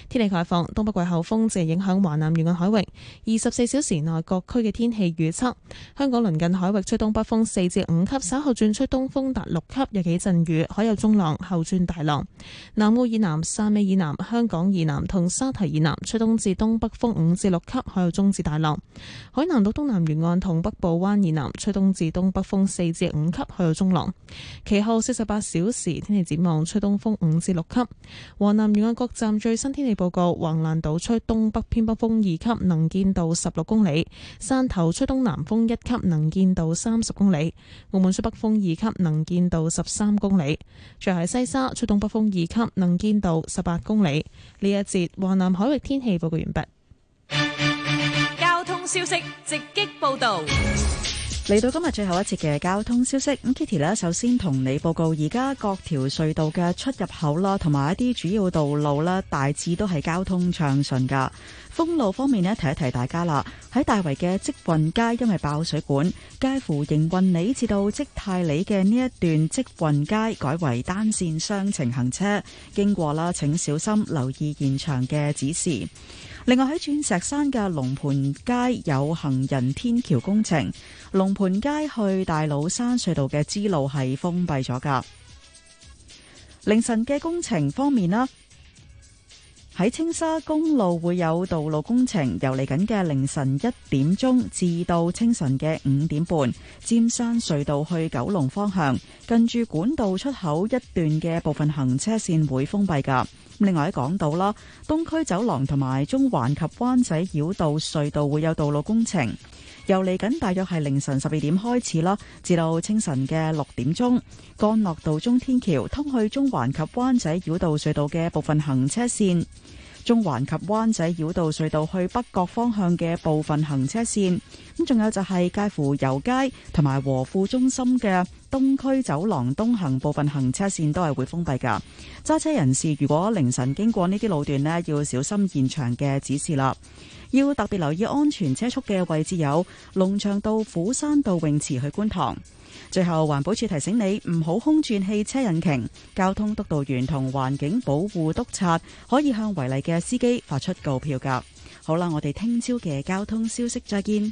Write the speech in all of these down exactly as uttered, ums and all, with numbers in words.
天氣概況，東北季候風正影響華南沿岸海域。二十四小時內各區嘅天氣預測：香港鄰近海域吹東北風四至五級，稍後轉吹東風達六級，有幾陣雨，海有中浪，後轉大浪。南澳以南、汕尾以南、香港以南同沙堤以南吹東至東北風五至六級，海有中至大浪。海南島東南沿岸同北部灣以南吹東至東北風四至五級，海有中浪。其後四十八小時天氣展望，吹東風五至六級。華南沿岸各站最新天氣報告：橫瀾島吹東北偏北風二級，能見度十六公里；汕頭吹東南風一級，能見度三十公里；澳門吹北風二級，能見度十三公里。最後係西沙吹東北風二級，能見度十八公里。呢一節華南海域天氣報告完畢。 交通消息直擊報道。 嚟到今日最後一節嘅交通消息，咁 Kitty 呢，首先同你報告，而家各條隧道嘅出入口啦，同埋一啲主要道路啦，大致都係交通暢順噶。封路方面呢，提一提大家啦，喺大圍嘅積運街因為爆水管，介乎營運里至到積泰里嘅呢一段積運街改為單線雙程行車，經過啦請小心留意現場嘅指示。另外喺鑽石山嘅龍盤街有行人天橋工程，龍盤街去大老山隧道嘅支路係封閉咗噶。凌晨嘅工程方面啦，喺青沙公路會有道路工程，由嚟緊嘅凌晨一點鐘至到清晨嘅五點半，尖山隧道去九龍方向近住管道出口一段嘅部分行車線會封閉噶。另外喺港島啦，東區走廊同埋中環及灣仔繞道隧道會有道路工程，由嚟緊大約係凌晨十二點開始啦，至到清晨嘅六點鐘，干諾道中天橋通去中環及灣仔繞道隧道嘅部分行車線，中環及灣仔繞道隧道去北角方向嘅部分行車線，咁仲有就係介乎油街同埋和富中心嘅東區走廊東行部分行車線都係會封閉噶。揸車人士如果凌晨經過呢啲路段呢，要小心現場嘅指示啦。要特別留意安全車速嘅位置有龍翔道、虎山道泳池去觀塘。最後，環保署提醒你唔好空轉汽車引擎。交通督導員同環境保護督察可以向違例嘅司機發出告票噶。好啦，我哋聽朝嘅交通消息再見。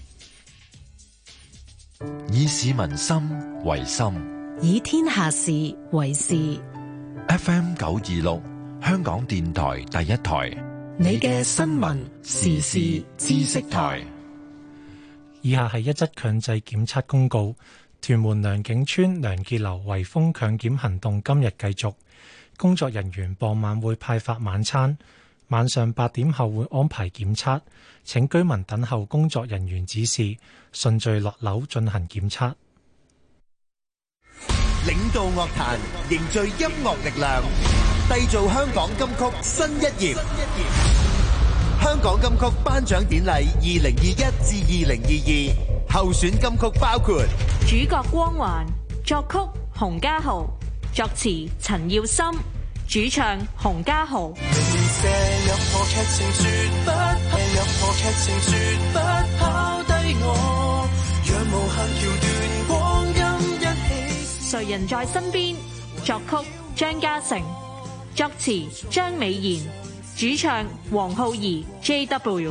以市民心為心， 以天下事為事。 F M 九二六，香港電台第一台， 你嘅新聞時事知識台。 以下係一則強制檢測公告。屯門良景村良傑樓圍封強檢行動今日繼續，工作人員傍晚會派發晚餐，晚上八點後會安排檢測，請居民等候工作人員指示，順序落樓進行檢測。 領導樂壇，凝聚音樂力量，締造香港金曲新一頁。香港金曲頒獎典禮二零二一至二零二二。候選金曲包括主角光環，作曲洪家豪，作詞陳耀森，主唱洪家豪。誰人在身邊？作曲張家誠，作詞張美賢，主唱黃浩儀 J W。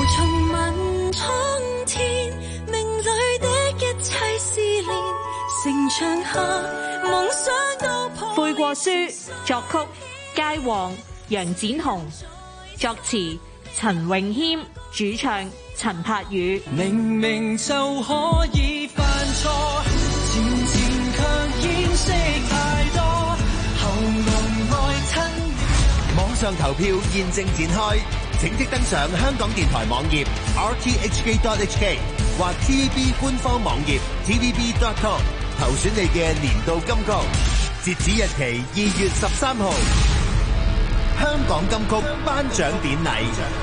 悔過書，作曲佳旺、楊展雄，作詞陳詠謙，主唱陳柏宇。 明明就可以犯錯，漸漸卻掩飾太多，喉嚨內吞。 網上投票現正展開，請即登上香港電台網頁 r t h k dot h k 或 T V B 官方網頁 t v b dot com 投選你嘅年度金曲，截止日期二月十三號。香港金曲頒獎典禮。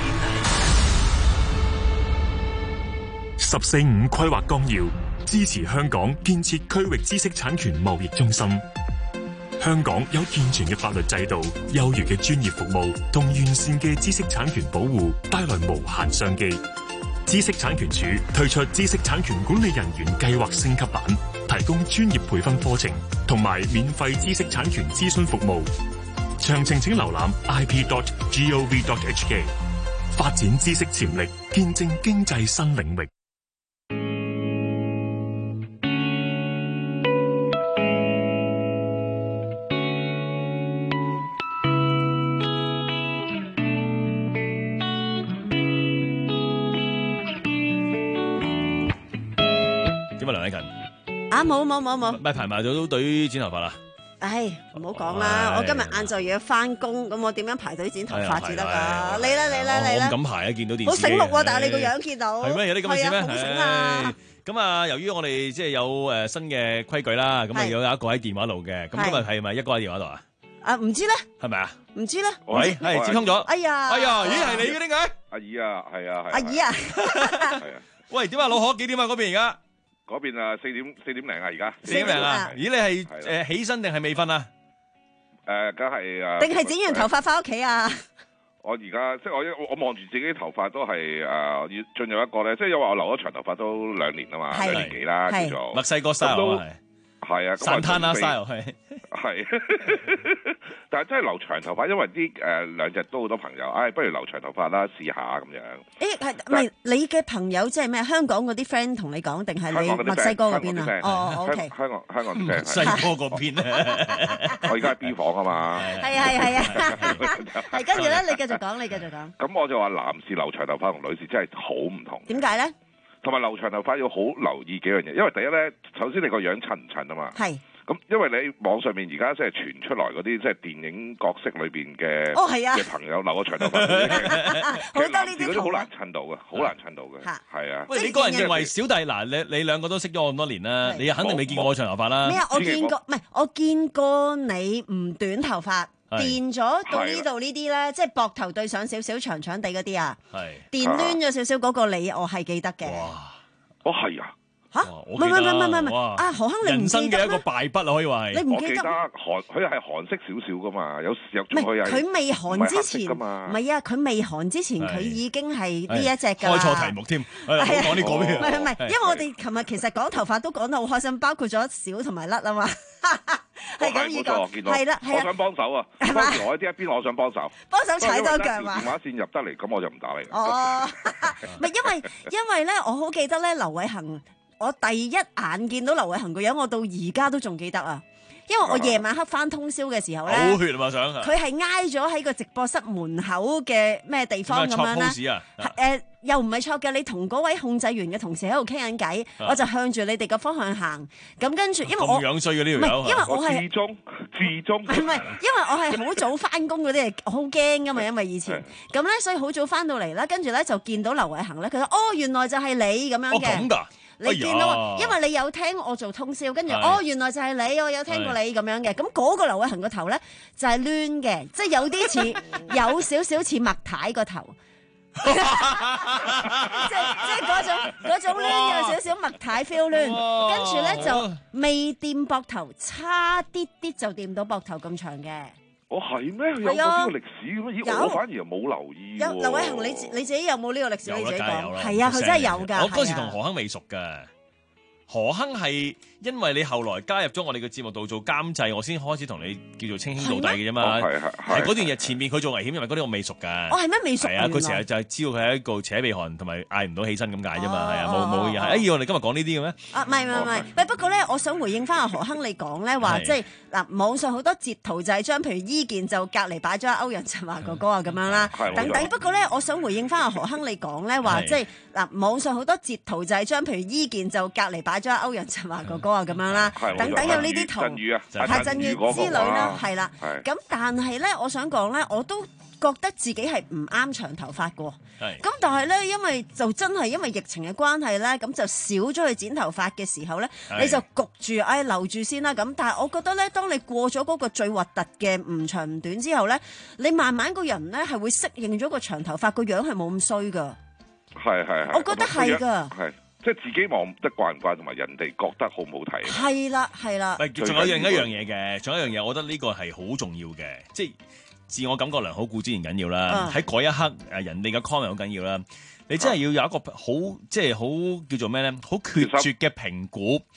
十四五規劃綱要支持香港建設區域知識產權貿易中心。香港有健全嘅法律制度、優越嘅專業服務同完善嘅知識產權保護，帶來無限商機。知識產權署推出知識產權管理人員計劃升級版，提供專業培訓課程同埋免費知識產權諮詢服務。 詳情請瀏覽 i p dot gov dot h k。發展知識潛力，見證經濟新領域。 點啊，梁禮勤？ 啊，冇冇冇冇， 咪排埋咗都隊剪頭髮啦。 唉，唔好講啦，我今日晏晝要翻工，咁我點樣排隊剪頭髮至得㗎？嚟啦嚟啦嚟啦！ 我唔敢排啊，見到電視。 好醒目喎，但係你個樣見到係咩？有啲咁嘅事咩？ 好醒啊！ 咁啊，由於我哋即係有誒新嘅規矩啦，咁啊有一個喺電話度嘅，咁今日係咪一個喺電話度啊？ 啊，唔知咧， 係咪啊？ 唔知咧。 喂，係接通咗。 哎呀， 哎呀，咦，係你嘅點解？ 阿姨啊，係啊，係。 阿姨啊， 係啊。 喂，點啊，老何幾點啊？嗰邊而家？ 嗰邊啊，四點四點零啊，而家。 四點零啊？咦，你係誒起身定係未瞓啊？ 誒，梗係啊。 定係剪完頭髮翻屋企啊？ 我而家即係我我我望住自己頭髮都係誒要進入一個咧，即係因為我留咗長頭髮都兩年啊嘛，兩年幾啦叫做。 墨西哥 style 係。 係啊， 散攤啦 style 係。 係，但係真係留長頭髮，因為啲誒兩日都好多朋友，唉，不如留長頭髮啦，試下咁樣。 誒係唔係你嘅朋友即係咩？香港嗰啲 friend 同你講，定係你墨西哥嗰邊啊？哦，OK。 香港香港啲 friend。 墨西哥嗰邊咧， 我而家喺 B 房啊嘛。 係啊係啊係啊，係跟住咧，你繼續講，你繼續講。 咁我就話男士留長頭髮同女士真係好唔同。 點解咧？ 同埋留長頭髮要好留意幾樣嘢，因為第一咧，首先你個樣襯唔襯啊嘛。係。咁因為你網上面而家即係傳出來嗰啲即係電影角色裏邊嘅哦係啊嘅朋友留個長頭髮，其實男士嗰啲好難襯到嘅，好難襯到嘅。係啊。 喂，你個人認為小弟嗱，你你兩個都識咗我咁多年啦，你肯定未見過我長頭髮啦。 咩啊？我見過，唔係我見過你唔短頭髮。電咗到呢度呢啲咧，即係膊頭對上少少長長地嗰啲啊，電攣咗少少嗰個你，我係記得嘅。 哇！哦係啊。 嚇！唔係唔係唔係唔係啊！何亨，你唔記得咩？ 人生嘅一個敗筆啊，可以話係。 你唔記得？ 韓佢係韓式少少噶嘛，有時有仲佢係。 佢未韓之前，唔係啊！佢未韓之前，佢已經係呢一隻㗎啦。 開錯題目添，唔好講呢個咩？ 唔係唔係，因為我哋琴日其實講頭髮都講得好開心，包括咗少同埋甩啊嘛。係咁意講，係啦，係我想幫手啊！當時我喺呢一邊，我想幫手， 幫手踩多腳嘛。 電話線入得嚟，咁我就唔打你。 哦，唔係因為因為咧，我好記得咧，劉偉恒，我第一眼見到劉偉恒個樣，我到而家都仲記得啊！因為我夜晚黑翻通宵嘅時候咧， 好血啊嘛想， 佢係挨咗喺個直播室門口嘅咩地方咁樣啦。誒，又唔係錯嘅，你同嗰位控制員嘅同事喺度傾緊偈，我就向住你哋嘅方向行。咁跟住，因為我咁樣衰嘅呢條友， 唔係因為我係至中至中， 唔係因為我係好早翻工嗰啲係好驚噶嘛，因為以前咁咧，所以好早翻到嚟啦，跟住咧就見到劉偉恒咧，佢話哦，原來就係你咁樣嘅。 哦咁㗎。 你見到，因為你有聽我做通宵，跟住哦，原來就係你，我有聽過你咁樣嘅。咁嗰個劉偉恒個頭咧就係攣嘅，即係有啲似，有少少似麥太個頭，即係即係嗰種嗰種攣有少少麥太 feel 攣，跟住咧就未掂膊頭，差啲啲就掂到膊頭咁長嘅。 我係咩？有冇呢個歷史咁？咦，我反而又冇留意。 有劉偉恒，你你自己有冇呢個歷史？你自己講。係啊，佢真係有㗎。 我嗰時同何亨未熟㗎。何亨係因為你後來加入咗我哋嘅節目度做監製，我先開始同你叫做稱兄道弟嘅啫嘛。係係係。嗰段日前面佢做危險，因為嗰啲我未熟㗎。 哦，係咩未熟？ 係啊，佢成日就係知道佢係一個扯鼻鼾同埋嗌唔到起身咁解啫嘛。係啊，冇冇嘢。哎，我哋今日講呢啲嘅咩？ 啊，唔係唔係唔係。不不過咧，我想回應翻阿何亨你講咧話，即係嗱，網上好多截圖就係將譬如伊健就隔離擺咗歐陽振華哥哥啊咁樣啦，等等。不過咧，我想回應翻阿何亨你講咧話，即係嗱，網上好多截圖就係將譬如伊健就隔離擺咗歐陽振華哥哥啊咁樣啦，等等有呢啲圖，係振宇之類啦，係啦。咁但係咧，我想講咧，我都覺得自己係唔啱長頭髮嘅。咁但係咧，因為就真係因為疫情嘅關係咧，咁就少咗去剪頭髮嘅時候咧，你就焗住，唉留住先啦。咁但係我覺得咧，當你過咗嗰個最核突嘅唔長唔短之後咧，你慢慢個人咧係會適應咗個長頭髮個樣係冇咁衰噶。 係係係， 我覺得係噶。 係。即係自己望得慣唔慣，同埋人哋覺得好唔好睇。 係啦，係啦。 仲有另一樣嘢嘅，仲有一樣嘢，我覺得呢個係好重要嘅，即係自我感覺良好固然緊要啦。喺嗰、嗯、一刻，誒人哋嘅 comment 好緊要啦。你真係要有一個好，即係好叫做咩咧？好決絕嘅評估。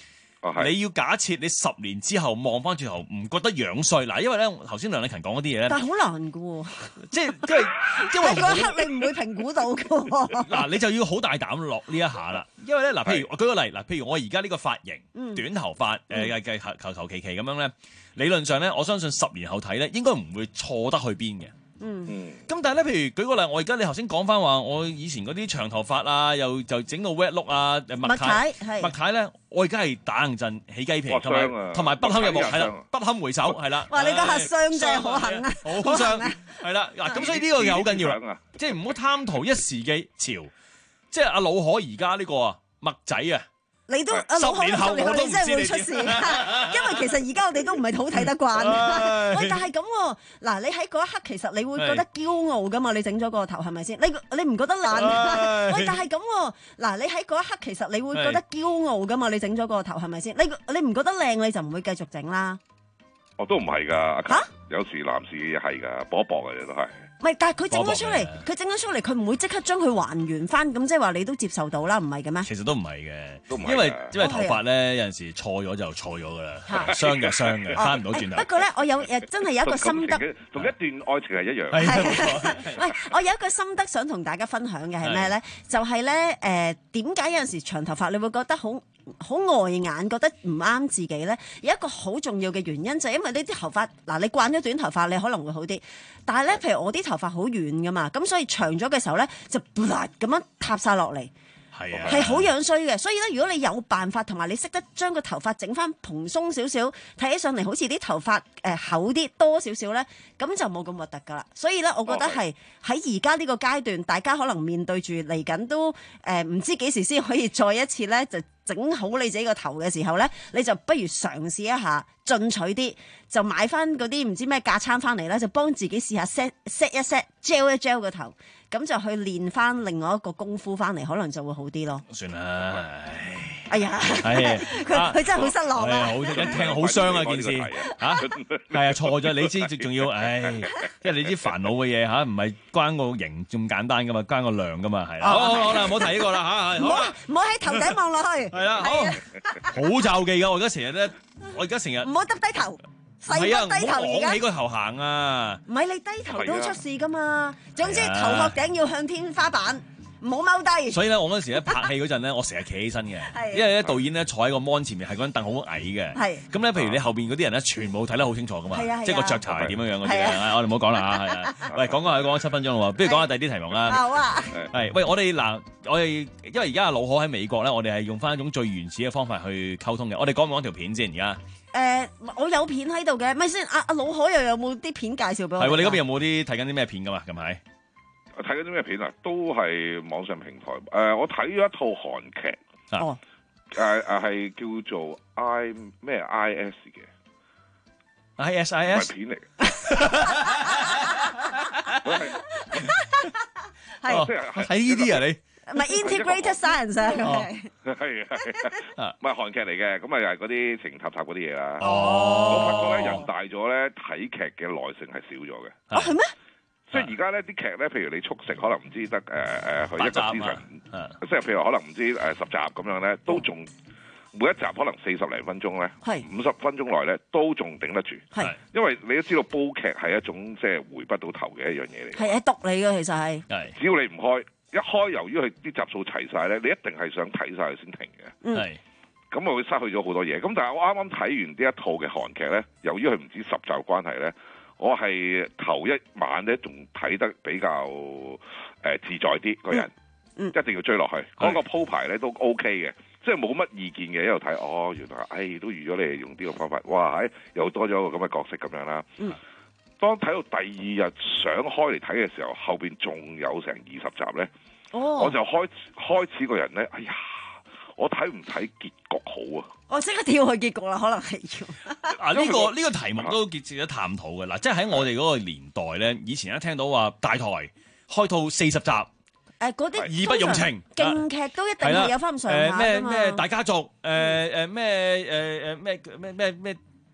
你要假設你十年之後望翻轉頭唔覺得樣衰嗱，因為咧頭先梁麗勤講嗰啲嘢咧， 但係好難㗎喎， 即係因為因為嗰一刻你唔會評估到㗎喎。 嗱，你就要好大膽落呢一下啦，因為咧嗱，譬如我舉個例嗱，譬如我而家呢個髮型， 嗯、 短頭髮誒嘅求求其其咁樣咧，理論上咧，我相信十年後睇咧，應該唔會錯得去邊嘅。 嗯， 咁但係咧，譬如舉個例，我而家你頭先講翻話，我以前嗰啲長頭髮啊，又就整到 wet look 啊，麥太麥太咧，我而家係打硬陣起雞皮，同埋同埋不堪入目，係啦，不堪回首，係啦。 哇！你個客傷真係可行啊， 好傷，係啦。嗱，咁所以呢個嘢好緊要啦，即係唔好貪圖一時嘅潮，即係阿老可而家呢個啊麥仔啊。 你都阿老可十年後你真係會出事，因為其實而家我哋都唔係好睇得慣。喂，但係咁喎，嗱，你喺嗰一刻其實你會覺得驕傲噶嘛？你整咗個頭係咪先？你你唔覺得爛？喂，但係咁喎，嗱，你喺嗰一刻其實你會覺得驕傲噶嘛？你整咗個頭係咪先？你你唔覺得靚你就唔會繼續整啦。 我都唔係㗎，嚇！有時男士嘅嘢係㗎，搏一搏嘅嘢都係。唔係，但係佢整咗出嚟，佢整咗出嚟，佢唔會即刻將佢還原翻，咁即係話你都接受到啦，唔係嘅咩？ 其實都唔係嘅，因為因為頭髮咧有陣時錯咗就錯咗㗎啦，傷就傷嘅，翻唔到轉頭。不過咧，我有誒真係有一個心得， 同一段愛情係一樣。 喂，我有一個心得想同大家分享嘅係咩咧？就係咧誒，點解有陣時長頭髮你會覺得好好礙眼，覺得唔啱自己咧？有一個好重要嘅原因就係因為呢啲頭髮嗱，你慣咗短頭髮你可能會好啲，但係咧，譬如我啲頭髮好軟噶嘛，咁所以長咗嘅時候咧就咁樣塌晒落嚟， 係啊， 係好樣衰嘅。所以咧，如果你有辦法同埋你識得將個頭髮整翻蓬鬆少少，睇起上嚟好似啲頭髮誒厚啲多少少咧，咁就冇咁核突噶啦。所以咧，我覺得係喺而家呢個階段，大家可能面對住嚟緊都誒唔知幾時先可以再一次咧就整好你自己個頭嘅時候咧，你就不如嘗試一下進取啲，就買翻嗰啲唔知咩架撐翻嚟咧，就幫自己試下 set set 一 set gel 一 gel 個頭，咁就去練翻另外一個功夫翻嚟，可能就會好啲咯。 算啦， 哎呀， 係佢佢真係好失落啊！ 好一聽好傷啊件事嚇，係啊錯咗，你知仲要唉，即係你啲煩惱嘅嘢嚇，唔係關個型咁簡單噶嘛，關個量噶嘛，係啦。好好啦，唔好提呢個啦嚇， 唔好唔好喺頭頂望落去。 係啦，好好就忌噶，我而家成日咧，我而家成日唔好耷低頭，細個低頭而家。 昂起個頭行啊！ 唔係你低頭都出事噶嘛，總之頭殼頂要向天花板。唔好踎低。所以咧，我嗰陣時咧拍戲嗰陣咧，我成日企起身嘅，因為咧導演咧坐喺個 mon 前面，係嗰張凳好矮嘅。係。咁咧，譬如你後邊嗰啲人咧，全部睇得好清楚噶嘛，即係個雀巢係點樣樣嗰啲啊！我哋唔好講啦嚇，係啊。喂，講講下講咗七分鐘啦喎，不如講下第二啲題目啦。 好啊。 係，喂，我哋嗱，我哋因為而家阿老可喺美國咧，我哋係用翻一種最原始嘅方法去溝通嘅。我哋講唔講條片先而家？ 誒，我有片喺度嘅，咪先。阿阿老可又有冇啲片介紹俾我？ 係喎，你嗰邊有冇啲睇緊啲咩片噶嘛？近排？ 睇緊啲咩片啊？都係網上平台。誒、呃，我睇咗一套韓劇。 哦。 誒誒，係叫做 I 咩 I S 嘅。 I S I S。 係片嚟嘅。 係。 即係睇呢啲啊你？ 唔係 Integrated Science 啊。 係係係。唔係韓劇嚟嘅，咁啊又係嗰啲情塔塔嗰啲嘢啦。 哦。 我發覺咧，人大咗咧，睇劇嘅耐性係少咗嘅。 哦，係咩？ 即係而家咧啲劇咧，譬如你速食，可能唔知得誒誒，佢、呃、一個時辰，即係譬如可能唔知誒、呃、十集咁樣咧，都仲每一集可能四十零分鐘咧，五十分鐘內咧都仲頂得住。係，因為你都知道煲劇係一種即係回不到頭嘅一樣嘢嚟。係係毒嚟嘅，其實係。係。 只要你唔開，一開由於佢啲集數齊晒咧，你一定係想睇晒佢先停嘅。係。咁咪會失去咗好多嘢。咁但係我啱啱睇完呢一套嘅韓劇咧，由於佢唔止十集關係咧。我係頭一晚咧，仲睇得比較誒、呃、自在啲個人，嗯嗯、一定要追落去。嗰、那個鋪排咧都 OK 嘅，即係冇乜意見嘅。一路睇，哦，原來誒、哎、都預咗你係用呢個方法，哇！誒又多咗個咁嘅角色咁樣啦。嗯、當睇到第二日想開嚟睇嘅時候，後邊仲有成二十集咧，哦、我就開開始個人咧，哎呀！我睇唔睇結局好啊？ 我即刻跳去結局啦，可能係要。 啊，呢、這個呢、這個題目都值得探討嘅嗱，即係喺我哋嗰個年代咧，以前一聽到話大台開套四十集，誒嗰啲義不容情， 勁劇都一定係有翻咁上下㗎嘛。 咩咩大家族，誒誒咩誒誒咩咩咩咩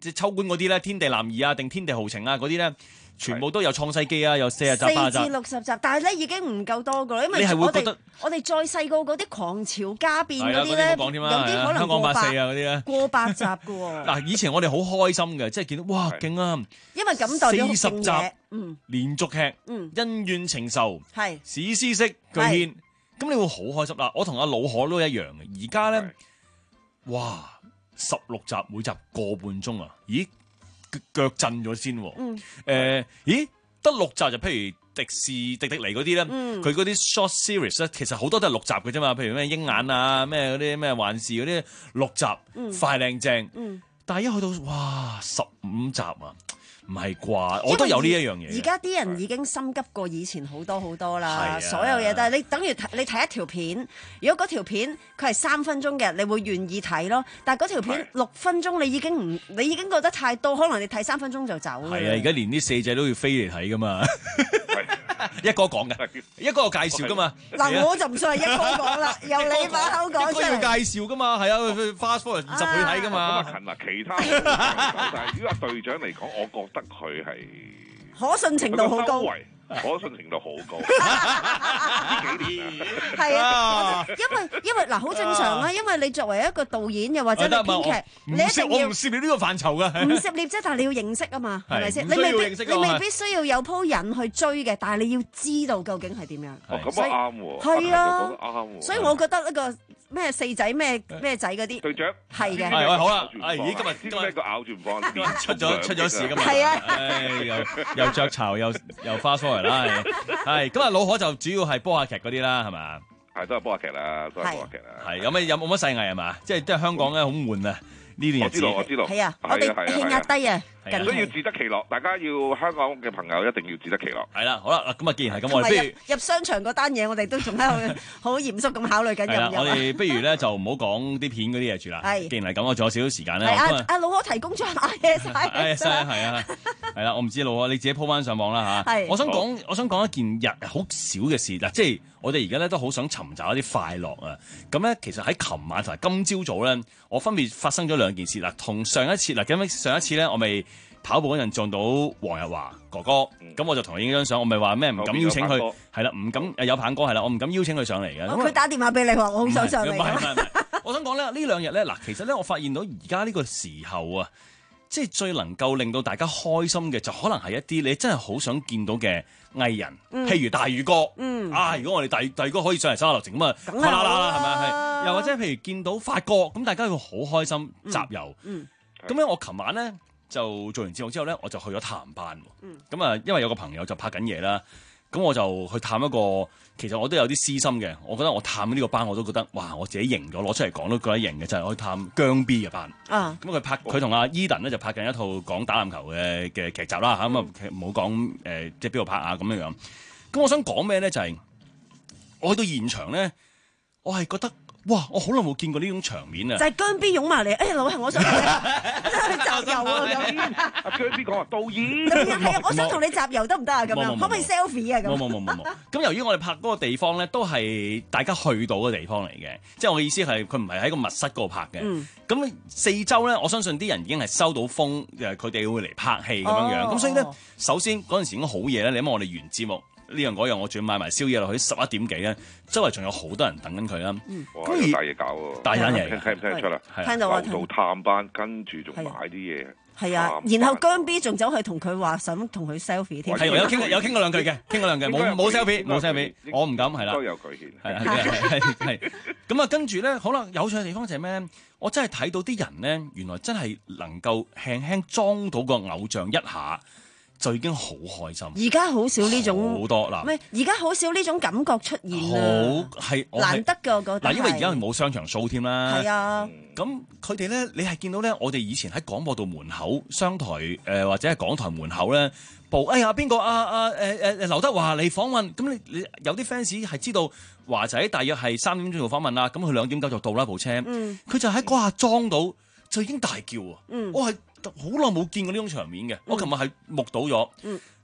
即係秋官嗰啲咧，天地男兒啊，定天地豪情啊嗰啲咧。全部都有創世記啊，有四十集、八十集， 四至六十集，但係咧已經唔夠多噶啦，因為你係會覺得我哋再細個嗰啲狂潮家變嗰啲咧， 有啲可能過百啊嗰啲咧， 過百集噶喎。 嗱，以前我哋好開心嘅，即係見到哇勁啊！ 因為咁代表四十集， 嗯， 連續劇， 嗯， 恩怨情仇， 係史詩式巨獻，咁你會好開心啦！我同阿老可都一樣嘅，而家咧，哇，十六集每集個半鐘啊，咦，腳震咗先，嗯，誒，咦？得六集就譬如迪士迪迪尼嗰啲咧，佢嗰啲 short series 咧，其實好多都係六集嘅啫嘛。譬如咩鷹眼啊，咩嗰啲咩幻視嗰啲六集，嗯、快靚正。嗯、但係一去到哇十五集啊，唔係啩？我都有呢一樣嘢。 而家啲人已經心急過以前好多好多啦，所有嘢都係你等於你睇一條片，如果嗰條片佢係三分鐘嘅，你會願意睇咯。但係嗰條片六分鐘，你已經唔，你已經覺得太多，可能你睇三分鐘就走。係啊，而家連啲四仔都要飛嚟睇噶嘛。一哥講嘅，一哥有介紹噶嘛。 嗱，我就唔信係一哥講啦，由你把口講出嚟。 一哥要介紹噶嘛，係啊，Fast Forward 二十倍睇噶嘛。 咁啊，嗱，其他但係如果阿隊長嚟講，我覺得佢係可信程度好高。 可信程度好高， 呢幾年係啊，因為因為嗱好正常啦，因為你作為一個導演又或者你編劇，你一定要我唔涉獵呢個範疇㗎， 唔涉獵啫，但係你要認識啊嘛，係咪先？你未必你未必需要有鋪人去追嘅，但係你要知道究竟係點樣。 咁啊啱喎， 係啊， 啱喎。 所以我覺得呢個咩四仔咩咩仔嗰啲隊長係嘅。 係喂好啦，咦今日今日個咬住唔放， 出咗出咗事㗎嘛？ 係啊， 誒又又雀巢又又花疏嚟啦，係咁啊老可就主要係播下劇嗰啲啦，係嘛？ 係都係播下劇啦，都係播下劇啦。 係有咩有冇乜細藝係嘛？即係即係香港咧好悶啊！呢段日子我知道我知道。 係啊，我哋氣壓低啊。 都要自得其樂，大家要香港嘅朋友一定要自得其樂。 係啦，好啦，咁啊，既然係咁，我哋不如入商場嗰單嘢，我哋都仲喺度好嚴肅咁考慮緊。係啦， 我哋不如咧就唔好講啲片嗰啲嘢住啦。係，既然係咁，我仲有少少時間咧。 係阿阿老可提供咗 I S I。 係啊，係啊，係啦，我唔知老可你自己鋪翻上網啦嚇。係，我想講，我想講一件日好少嘅事嗱，即係我哋而家咧都好想尋找一啲快樂啊。咁咧，其實喺琴晚同埋今朝早咧，我分別發生咗兩件事啦。同上一次嗱，咁上一次咧，我咪跑步嗰陣撞到黃日華哥哥，咁、嗯、我就同佢影張相，我咪話咩唔敢邀請佢，係啦，唔敢誒有棒哥係啦，我唔敢邀請佢上嚟嘅。佢、 哦、打電話俾你話我好想上嚟。 唔係唔係唔係，我想講咧呢兩日咧嗱，其實咧我發現到而家呢個時候啊，即係最能夠令到大家開心嘅，就可能係一啲你真係好想見到嘅藝人，嗯、譬如大宇哥，嗯、啊，如果我哋大大宇哥可以上嚟沙樂城咁啊，啦啦啦，係咪係？又或者譬如見到發哥，咁大家會好開心集郵。咁、嗯、咧、嗯、我琴晚咧。就做完節目之後咧，我就去咗探班。咁啊、嗯，因為有個朋友就拍緊嘢啦，咁我就去探一個。其實我都有啲私心嘅，我覺得我探呢個班我都覺得，哇！我自己型咗，攞出嚟講都覺得型嘅，就係、是、我去探姜 B 嘅班。啊！咁佢拍佢同阿 Eden 咧就拍緊一套講打籃球嘅嘅劇集啦嚇，咁啊唔好講誒，即係邊度拍啊咁樣樣。咁我想講咩咧？就係、是、我去到現場咧，我係覺得。哇！我好耐冇見過呢種場面啊！ 就係姜 B 湧埋嚟，哎老係我想同你去集郵啊咁。 阿姜 B 講話導演， 係啊，我想同你集郵得唔得啊？咁樣可唔可以 selfie 啊？咁冇冇冇冇冇。咁由於我哋拍嗰個地方咧，都係大家去到嘅地方嚟嘅，即係我嘅意思係佢唔係喺個密室嗰度拍嘅。咁、嗯、四周咧，我相信啲人已經係收到風，誒佢哋會嚟拍戲咁樣樣。咁、哦、所以咧，首先嗰陣時應該好夜咧，你諗下我哋完節目。呢樣嗰樣，我仲要買埋宵夜落去，十一點幾咧，周圍仲有好多人等緊佢啦。 嗯、哇！有大嘢搞喎， 大單嘢， 聽唔聽得出啦？ 聽到啊！ 做探班，跟住仲買啲嘢。 係啊，然後姜 B 仲走去同佢話想同佢 selfie 添。 係有傾有傾過兩句嘅，傾過兩句，冇冇 selfie，冇 selfie，我唔敢係啦。 都有巨獻。 係係係係。咁啊，跟住咧，好啦，有趣嘅地方就係咩咧？我真係睇到啲人咧，原來真係能夠輕輕裝到個偶像一下。就已經好開心。 而家好少呢種好多嗱， 唔係而家好少呢種感覺出現好係難得㗎，我覺得嗱，因為而家係冇商場 show 添啦。 係啊， 咁佢哋咧，你係見到咧，我哋以前喺廣播道門口、商台誒、呃、或者係港台門口咧報，哎呀邊個啊啊誒誒誒劉德華嚟訪問，咁你你有啲 fans 係知道華仔大約係三點鐘做訪問啦，咁佢兩點九就到啦部車，佢、嗯、就喺嗰下裝到就已經大叫啊！嗯、我係。好耐冇見過呢種場面嘅，嗯、我琴日係目睹咗。咁、嗯、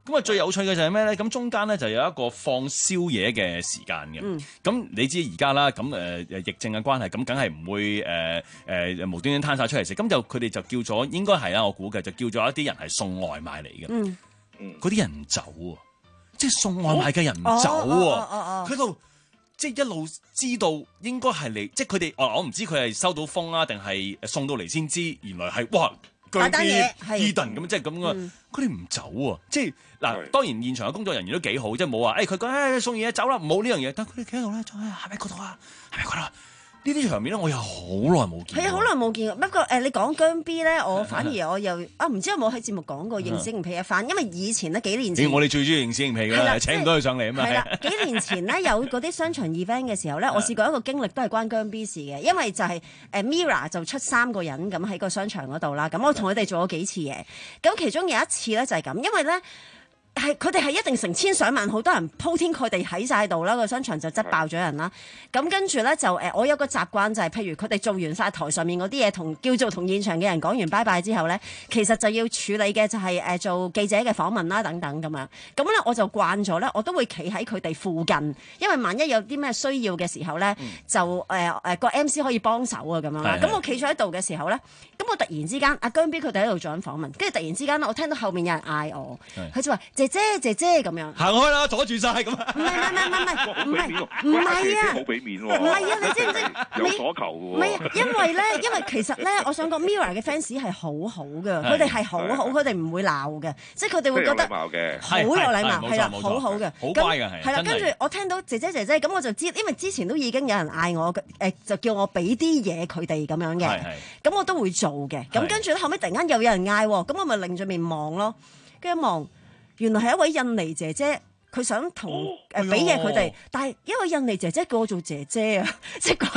咁啊，最有趣嘅就係咩咧？咁中間咧就有一個放宵夜嘅時間嘅。咁、嗯、你知而家啦，咁誒誒疫症嘅關係，咁梗係唔會誒誒、呃呃、無端端攤晒出嚟食。咁就佢哋就叫咗，應該係啦，我估計就叫咗一啲人係送外賣嚟嘅。嗯嗯，嗰啲人唔走喎，即係送外賣嘅人唔走喎，佢度即係一路知道應該係嚟，即係佢哋我我唔知佢係收到風啊，定係送到嚟先知，原來係哇！嗰啲 Eden 咁即係咁啊！佢哋唔走啊！即係嗱，當然現場嘅工作人員都幾好，即係冇話誒佢講誒送嘢走啦，冇呢樣嘢。但係佢哋企喺度咧，就係係咪嗰度啊？係咪嗰度啊？呢啲場面咧，我又好耐冇見。 係啊，好耐冇見過。不過誒，你講姜 B 咧，我反而我又啊，唔知有冇喺節目講過認屎認屁一番，因為以前咧幾年前， 我哋最中意認屎認屁㗎啦，請唔到佢上嚟啊嘛。係啦， 幾年前咧有嗰啲商場 event 嘅時候咧，我試過一個經歷都係關姜 B 事嘅，因為就係誒 Mirror 就出三個人咁喺個商場嗰度啦，咁我同佢哋做咗幾次嘢，咁其中有一次咧就係咁，因為咧。係佢哋係一定成千上萬，好多人鋪天蓋地喺晒度啦，個商場就擠爆咗人啦。咁跟住咧就誒，我有個習慣就係、是，譬如佢哋做完晒台上面嗰啲嘢，同叫做同現場嘅人講完拜拜之後咧，其實就要處理嘅就係誒做記者嘅訪問啦，等等咁樣。咁咧我就慣咗咧，我都會企喺佢哋附近，因為萬一有啲咩需要嘅時候咧，嗯、就誒誒個 M C 可以幫手啊咁樣啦。咁我企咗喺度嘅時候咧，咁我突然之間阿姜 B 佢哋喺度做緊訪問，跟住突然之間我聽到後面有人嗌我，佢就話姐姐姐姐咁樣， 行開啦，阻住晒咁。 唔係唔係唔係唔係唔係啊！ 好俾面喎， 唔係啊！你知唔知？ 有所求喎。 唔係，因為咧，因為其實咧，我想講 Mirror 嘅 fans 係好好嘅，佢哋係好好，佢哋唔會鬧嘅，即係佢哋會覺得好有禮貌，係啦，好好嘅， 好乖嘅係。 係啦，跟住我聽到姐姐姐姐咁，我就知，因為之前都已經有人嗌我誒，就叫我俾啲嘢佢哋咁樣嘅，咁我都會做嘅。咁跟住咧，後尾突然間又有人嗌，咁我咪擰住面望咯，跟住一望。原來係一位印尼姐姐，佢想同誒俾嘢佢哋，但係一位印尼姐姐叫我做姐姐啊，即係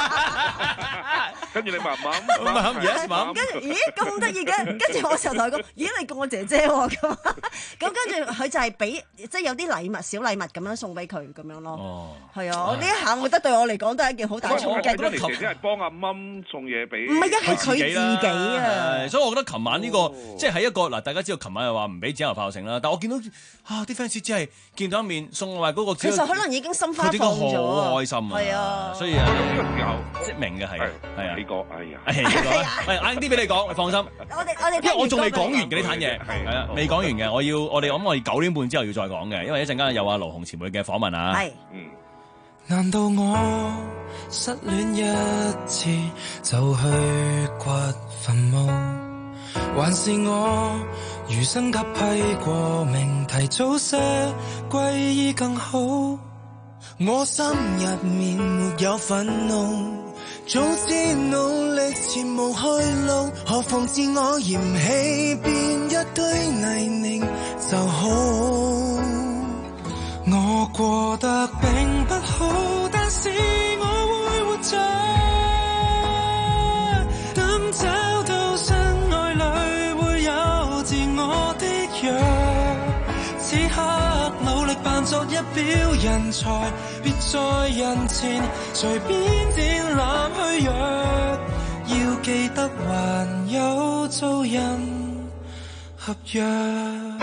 跟住你慢慢慢慢 yes 慢， 跟住咦咁得意嘅，跟住我就同佢講，咦你叫我姐姐喎咁，咁跟住佢就係俾即係有啲禮物小禮物咁樣送俾佢咁樣咯。哦，係啊，呢一下我覺得對我嚟講都係一件好大衝擊。 印尼姐姐係幫阿蚊送嘢俾， 唔係一係佢自己啊。 所以我覺得琴晚呢個即係喺一個嗱，大家知道琴晚又話唔俾剪頭炮成啦，但我見到啊啲 fans 只係見到一面送埋嗰個， 其實可能已經心花放咗， 好開心啊！係啊，所以啊，即明嘅係係啊， 呢個哎呀， 係晏啲俾你講，你放心。 我哋我哋因為我仲未講完嘅呢壇嘢，係啊，未講完嘅，我要我哋諗我哋九點半之後要再講嘅，因為一陣間有阿盧紅前輩嘅訪問啊。係，嗯。 難道我失戀一次就去掘墳墓，還是我餘生給批過命，提早些歸依更好？我心入面沒有憤怒，早知努力前無去路，何妨自我嫌棄變一堆泥濘就好。我過得並不好，但是我會活着，等找到身愛裡會有自我的約。此刻努力扮作一表人才，別在人前隨便展覽虛弱，要記得還有做人合約。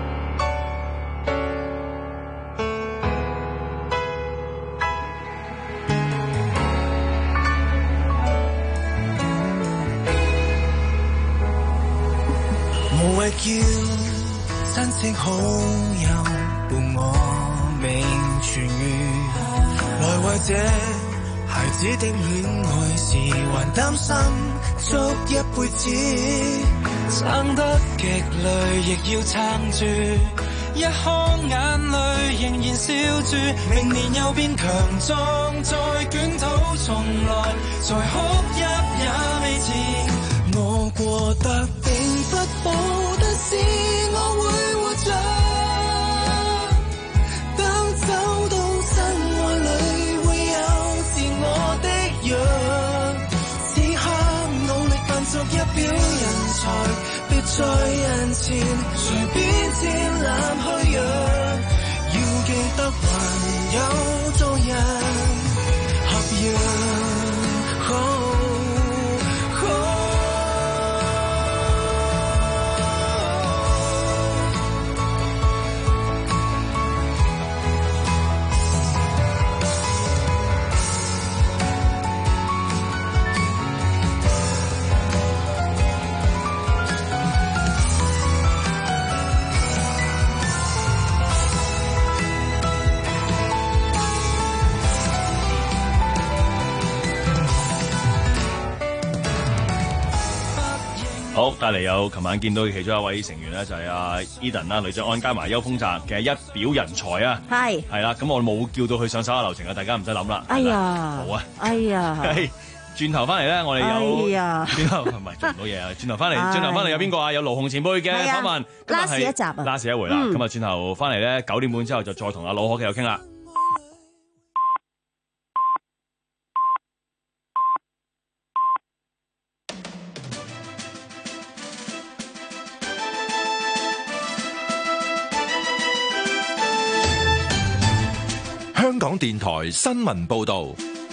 無謂叫親戚好友伴我命痊癒，來為這孩子的戀愛時還擔心足一輩子，撐得極累亦要撐住，一腔眼淚仍然笑住，明年又變強壯，再捲土重來，再哭泣也未遲。我過得並不好，但是我會活着，當走到身愛裡會有自我的約。此刻努力扮作一表人才，別在人前隨便展覽虛弱，要記得還有做人合約。 好，帶嚟有琴晚見到嘅其中一位成員咧，就係阿 Eden 啦，呂爵安加埋邱豐澤嘅一表人才啊，係係啦，咁我冇叫到佢上手下留情啊，大家唔使諗啦。 哎呀， 好啊， 哎呀， 轉頭翻嚟咧，我哋有哎呀， 轉頭唔係做唔到嘢啊，轉頭翻嚟，轉頭翻嚟有邊個啊？有盧鴻前輩嘅訪問， 拉屎一集啊， 拉屎一回啦。咁啊，轉頭翻嚟咧，九點半之後就再同阿老可繼續傾啦。 香港電台新聞報道，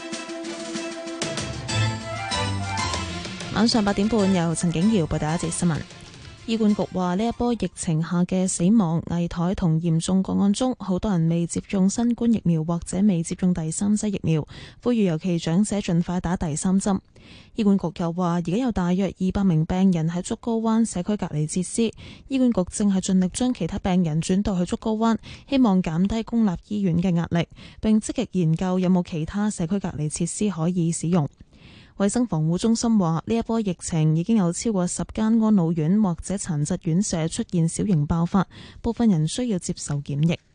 晚上八點半由陳景瑤報道一節新聞。醫管局話呢一波疫情下嘅死亡、危殆同嚴重個案中，好多人未接種新冠疫苗或者未接種第三劑疫苗，呼籲尤其長者盡快打第三針。醫管局又話而家有大約二百名病人喺竹篙灣社區隔離設施，醫管局正係盡力將其他病人轉到去竹篙灣，希望減低公立醫院嘅壓力，並積極研究有冇其他社區隔離設施可以使用。衛生防護中心話呢一波疫情已經有超過十間安老院或者殘疾院舍出現小型爆發，部分人需要接受檢疫。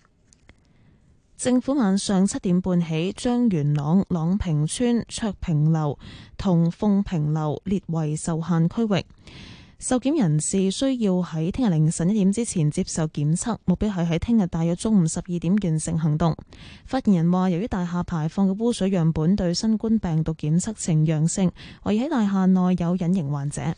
政府晚上七點半起將元朗朗屏村卓屏樓同鳳屏樓列為受限區域，受檢人士需要喺聽日凌晨一點之前接受檢測，目標係喺聽日大約中午十二點完成行動。發言人話，由於大廈排放嘅污水樣本對新冠病毒檢測呈陽性，懷疑喺大廈內有隱形患者。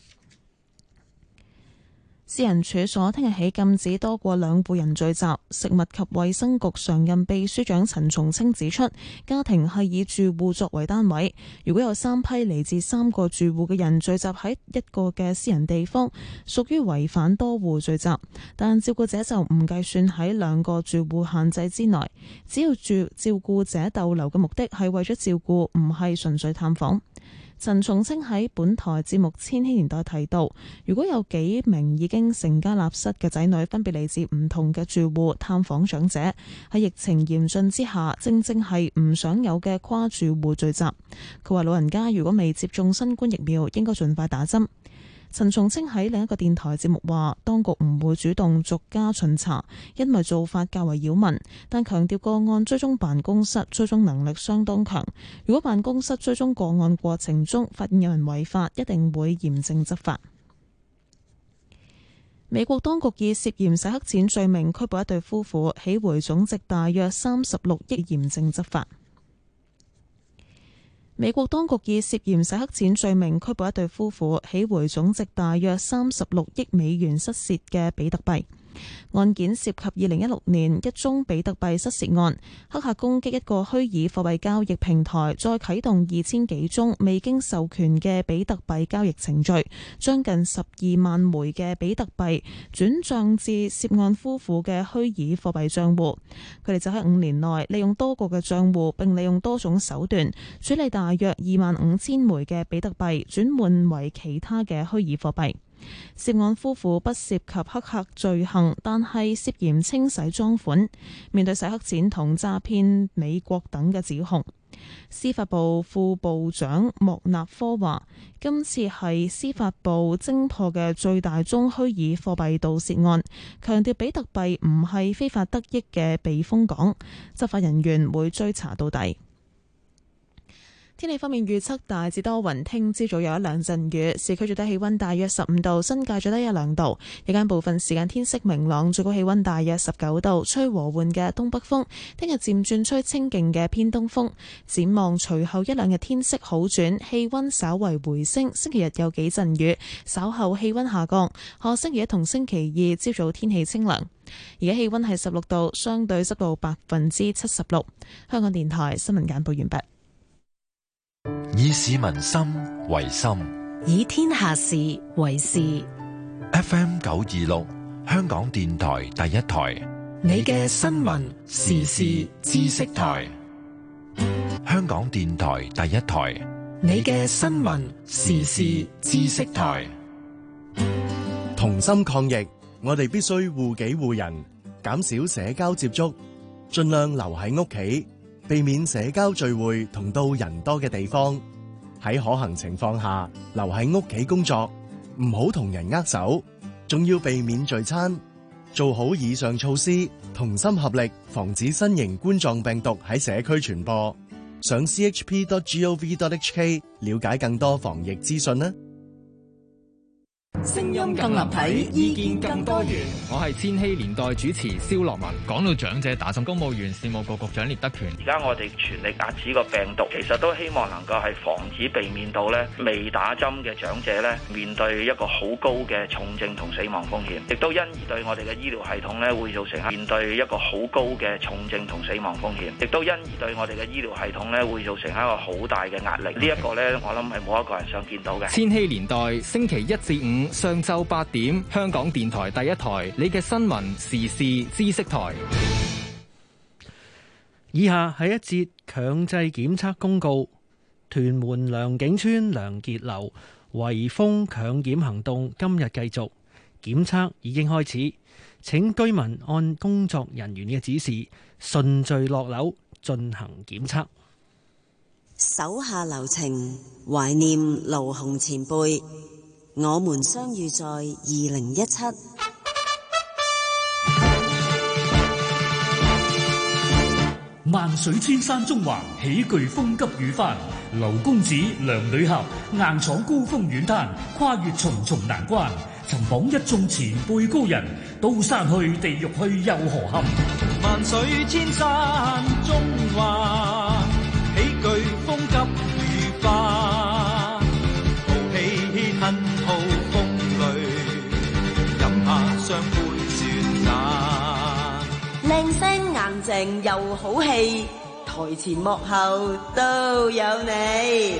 私人處所聽日起禁止多過兩戶人聚集。食物及衛生局常任秘書長陳松青指出，家庭係以住戶作為單位，如果有三批嚟自三個住戶嘅人聚集喺一個嘅私人地方，屬於違反多戶聚集，但照顧者就唔計算喺兩個住戶限制之內。只要住照顧者逗留嘅目的係為咗照顧，唔係純粹探訪。陳松青喺本台節目《千禧年代》提到，如果有幾名已經成家立室嘅仔女分別嚟自唔同嘅住戶探訪長者，喺疫情嚴峻之下，正正係唔想有嘅跨住戶聚集。佢話老人家如果未接種新冠疫苗，應該盡快打針。陳松青喺另一個電台節目話，當局唔會主動逐家巡查，因為做法較為擾民，但強調個案追蹤辦公室追蹤能力相當強。如果辦公室追蹤個案過程中發現有人違法，一定會嚴正執法。美國當局以涉嫌洗黑錢罪名拘捕一對夫婦，起回總值大約三十六億，嚴正執法。美國當局以涉嫌洗黑錢罪名拘捕一對夫婦，起回總值大約三十六億美元失竊嘅比特幣。案件涉及二零一六年一宗比特幣失竊案，黑客攻擊一個虛擬貨幣交易平台，再啟動二千幾宗未經授權嘅比特幣交易程序，將近十二萬枚嘅比特幣轉賬至涉案夫婦嘅虛擬貨幣賬戶。佢哋就喺五年內利用多個嘅賬戶，並利用多種手段處理大約二萬五千枚嘅比特幣，轉換為其他嘅虛擬貨幣。涉案夫婦不涉及黑客罪行，但係涉嫌清洗贓款。面對洗黑錢同詐騙美國等嘅指控，司法部副部長莫納科話，今次係司法部偵破嘅最大宗虛擬貨幣盜竊案，強調比特幣唔係非法得益嘅避風港，執法人員會追查到底。天氣方面預測大致多雲，聽朝早有一兩陣雨，市區最低氣溫大約十五度，新界最低一兩度。日間部分時間天色明朗，最高氣溫大約十九度，吹和緩嘅東北風。聽日漸轉吹清勁嘅偏東風。展望隨後一兩日天色好轉，氣溫稍為回升。星期日有幾陣雨，稍後氣溫下降。下星期一同星期二朝早天氣清涼。而家氣溫係十六度，相對濕度百分之七十六。香港電台新聞簡報完畢。 以市民心為心， 以天下事為事。 F M 九二六，香港電台第一台， 你嘅新聞時事知識台。 香港電台第一台， 你嘅新聞時事知識台。 同心抗疫，我哋必須護己護人，減少社交接觸，盡量留喺屋企。避免社交聚會同到人多嘅地方，喺可行情況下留喺屋企工作， 唔好同人握手，仲要避免聚餐。做好以上措施，同心合力，防止新型冠狀病毒喺社區傳播。上 c h p dot gov dot h k 了解更多防疫資訊啦。 聲音更立體，意見更多元。 我係千禧年代主持蕭樂文。講到長者打針，公務員事務局局長聶德權。 而家我哋全力壓止個病毒，其實都希望能夠係防止避免到咧未打針嘅長者咧面對一個好高嘅重症同死亡風險，亦都因而對我哋嘅醫療系統咧會造成面對一個好高嘅重症同死亡風險，亦都因而對我哋嘅醫療系統咧會造成一個好大嘅壓力。呢一個咧，我諗係冇一個人想見到嘅。 千禧年代星期一至五上晝八點，香港電台第一台，你嘅新聞時事知識台。 以下係一節強制檢測公告。屯門良景邨良傑樓圍封強檢行動今日繼續，檢測已經開始，請居民按工作人員嘅指示順序落樓進行檢測。 手下留情，懷念盧鴻前輩。我們相遇在二零一七。 萬水千山中環，喜巨風急雨翻。劉公子、梁女俠硬闖高峰遠灘，跨越重重難關，尋訪一眾前輩高人。刀山去，地獄去，又何憾？ 萬水千山中環，喜巨風急雨翻。豪氣吞吐風雷，飲下雙杯雪盞。 靚聲硬淨又好氣，台前幕後都有你。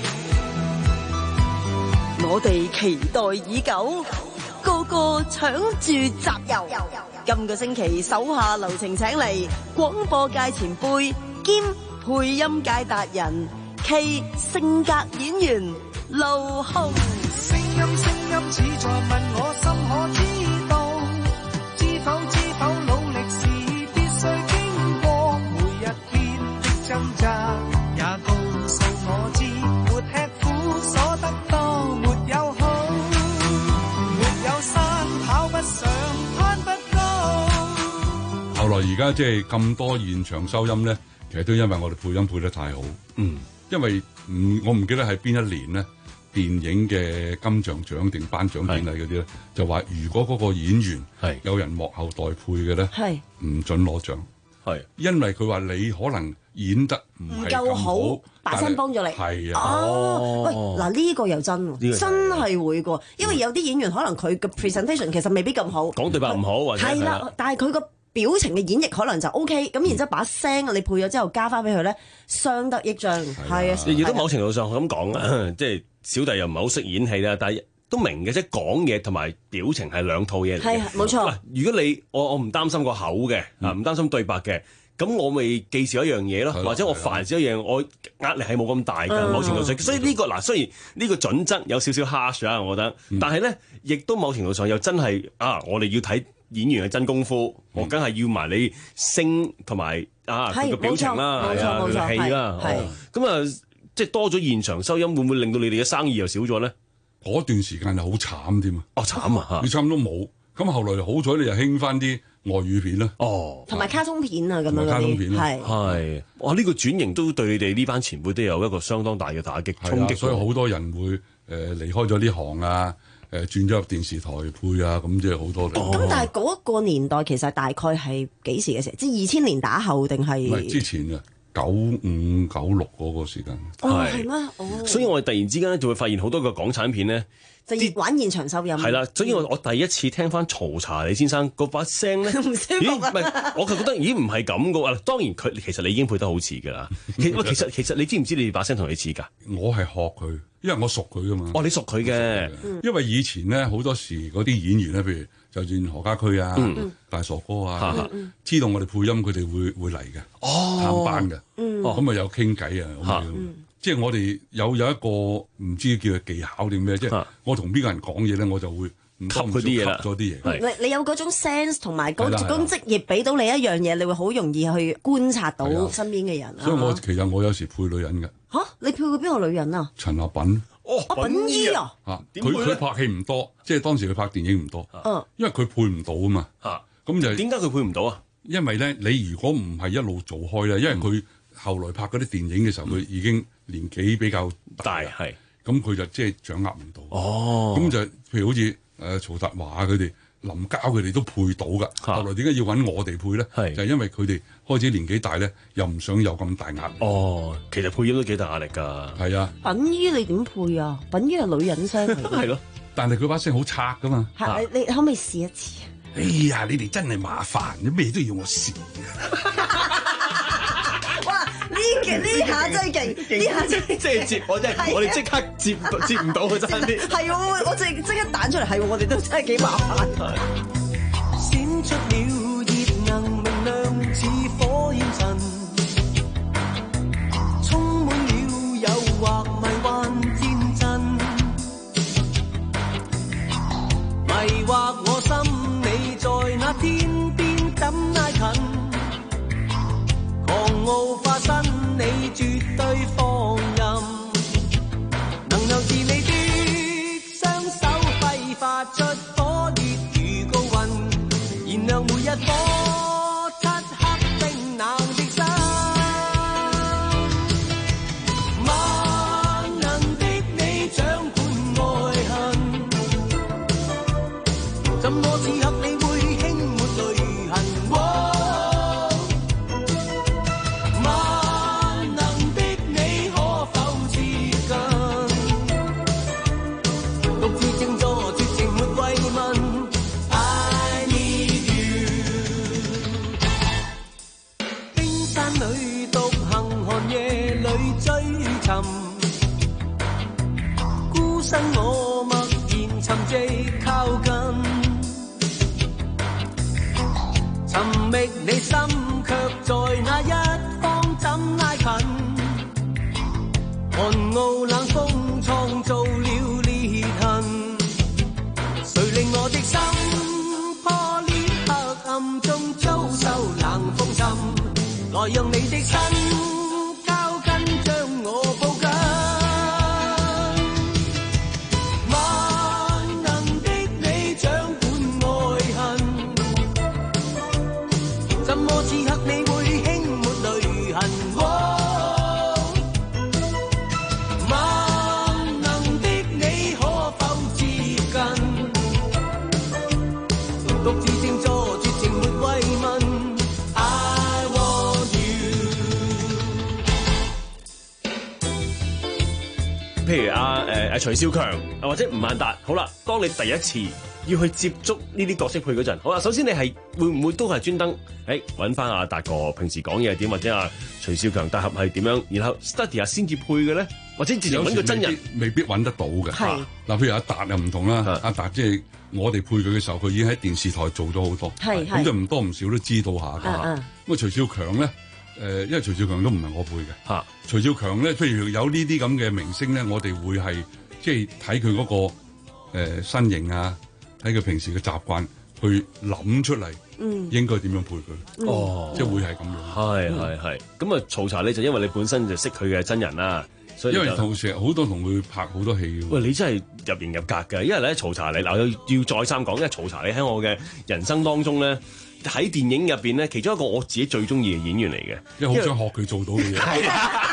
我哋期待已久，個個搶住集郵。今個星期手下留情請嚟廣播界前輩兼配音界達人，K性格演員盧鴻。 聲音聲音似在問我心可知道，知否知否努力是必須經過，每一天的掙扎也告訴我知，沒吃苦所得多沒有好，沒有山跑不上攀不高。 後來而家即係咁多現場收音咧，其實都因為我哋配音配得太好。嗯，因為唔我唔記得係邊一年咧，電影嘅金像獎定頒獎典禮嗰啲咧，就話如果嗰個演員係有人幕後代配嘅咧，係唔准攞獎。係因為佢話你可能演得唔係咁好， 把聲幫咗你。 係啊， 哦，喂，嗱呢個又真喎，真係會㗎，因為有啲演員可能佢嘅 presentation 其實未必咁好， 講對白唔好或者係啦，但係佢個表情嘅演繹可能就 O K， 咁然之後把聲你配咗之後加翻俾佢咧，相得益彰。係啊， 亦都某程度上咁講啊，即係小弟又唔係好識演戲啦，但係都明嘅，即係講嘢同埋表情係兩套嘢嚟嘅。係冇錯。嗱，如果你我我唔擔心個口嘅啊，唔擔心對白嘅，咁我咪記住一樣嘢咯，或者我煩少一樣，我壓力係冇咁大㗎。某程度上，所以呢個嗱，雖然呢個準則有少少 harsh 啊，我覺得，但係咧，亦都某程度上又真係啊，我哋要睇演員嘅真功夫，我梗係要埋你聲同埋啊佢個表情啦，係啊佢個戲啦，咁啊即係多咗現場收音，會唔會令到你哋嘅生意又少咗咧？ 嗰段時間就好慘添啊！ 哦，慘啊！ 你差唔多冇，咁後來好彩你又興翻啲外語片啦。哦， 同埋卡通片啊咁樣卡通片係係哇！呢個轉型都對你哋呢班前輩都有一個相當大嘅打擊衝擊， 所以好多人會誒離開咗呢行啊。誒轉咗入電視台配啊，咁即係好多嚟。 咁但係嗰個年代其實大概係幾時嘅時候？即係二千年打後定係？ 唔係之前嘅九五九六嗰個時間。 哦，係咩？哦。 所以我哋突然之間咧就會發現好多個港產片咧， 就玩現場收音。係啦，所以我我第一次聽翻曹查理先生嗰把聲咧，唔舒服啊！唔係，我就覺得咦唔係咁嘅喎。當然佢其實你已經配得好似㗎啦。其實其實其實你知唔知你把聲同你似㗎？ 我係學佢。因為我熟佢噶嘛， 哦，你熟佢嘅， 因為以前咧好多時嗰啲演員咧，譬如就算何家駒啊、嗯、大傻哥啊，嗯、知道我哋配音，佢哋會會嚟嘅，哦、探班嘅，咁啊有傾偈啊，咁樣，即係我哋有有一個唔知叫技巧定咩，即係我同邊個人講嘢咧，我就會。 吸佢啲嘢啦， 咗啲嘢。 你你有嗰種 sense 同埋嗰嗰種職業俾到你一樣嘢，你會好容易去觀察到身邊嘅人。 所以我其實我有時配女人嘅。 嚇！你配過邊個女人啊？ 陳立品。 哦，品姨啊， 嚇佢佢拍戲唔多，即係當時佢拍電影唔多， 嗯， 因為佢配唔到啊嘛， 嚇咁就點解佢配唔到啊？ 因為咧，你如果唔係一路做開咧，因為佢後來拍嗰啲電影嘅時候，佢已經年紀比較大，係咁佢就即係掌握唔到。 哦， 咁就譬如好似誒曹達華佢哋、林郊佢哋都配到噶。後來點解要揾我哋配咧？係就係因為佢哋開始年紀大咧，又唔想有咁大壓力。 哦，其實配音都幾大壓力㗎。 係啊， 品姨你點配啊？品姨係女人聲嚟㗎。 係咯， 但係佢把聲好拆㗎嘛。 係你你可唔可以試一次啊？ 哎呀，你哋真係麻煩，咩都要我試。 哇！呢嘅呢下真係勁，呢下真係即係接我真係，我哋即刻接接唔到佢真係。 係喎，我即即刻彈出嚟，係喎，我哋都真係幾麻煩。 閃出了熱能明亮似火焰塵，充滿了誘惑迷幻戰陣，迷惑我心。你在那天邊怎挨近？狂傲化身，你絕對放任，能量是你的雙手揮發出火熱如高溫，燃亮每一顆漆黑冰冷的心。萬能的你掌管愛恨，怎麼此刻你會輕抹淚痕？萬能的你可否接近？獨自靜坐絕情沒慰問 I need you。 冰山裏獨行寒夜裏追尋，孤身我默然沉寂靠近，尋覓你心，卻在那一方怎挨近？寒傲冷風創造了裂痕，誰令我的心破裂？黑暗中遭受冷風侵，來讓你的身交緊，將我抱緊。萬能的你掌管愛恨，怎麼此刻你會輕抹淚痕？萬能的你可否接近？獨自靜坐絕情沒慰問 I want you。 譬如阿誒阿徐少強，或者吳孟達，好啦，當你第一次要去接觸呢啲角色配嗰陣，好啦，首先你係會唔會都係專登誒揾翻阿達哥平時講嘢係點，或者阿徐少強搭合係點樣，然後 study 下先至配嘅咧，或者直接揾個真人， 未必揾得到嘅。 係嗱，譬如阿達又唔同啦，阿達即係我哋配佢嘅時候，佢已經喺電視台做咗好多， 係咁就唔多唔少都知道下㗎。 嗯嗯咁啊，徐少強咧，誒，因為徐少強都唔係我配嘅。嚇，徐少強咧，譬如有呢啲咁嘅明星咧，我哋會係即係睇佢嗰個誒身形啊，睇佢平時嘅習慣，去諗出嚟， 嗯， 應該點樣配佢。 哦， 即係會係咁樣。 係係係。咁啊，曹查你就因為你本身就識佢嘅真人啦，所以因為同時好多同佢拍好多戲嘅。 喂，你真係入型入格嘅，因為咧曹查你嗱，要要再三講，因為曹查你喺我嘅人生當中咧。喺電影入邊咧，其中一個我自己最中意嘅演員嚟嘅， 因為好想學佢做到嘅嘢。 係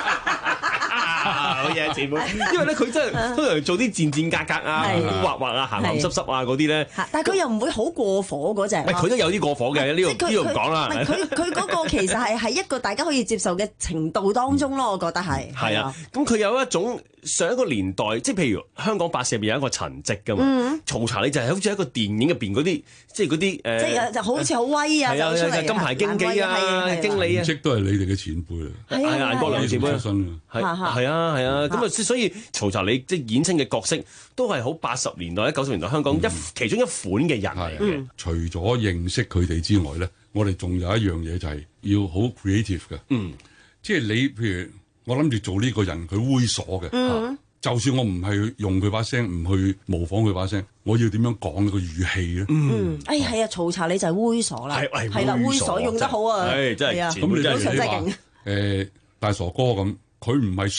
好嘢，前輩。因為咧，佢真係通常做啲賤賤格格啊、滑滑啊、鹹鹹濕濕啊嗰啲咧。 但係佢又唔會好過火嗰隻。 佢都有啲過火嘅，呢度呢度唔講啦。 佢佢嗰個其實係喺一個大家可以接受嘅程度當中咯，我覺得係。 係啊，咁佢有一種上一個年代，即係譬如香港八四入邊有一個陳跡㗎嘛。曹查理就係好似喺一個電影入邊嗰啲，即係嗰啲誒。即係就好似好威啊！ 係啊，金牌經紀啊，經理啊， 即都係你哋嘅前輩啊。 係啊，顏國良前輩出身嘅。 係係啊係啊，咁啊，所以曹查理即係演稱嘅角色都係好八十年代、九十年代香港一其中一款嘅人嚟嘅。 除咗認識佢哋之外咧，我哋仲有一樣嘢就係要好 creative 嘅。嗯，即係你譬如我諗住做呢個人，佢猥瑣嘅。嗯。就算我唔係用佢把聲，唔去模仿佢把聲，我要點樣講個語氣咧？ 嗯，哎係啊，曹查理就係猥瑣啦，係啦，猥瑣用得好啊， 係真係。 咁你真係你話誒大傻哥咁，佢唔係衰，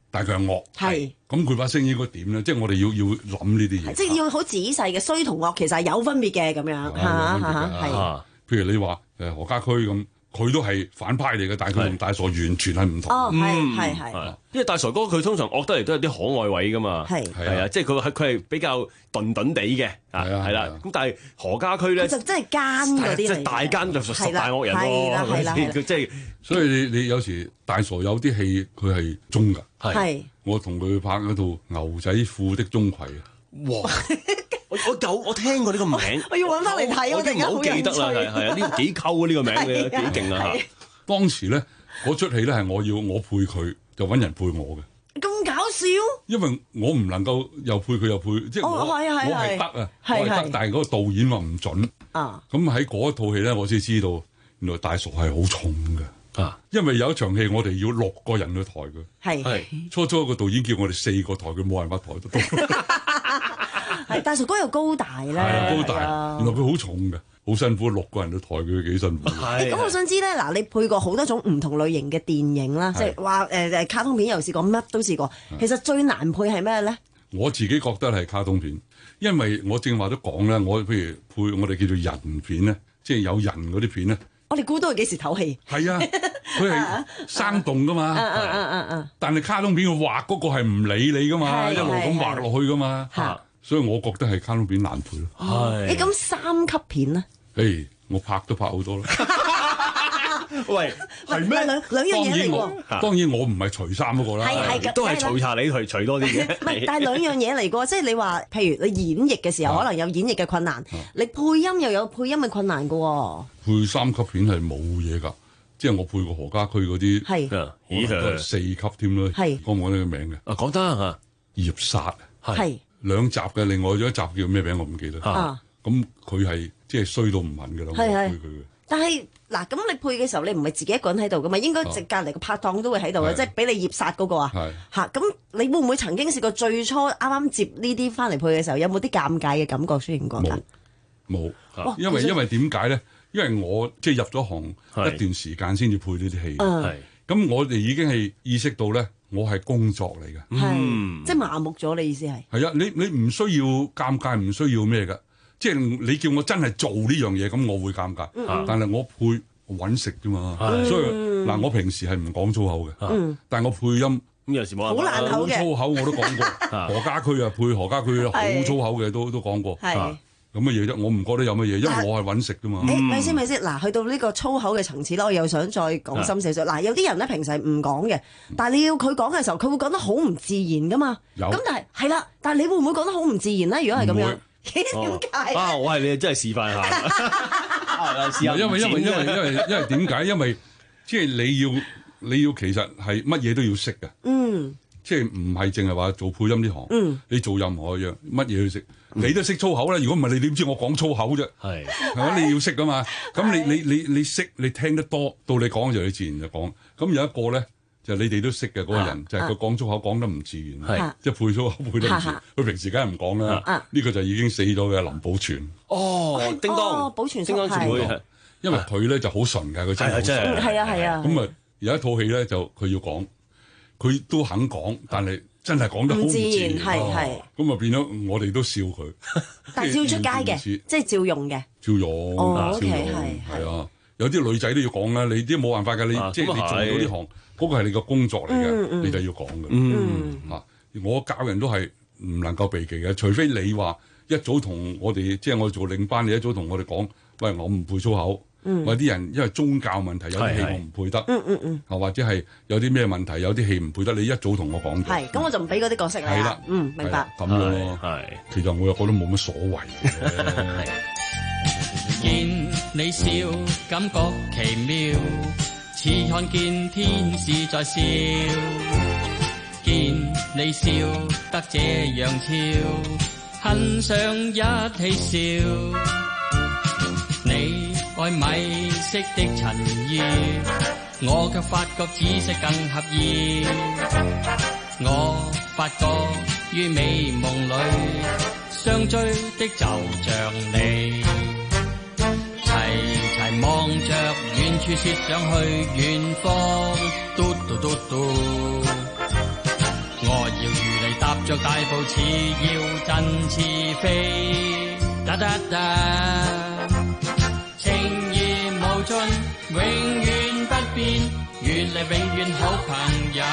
但係佢係惡， 係咁佢把聲應該點咧？即係我哋要要諗呢啲嘢， 即係要好仔細嘅衰同惡其實係有分別嘅咁樣嚇嚇係。 譬如你話誒何家駒咁。佢都係反派嚟嘅，但係佢同大傻完全係唔同。 哦，係係係， 因為大傻哥佢通常惡得嚟都有啲可愛位噶嘛。係係啊，即係佢係佢係比較頓頓地嘅啊，係啦。咁但係何家駒咧， 就真係奸嗰啲嚟， 即係大奸就十大惡人咯。 係啦係啦， 佢即係所以你你有時大傻有啲戲佢係忠㗎。係我同佢拍嗰套《牛仔褲的鍾馗》啊。 哇！我我有我聽過呢個名， 我要揾翻嚟睇，我突然間好記得啦，係係啊，呢個幾溝啊呢個名嘅，幾勁啊嚇！ 當時咧嗰出戲咧係我要我配佢，就揾人配我嘅。 咁搞笑！ 因為我唔能夠又配佢又配，即係我我係得啊，我係得，但係嗰個導演話唔準啊。咁喺嗰一套戲咧，我先知道原來大傻係好重嘅啊！因為有一場戲我哋要六個人去抬佢，係係初初個導演叫我哋四個抬佢，冇辦法抬得到。 係大傻哥又高大咧， 高大，原來佢好重嘅，好辛苦，六個人都抬佢幾辛苦。 咁我想知咧，嗱，你配過好多種唔同類型嘅電影啦，即係話誒誒卡通片又試過，乜都試過。其實最難配係咩咧？ 我自己覺得係卡通片，因為我正話都講咧，我譬如配我哋叫做人片咧，即係有人嗰啲片咧。 我哋估到佢幾時唞氣？ 係啊，佢係生動噶嘛。嗯嗯嗯嗯。但係卡通片佢畫嗰個係唔理你噶嘛，一路咁畫落去噶嘛。所以我覺得係卡通片難配咯。 係。誒咁三級片咧？ 誒，我拍都拍好多啦。 喂，係咩？ 兩兩樣嘢嚟喎。 當然我唔係除衫嗰個啦。 係係， 都係除下你除除多啲嘅。 唔係，但係兩樣嘢嚟嘅，即係你話，譬如你演繹嘅時候，可能有演繹嘅困難，你配音又有配音嘅困難嘅。配三級片係冇嘢㗎，即係我配過何家駒嗰啲， 係可能都係四級添啦。係講唔講呢個名嘅？ 啊，講得嚇， 葉煞係兩集嘅，另外有一集叫咩名我唔記得。啊，咁佢係即係衰到唔聞㗎啦，我配佢嘅。但係嗱，咁你配嘅時候，你唔係自己一個人喺度㗎嘛？應該直隔離個拍檔都會喺度嘅，即係俾你葉煞嗰個啊。係嚇，咁你會唔會曾經試過最初啱啱接呢啲翻嚟配嘅時候，有冇啲尷尬嘅感覺出現過㗎？ 冇，因為因為點解咧？因為我即係入咗行一段時間先至配呢啲戲，咁我哋已經係意識到咧，我係工作嚟嘅， 嗯，即係麻木咗。你意思係？ 係啊，你你唔需要尷尬，唔需要咩㗎？即係你叫我真係做呢樣嘢，咁我會尷尬。但係我配揾食啫嘛，所以嗱，我平時係唔講粗口嘅，但係我配音咁有時冇好難口嘅粗口我都講過。何家駒啊，配何家駒好粗口嘅都都講過。咁乜嘢啫？我唔覺得有乜嘢，因為我係揾食噶嘛。 誒，咪先咪先，嗱，去到呢個粗口嘅層次啦，我又想再講深少少。嗱，有啲人咧平時係唔講嘅，但係你要佢講嘅時候，佢會講得好唔自然噶嘛。有。咁但係係啦，但係你會唔會講得好唔自然咧？如果係咁樣，點解啊？我係你真係示範下。 因為因為因為因為因為點解？因為即係你要你要其實係乜嘢都要識嘅。嗯。即係唔係淨係話做配音呢行？嗯。你做任何一樣乜嘢都識。你都識粗口啦，如果唔係你點知我講粗口啫？係係嘛，你要識噶嘛。咁你你你你識，你聽得多，到你講就你自然就講。咁有一個咧，就你哋都識嘅嗰個人，就係佢講粗口講得唔自然，係即係配粗口配得唔自然。佢平時梗係唔講啦。呢個就已經死咗嘅林保全。 哦，叮當， 保全叮當姊妹， 因為佢咧就好純㗎，佢真係真係。 係啊係啊。 咁啊有一套戲咧就佢要講，佢都肯講，但係。真係講得好唔自然， 係係。 咁啊變咗我哋都笑佢。 但係照出街嘅，即係照用嘅。 照用，照用係啊。有啲女仔都要講啦，你啲冇辦法㗎，你即係你做到呢行，嗰個係你個工作嚟嘅，你就要講嘅。嗯啊，我教人都係唔能夠避忌嘅，除非你話一早同我哋，即係我做領班，你一早同我哋講，喂，我唔配粗口。或者啲人因為宗教問題，有啲戲我唔配得，嗯嗯嗯，啊或者係有啲咩問題，有啲戲唔配得，你一早同我講咗， 係，咁我就唔俾嗰啲角色你啦，係啦，嗯，明白， 咁樣咯，係，其實我又覺得冇乜所謂嘅。 見你笑，感覺奇妙，似看見天使在笑。見你笑得這樣俏，很想一起笑。你愛米色的襯衣，我卻發覺紫色更合意。我發覺於美夢裏，相追的就像你。齊齊望着遠處，設想去遠方，嘟嘟嘟嘟。 着大步似要振似飛，噠噠噠，情義無盡，永遠不變，原來永遠好朋友。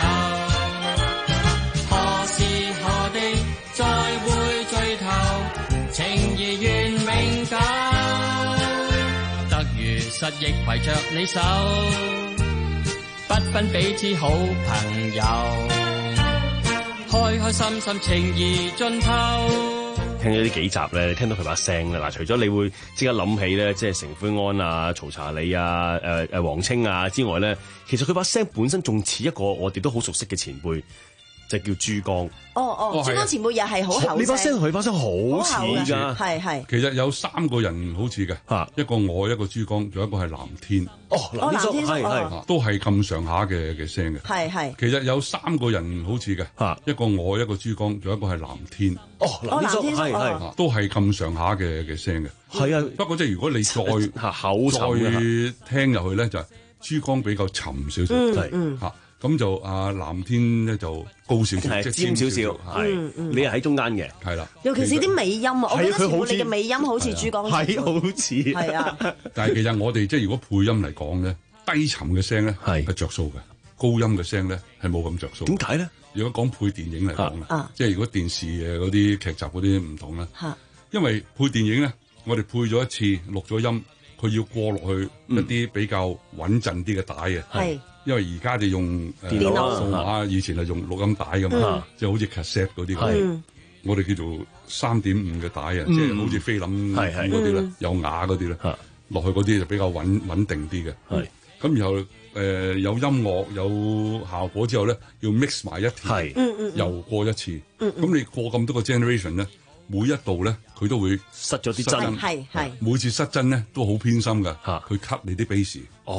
何時何地再會聚頭，情義願永久，得如失憶攜着你手，不分彼此好朋友，開開心心情義盡透。 聽咗呢幾集咧，你聽到佢把聲咧，嗱，除咗你會即刻諗起咧，即係成奎安啊、曹查理啊、誒誒黃清啊之外咧，其實佢把聲本身仲似一個我哋都好熟悉嘅前輩，就叫珠江。 哦哦，珠江前輩又係好厚， 你把聲同佢把聲好似㗎， 係係。 其實有三個人好似嘅，嚇一個我，一個珠江，仲有一個係藍天。 哦，藍天係係都係咁上下嘅嘅聲嘅。 係係。 其實有三個人好似嘅，嚇一個我，一個珠江，仲有一個係藍天。 哦，藍天係係都係咁上下嘅嘅聲嘅。 係啊， 不過即係如果你再口再聽入去咧，就係珠江比較沉少少， 嗯嚇。咁就啊藍天咧就高少少，即係尖少少，係你係喺中間嘅， 係啦。 尤其是啲尾音啊，我覺得前輩你嘅尾音好似珠江， 係好似， 係啊。 但係其實我哋即係如果配音嚟講咧，低沉嘅聲咧係着數嘅，高音嘅聲咧係冇咁着數。 點解咧？ 如果講配電影嚟講咧，即係如果電視嘅嗰啲劇集嗰啲唔同啦，因為配電影咧，我哋配咗一次錄咗音，佢要過落去一啲比較穩陣啲嘅帶嘅。係。因為而家就用電腦數碼，以前係用錄音帶㗎嘛，即係好似 cassette 嗰啲咁。我哋叫做三點五嘅帶啊，即係好似菲林嗰啲咧，有瓦嗰啲咧，落去嗰啲就比較穩穩定啲嘅。係咁，然後誒有音樂有效果之後咧，要 mix 埋一條，又過一次。咁你過咁多個 generation 咧，每一度咧佢都會失咗啲真， 係係每次失真咧都好偏心㗎，佢 cut 你啲 bass。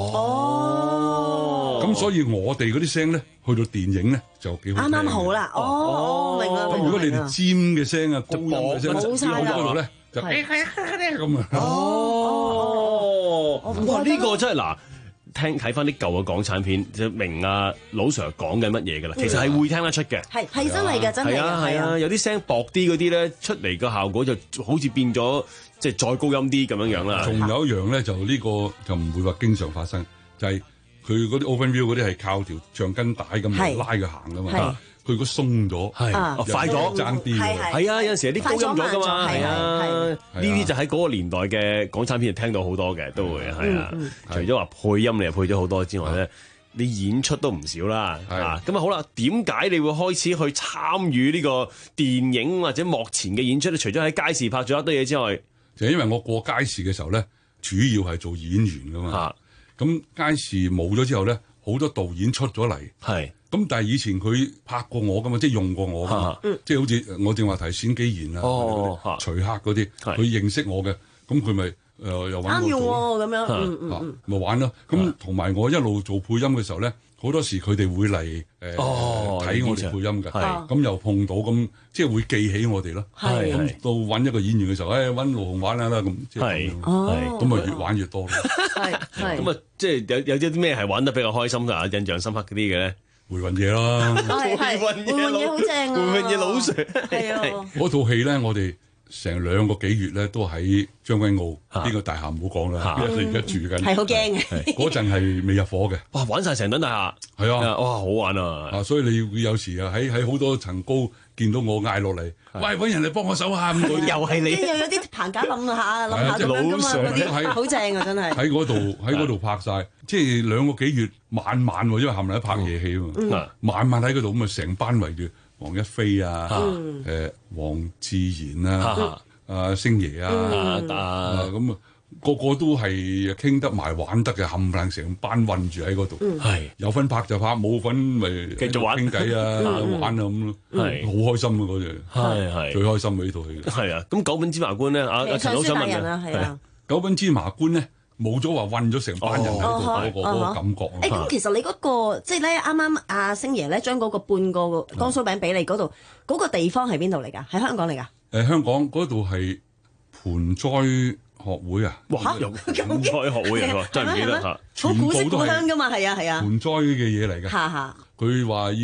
哦， 咁所以我哋嗰啲聲咧，去到電影咧就幾好聽。 啱啱好啦，哦，明啦。 咁如果你哋尖嘅聲啊、高音嘅聲， 冇晒啦， 嗰度咧就係係咁啊。 哦，哇！呢個真係嗱，聽睇翻啲舊嘅港產片，就明啊老 Sir 講緊乜嘢㗎啦。其實係會聽得出嘅， 係係真係嘅，真係係啊係啊，有啲聲薄啲嗰啲咧，出嚟個效果就好似變咗，即係再高音啲咁樣樣啦。 仲有一樣咧，就呢個就唔會話經常發生，就係佢嗰啲 open view 嗰啲係靠條橡筋帶咁嚟拉佢行㗎嘛。佢如果鬆咗， 係快咗爭啲，係啊，有陣時有啲高音咗㗎嘛，係啊，呢啲就喺嗰個年代嘅港產片聽到好多嘅，都會係啊。除咗話配音你又配咗好多之外咧，你演出都唔少啦。啊，咁啊好啦，點解你會開始去參與呢個電影或者幕前嘅演出咧？除咗喺街市拍咗一堆嘢之外， 就係因為我過街市嘅時候咧，主要係做演員㗎嘛。咁街市冇咗之後咧，好多導演出咗嚟。係。咁但係以前佢拍過我噶嘛，即係用過我噶嘛，即係好似我正話提冼基賢啊、徐克嗰啲，佢認識我嘅，咁佢咪誒又揾我做， 咁樣， 咪玩咯。咁同埋我一路做配音嘅時候咧，好多時佢哋會嚟誒睇我哋配音嘅，咁又碰到咁，即係會記起我哋咯。咁到揾一個演員嘅時候，誒揾盧鴻玩下啦，咁即係咁啊，越玩越多咯。 咁啊，即係有有啲咩係玩得比較開心啊、印象深刻嗰啲嘅咧？ 回魂夜啦， 回魂夜好正啊！ 回魂夜老 Sir 係啊，嗰套戲咧，我哋成兩個幾月咧都喺將軍澳邊個大廈唔好講啦，因為佢而家住緊， 係好驚嘅。 嗰陣係未入伙嘅， 哇！玩晒成棟大廈，係啊， 哇，好玩啊！ 啊，所以你會有時啊喺喺好多層高見到我嗌落嚟，喂，揾人嚟幫我手下咁， 又係你， 又有啲棚架冧下冧下咁樣噶嘛，嗰啲好正啊，真係喺嗰度喺嗰度拍晒，即係兩個幾月晚晚，因為冚唪唥拍夜戲啊嘛，晚晚喺嗰度咁啊，成班圍住黃一飛啊，誒黃智賢啊，啊星爺啊，咁啊個個都係傾得埋玩得嘅，冚唪唥成班韞住喺嗰度，係有份拍就拍，冇份咪繼續玩傾偈啊，玩啊咁咯，係好開心啊嗰陣，係係最開心嘅呢套戲。係啊，咁九品芝麻官咧，阿阿陳老想問嘅係啊，九品芝麻官咧。冇咗話韞咗成班人喺度嗰個嗰個感覺。 誒咁其實你嗰個即係咧啱啱阿星爺咧將嗰個半個江蘇餅俾你嗰度，嗰個地方係邊度嚟㗎？喺香港嚟㗎？ 誒香港嗰度係盆栽學會啊！ 哇！有盆栽學會啊！真係唔記得嚇。 好古色古香㗎嘛，係啊係啊。 盆栽嘅嘢嚟㗎。嚇嚇。佢話要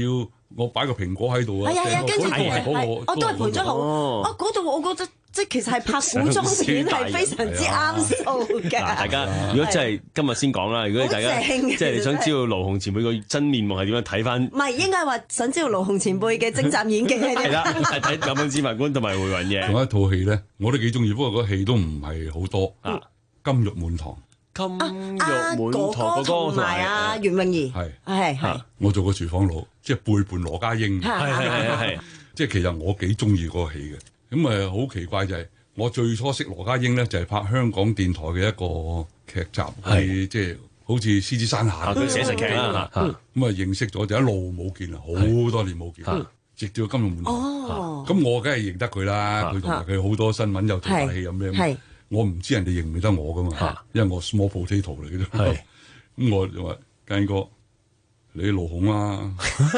我擺個蘋果喺度啊， 係啊，跟住係嗰個， 我都係陪咗好。哦，嗰度我覺得。即係其實係拍古裝片係非常之啱數嘅。 大家如果真係今日先講啦，如果大家即係你想知道盧紅前輩個真面目係點樣，睇翻。唔係應該係話想知道盧紅前輩嘅精湛演技係點。 係啦，睇《九品芝麻官》同埋《回魂夜》。 仲有一套戲咧，我都幾中意，不過嗰戲都唔係好多。啊，金玉滿堂。 金玉滿堂哥哥同埋阿袁詠儀。係係係。 我做過廚房佬，即係背叛羅家英。 係係係係。 即係其實我幾中意嗰個戲嘅。咁誒好奇怪就係我最初識羅家英咧，就係拍香港電台嘅一個劇集，係即係好似獅子山下佢寫實劇啦嚇。咁啊認識咗就一路冇見啦，好多年冇見，直到金玉滿堂。咁我梗係認得佢啦，佢同埋佢好多新聞有做大戲有咩？我唔知人哋認唔認得我噶嘛，因為我 small potato 嚟嘅啫。咁我就話家英哥，你盧紅啊，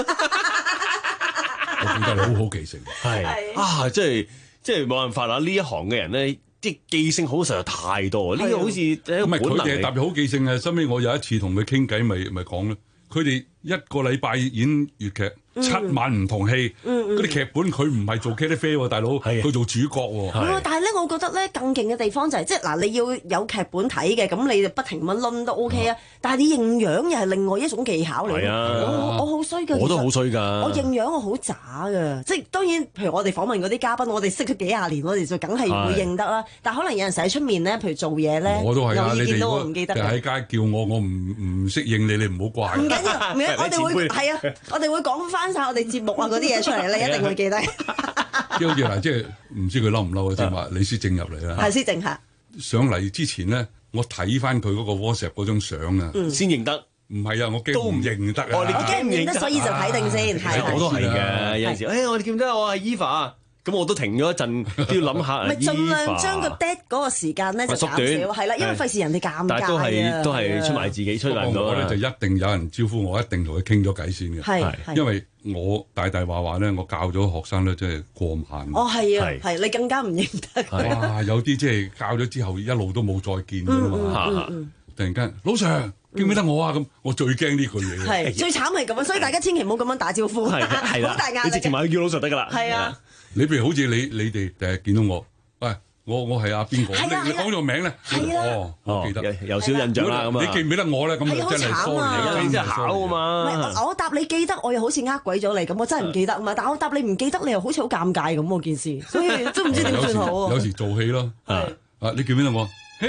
我記得你好好記性。 係啊，即係。即係冇辦法啦！呢一行嘅人咧，即係記性好實在太多。呢個好似一個本能嚟。 唔係佢哋係特別好記性嘅。收尾我有一次同佢傾偈，咪咪講咧。佢哋一個禮拜演粵劇。七晚唔同戲，嗰啲劇本佢唔係做茄喱啡喎，大佬，佢做主角喎。 但係咧，我覺得咧更勁嘅地方就係即係嗱，你要有劇本睇嘅，咁你就不停咁攆都 OK 啊。但係你認樣又係另外一種技巧嚟。我我好衰㗎， 我都好衰㗎。 我認樣我好渣㗎，即係當然，譬如我哋訪問嗰啲嘉賓，我哋識咗幾廿年，我哋就梗係會認得啦。但係可能有陣時喺出面咧，譬如做嘢咧， 我都係啊， 有意見到我唔記得。 喺街叫我，我唔唔適應你，你唔好怪。 唔緊要，唔緊要，我哋會係啊，我哋會講翻晒我哋節目啊嗰啲嘢出嚟，你一定會記得。 即係好似嗱，即係唔知佢嬲唔嬲啊？正話李思正入嚟啦， 係思正嚇。 上嚟之前咧，我睇翻佢嗰個 WhatsApp 嗰張相啊， 先認得。 唔係啊，我驚唔認得啊。 我驚唔認得，所以就睇定先。 我都係嘅，有陣時，誒我哋記唔得我係 Eva。咁我都停咗一陣，都要諗下。 咪盡量將個 dead 嗰個時間咧就減少，係啦，因為費事人哋尷尬。 但係都係都係出賣自己出嚟到。 我咧就一定有人招呼我，一定同佢傾咗偈先嘅。 係， 因為我大大話話咧，我教咗學生咧，即係過萬。 哦，係啊，係你更加唔認得。 哇！有啲即係教咗之後一路都冇再見㗎嘛。突然間，老 Sir 記唔記得我啊？咁我最驚呢句嘢。 係最慘係咁樣，所以大家千祈唔好咁樣打招呼。 係係啦， 好大壓力。 你直情埋叫老 Sir 得㗎啦。 係啊。 你譬如好似你你哋第日見到我，喂，我我係阿邊個？你你講咗個名咧？哦，我記得， 有少印象啦咁啊。 你記唔記得我咧？咁真係 sorry， 真係考啊嘛。 唔係我答你記得，我又好似呃鬼咗你咁，我真係唔記得啊嘛。但我答你唔記得，你又好似好尷尬咁喎件事，所以都唔知點算好。 有時做戲咯，啊，你記唔記得我？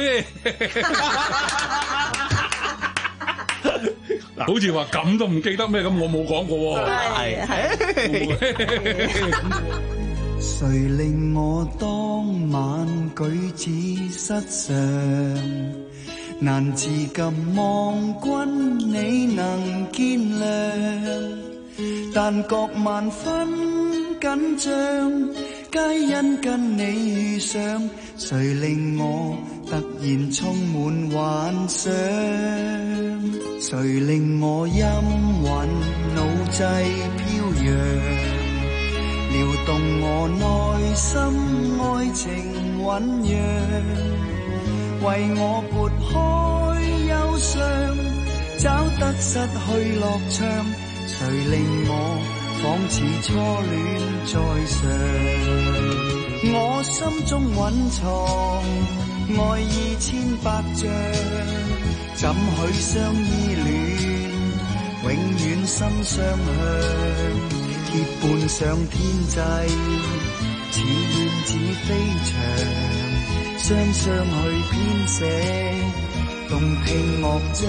好似話咁都唔記得咩？咁我冇講過喎。 係。誰令我當晚舉止失常？難自禁望君你能見諒，但覺萬分緊張，皆因跟你遇上。誰令我突然充滿幻想？誰令我陰魂腦際飄揚？撩動我內心愛情醞釀，為我撥開憂傷，找得失去樂章。誰令我仿似初戀在上？我心中蘊藏愛意千百丈，怎許相依戀，永遠心相向。結伴上天際，似燕子飛翔，雙雙去編寫動聽樂章。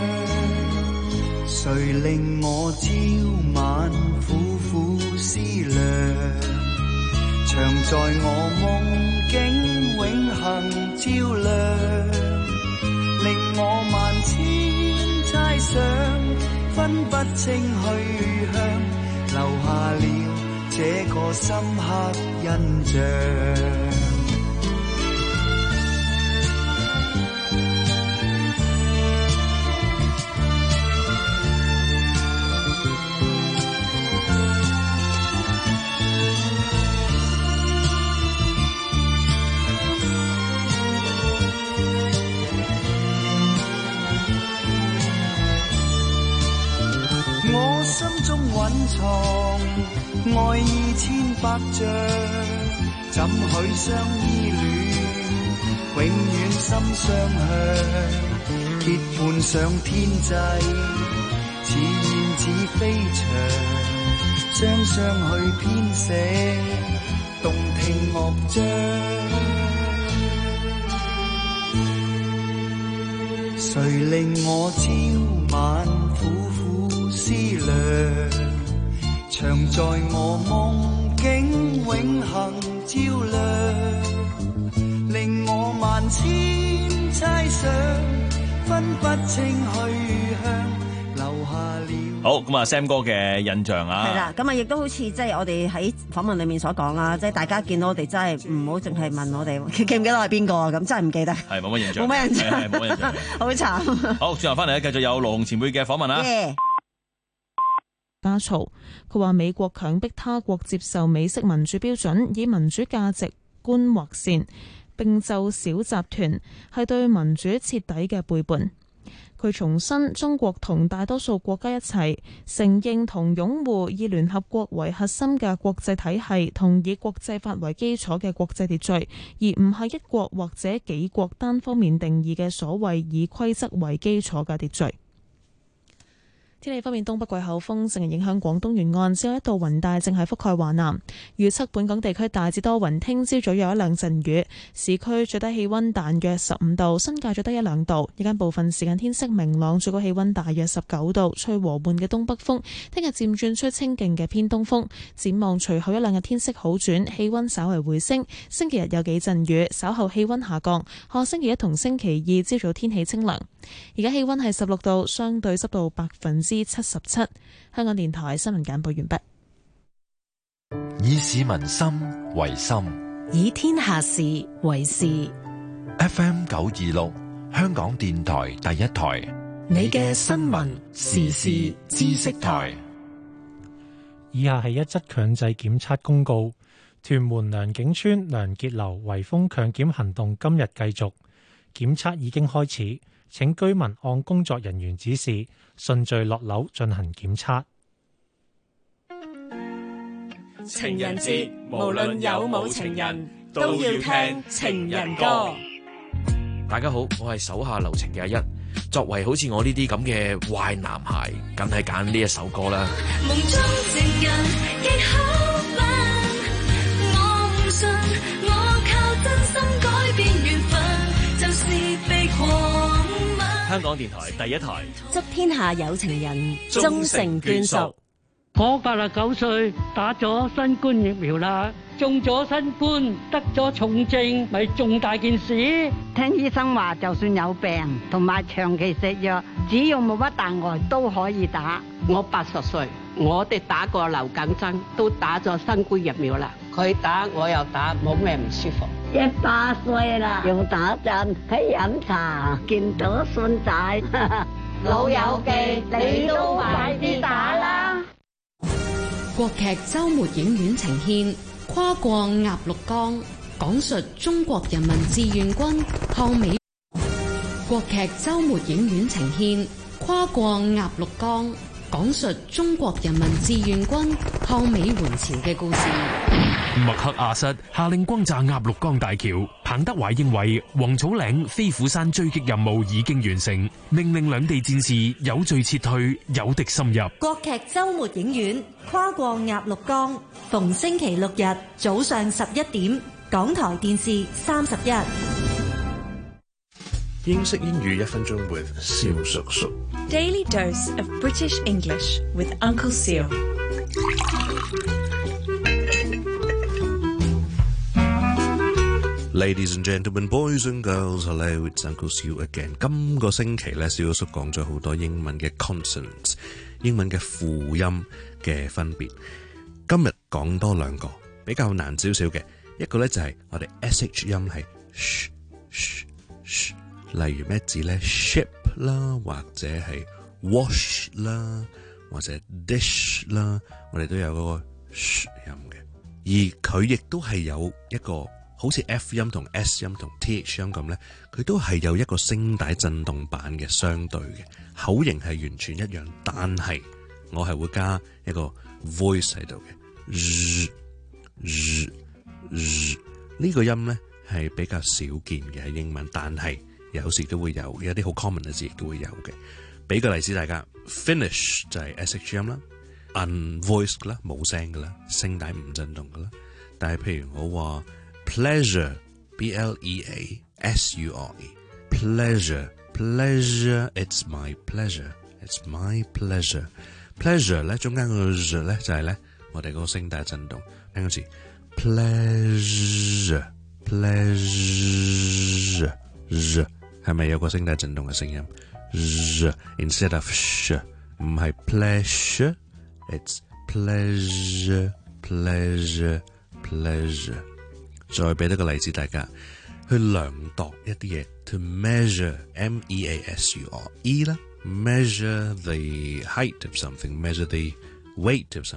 誰令我朝晚苦苦思量，常在我夢境永恆照亮，令我萬千猜想，分不清去向。留下了這個深刻印象。 我心中蘊藏愛意千百丈，怎許相依戀，永遠心相向，結伴上天際，似燕子飛翔，雙雙去編寫動聽樂章。誰令我朝晚苦苦思量，常在我夢境永恆照亮，令我萬千猜想分不清去向，留下了。 好咁啊 ，Sam 哥嘅印象啊， 係啦，咁啊，亦都好似即係我哋喺訪問裡面所講啦，即係大家見到我哋真係唔好淨係問我哋記唔記得我係邊個啊？咁真係唔記得， 係冇乜印象， 冇乜印象， 係冇乜印象， 好慘。 好，轉頭翻嚟咧，繼續有盧鴻前輩嘅訪問啦。 Yeah. 家嘈，佢話美國強迫他國接受美式民主標準，以民主價值觀劃線，並就小集團係對民主徹底嘅背叛。佢重申中國同大多數國家一齊承認同擁護以聯合國為核心嘅國際體系同以國際法為基礎嘅國際秩序，而唔係一國或者幾國單方面定義嘅所謂以規則為基礎嘅秩序。天氣方面，東北季候風正影響廣東沿岸，只有一道雲帶正係覆蓋華南。預測本港地區大致多雲，聽朝早有一兩陣雨。市區最低氣溫大約十五度，新界最低一兩度。日間部分時間天色明朗，最高氣溫大約十九度，吹和緩嘅東北風。聽日漸轉吹清勁嘅偏東風。展望隨後一兩日天色好轉，氣溫稍為回升。星期日有幾陣雨，稍後氣溫下降。下星期一同星期二朝早天氣清涼。而家氣溫係十六度，相對濕度百分之七十七。香港電台新聞簡報完畢。 以市民心為心， 以天下事為事。 F M 九二六，香港電台第一台， 你嘅新聞時事知識台。 以下係一則強制檢測公告：屯門良景村良傑樓圍封強檢行動今日繼續，檢測已經開始。請居民按工作人員指示順序落樓進行檢測。 情人節，無論有冇情人，都要聽情人歌。 大家好，我係手下留情嘅阿一。作為好似我呢啲咁嘅壞男孩，梗係揀呢一首歌啦。 夢中情人亦好笨，我唔信，我靠真心改變緣分，就是被狂。 香港電台第一台， 祝天下有情人終成眷屬。 我八十九歲，打咗新冠疫苗啦，中咗新冠，得咗重症，咪重大件事。 聽醫生話，就算有病同埋長期食藥，只要冇乜大礙都可以打。 我八十歲，我哋打過流感針，都打咗新冠疫苗啦。佢打我又打，冇咩唔舒服。 一百歲啦，用打針喺飲茶，見到孫仔， 老友記，你都快啲打啦！ 國劇周末影院呈獻《跨過鴨綠江》，講述中國人民志願軍抗美。國劇周末影院呈獻《跨過鴨綠江》，講述中國人民志願軍抗美援朝嘅故事。 麥克阿瑟下令轟炸鴨綠江大橋，彭德懷認為黃草嶺飛虎山追擊任務已經完成，命令兩地戰士有序撤退，有敵深入。 國劇周末影院跨過鴨綠江，逢星期六日早上十一點，港台電視三十一。 英式英語一分鐘 with 蕭叔叔。 Daily dose of British English with Uncle Seal。 Ladies and gentlemen, boys and girls, hello, it's Uncle Siu again。今個星期咧，小叔講咗好多英文嘅 consonants， 英文嘅輔音嘅分別。今日講多兩個比較難少少嘅，一個咧就係我哋 sh 音係 sh sh sh， 例如咩字咧 ship 啦，或者係 wash 啦，或者 dish 啦，我哋都有嗰個 sh 音嘅，而佢亦都係有一個。好似 F 音同 S 音同 T H 音咁咧，佢都係有一個聲帶震動板嘅相對嘅，口型係完全一樣，但係我係會加一個 voice 喺度嘅。Z Z 呢個音咧係比較少見嘅喺英文，但係有時都會有，有啲好 common 嘅字亦都會有嘅。俾個例子大家 ，finish 就係 S H 音啦 ，unvoiced 啦，冇聲噶啦，聲帶唔震動噶啦。但係譬如我話 pleasure，B L E A S U R E，pleasure，pleasure，it's my pleasure，it's my pleasure，pleasure 咧中間個 z 咧就係咧我哋嗰個聲帶震動，聽多次 pleasure，pleasure，z 係咪有個聲帶震動嘅聲音 z instead of sh， 唔係 pleasure，it's pleasure，pleasure，pleasure。再俾多個例子大家去量度一啲嘢 ，to measure M E A S U R E 啦 ，measure the height of something，measure the weight of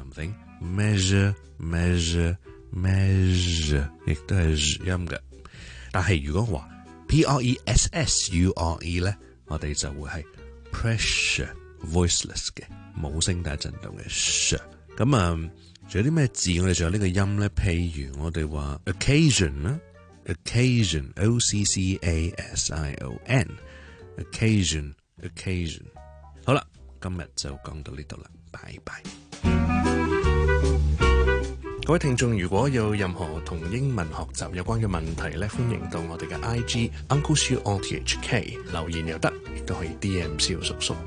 something，measure，measure，measure， 亦都係音嘅。但係如果話 P R E S S U R E 咧，我哋就會係 pressure，voiceless 嘅，冇聲帶震動嘅 sh。咁啊，仲有啲咩字我哋仲有呢個音咧？譬如我哋話 occasion 啦 ，occasion O C C A S I O N，occasion，occasion。好啦，今日就講到呢度啦，拜拜。各位聽眾，如果有任何同英文學習有關嘅問題咧，歡迎到我哋嘅 I G Uncle Siu O T H K 留言又得，亦都可以 D M 蕭叔叔。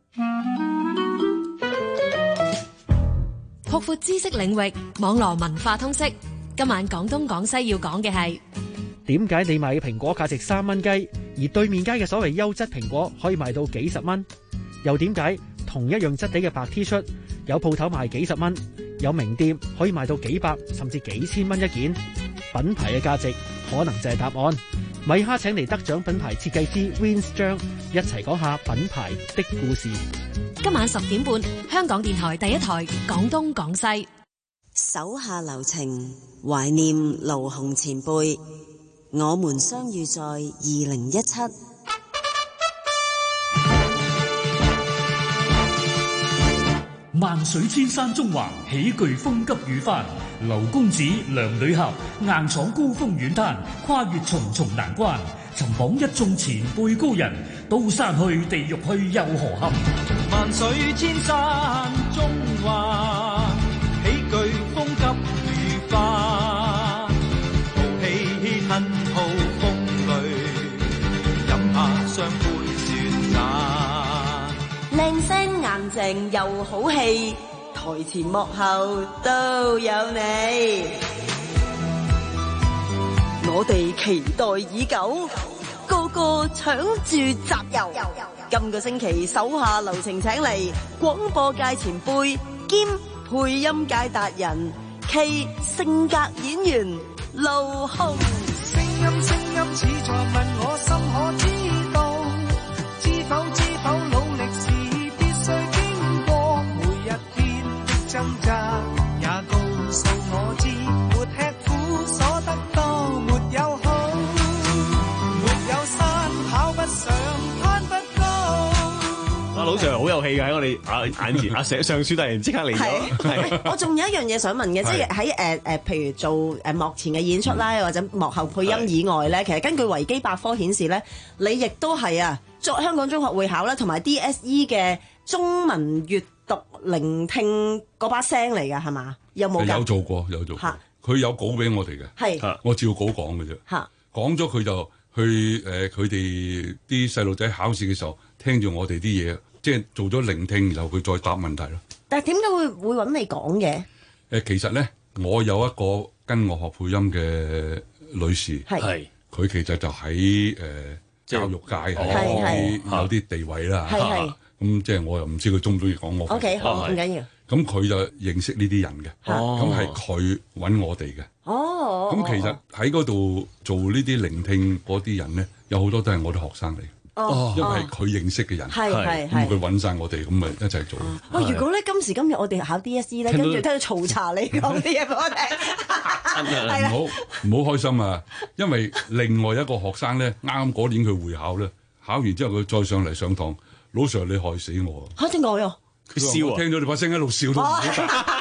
擴闊知識領域，網絡文化通識。今晚廣東廣西要講嘅係點解你買嘅蘋果價值三蚊雞，而對面街嘅所謂優質蘋果可以賣到幾十蚊？又點解同一樣質地嘅白 T 恤，有鋪頭賣幾十蚊，有名店可以賣到幾百甚至幾千蚊一件？品牌嘅價值可能就係答案。米哈請嚟得獎品牌設計師 Vince 張一齊講下品牌的故事。 今晚十點半，香港電台第一台廣東廣西。 手下留情，懷念盧紅前輩。我們相遇在二零一七。 萬水千山中橫，喜巨風急雨翻。劉公子、梁女俠，硬闖高峰遠灘，跨越重重難關，尋訪一眾前輩高人。刀山去，地獄去，又何憾？ 萬水千山中橫，喜巨風急雨翻。豪氣吞吐風雷，飲下雙杯雪盞。 靚聲硬淨又好氣，台前幕後都有你。我哋期待已久，個個搶住集郵。今個星期手下留情請嚟廣播界前輩兼配音界達人暨性格演員盧紅。 聲音聲音似在問我心可知道，知否知否努力是必須經過，每一天的掙扎也告訴我知，沒吃苦所得多沒有好，沒有山跑不上攀不高。 阿老 Sir 好有氣嘅喺我哋啊眼前，阿上上書突然即刻嚟咗。 我仲有一樣嘢想問嘅，即係喺誒誒，譬如做誒幕前嘅演出啦，或者幕後配音以外咧，其實根據維基百科顯示咧，你亦都係啊作香港中學會考啦，同埋 D S E 嘅中文閱讀聆聽嗰把聲嚟㗎，係嘛？有冇？ 有做過，有做過。佢有稿俾我哋嘅，係我照稿講嘅啫。嚇，講咗佢就去誒，佢哋啲細路仔考試嘅時候聽住我哋啲嘢。即係做咗聆聽，然後佢再答問題咯。 但係點解會會揾你講嘅？ 誒，其實咧，我有一個跟我學配音嘅女士，係佢其實就喺誒教育界係有啲地位啦。係係咁，即係我又唔知佢中唔中意講我。O K，好，唔緊要。咁佢就認識呢啲人嘅，咁係佢揾我哋嘅。哦，咁其實喺嗰度做呢啲聆聽嗰啲人咧，有好多都係我啲學生嚟。哦，因為佢認識嘅人，係係係，咁佢揾晒我哋，咁咪一齊做。 喂，如果咧今時今日我哋考 D S E 咧，跟住聽到嘈茶你講啲嘢俾我聽， 唔好唔好開心啊！因為另外一個學生咧，啱啱嗰年佢會考咧，考完之後佢再上嚟上堂，老 Sir 你害死我。 嚇點解啊？ 佢笑啊！ 聽到你把聲一路笑都唔好答。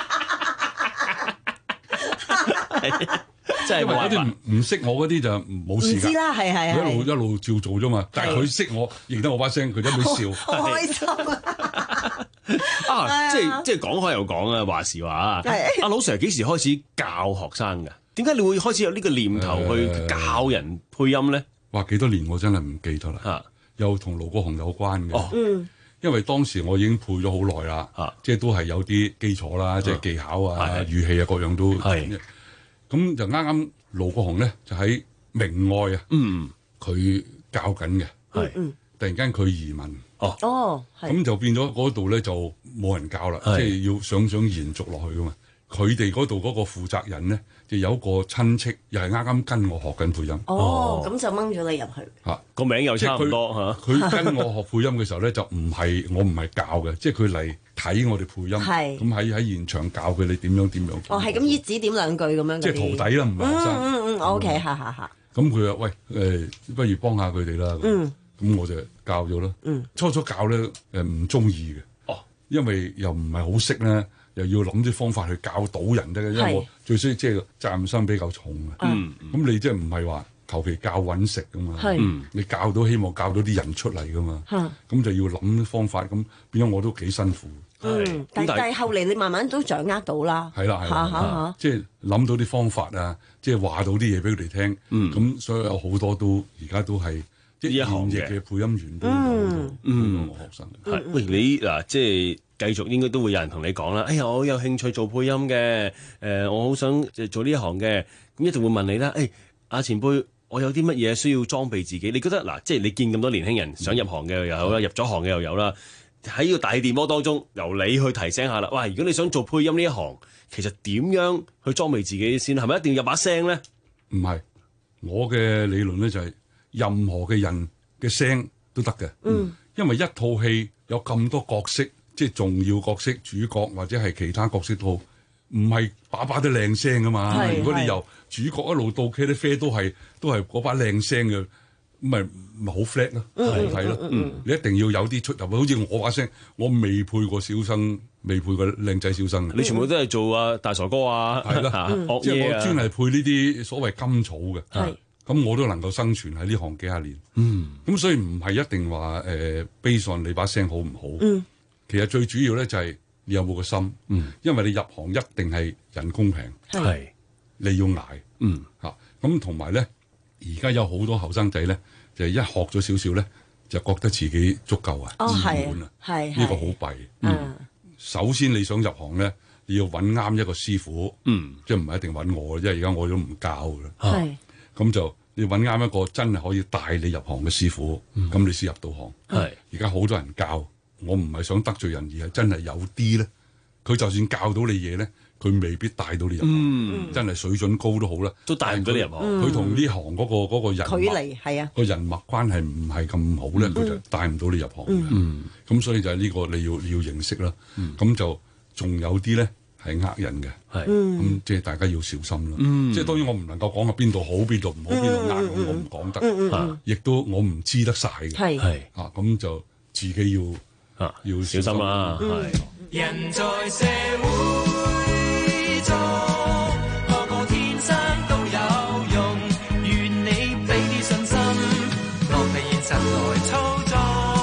即係因為嗰啲唔唔識我嗰啲就冇事㗎。 唔知啦，係係係。 一路一路照做啫嘛。但係佢識我，認得我把聲，佢一路笑。 好開心啊！ 啊，即係即係講開又講啊，話時話啊。阿老 Sir 幾時開始教學生㗎？點解你會開始有呢個念頭去教人配音咧？ 話幾多年我真係唔記得啦。嚇，又同盧國雄有關嘅。 哦， 嗯。 因為當時我已經配咗好耐啦，啊、即係都係有啲基礎啦，啊、即係技巧啊、語氣啊各樣都係。咁就啱啱盧國雄咧就喺明愛啊，嗯，佢教緊嘅，係，突然間佢移民，哦，哦，咁就變咗嗰度咧就冇人教啦，即係要想想延續落去噶嘛。佢哋嗰度嗰個負責人咧，就有一個親戚，又係啱啱跟我學緊配音。 哦，咁就掹咗你入去。 嚇， 個名又差唔多嚇。 佢跟我學配音嘅時候咧，就唔係我唔係教嘅，即係佢嚟睇我哋配音。係。咁喺喺現場教佢你點樣點樣。 哦，係咁依指點兩句咁樣。 即係徒弟啦，唔係學生。 嗯嗯嗯，OK，嚇嚇嚇。 咁佢話：喂，誒，不如幫下佢哋啦。嗯。咁我就教咗啦。嗯。初初教咧，誒唔中意嘅。哦。因為又唔係好識咧。又要諗啲方法去教到人啫，因為我最衰即係責任心比較重嘅。嗯，咁你即係唔係話求其教揾食噶嘛？係，你教到希望教到啲人出嚟噶嘛？嚇，咁就要諗方法，咁變咗我都幾辛苦。 嗯，但但係後嚟你慢慢都掌握到啦。 係啦，係啦，即係諗到啲方法啊，即係話到啲嘢俾佢哋聽。嗯，咁所以有好多都而家都係即係現役嘅配音員都嗯嗯我學生。 係，喂你嗱即係。繼續應該都會有人同你講啦，哎呀，我有興趣做配音嘅，誒、呃，我好想做呢一行嘅，咁一定會問你啦，誒、哎，阿前輩，我有啲乜嘢需要裝備自己？你覺得嗱，即係你見咁多年輕人想入行嘅又有啦，入咗行嘅又有啦，喺呢個大電波當中，由你去提醒下啦，哇！如果你想做配音呢一行，其實點樣去裝備自己先？係咪一定要有把聲咧？ 唔係，我嘅理論咧就係、是、任何嘅人嘅聲都得嘅，嗯，因為一套戲有咁多角色。即係重要角色、主角或者係其他角色都好，唔係把把都靚聲噶嘛。如果你由主角一路到茄喱啡都係都係嗰把靚聲嘅，咁咪咪好 flat 咯，好睇咯。你一定要有啲出入，好似我把聲，我未配過小生，未配過靚仔小生。 你全部都係做啊大傻哥啊，係啦， 即係我專係配呢啲所謂甘草嘅。係咁，我都能夠生存喺呢行幾廿年。嗯，咁所以唔係一定話誒，base on你把聲好唔好？嗯。其實最主要咧就係你有冇個心，嗯，因為你入行一定係人工平，係你要捱，嗯嚇，咁同埋咧，而家有好多後生仔咧，就係一學咗少少咧，就覺得自己足夠啊，自滿啊，係呢個好弊。嗯，首先你想入行咧，你要揾啱一個師傅，嗯，即係唔係一定揾我，因為而家我都唔教㗎啦，係咁就你揾啱一個真係可以帶你入行嘅師傅，咁你先入到行。係而家好多人教。我唔係想得罪人，而係真係有啲咧，佢就算教到你嘢咧，佢未必帶到你入行。嗯、真係水準高都好啦，都帶唔到你入行。佢同呢行嗰、嗰個嗰、嗰個人距離係啊，個人脈關係唔係咁好咧，佢、嗯、就帶唔到你入行嘅。咁、嗯嗯、所以就係呢個你要你要認識啦。咁、嗯、就仲有啲咧係呃人嘅，係咁即係大家要小心啦。嗯、即係當然我唔能夠講啊邊度好邊度唔好邊度呃我，我唔講得。亦、嗯嗯嗯、都我唔知得晒嘅。係係啊，咁就自己要。啊，要小心啦，係。人在社會中，個個天生都有用，願你俾啲信心，落地現實來操縱，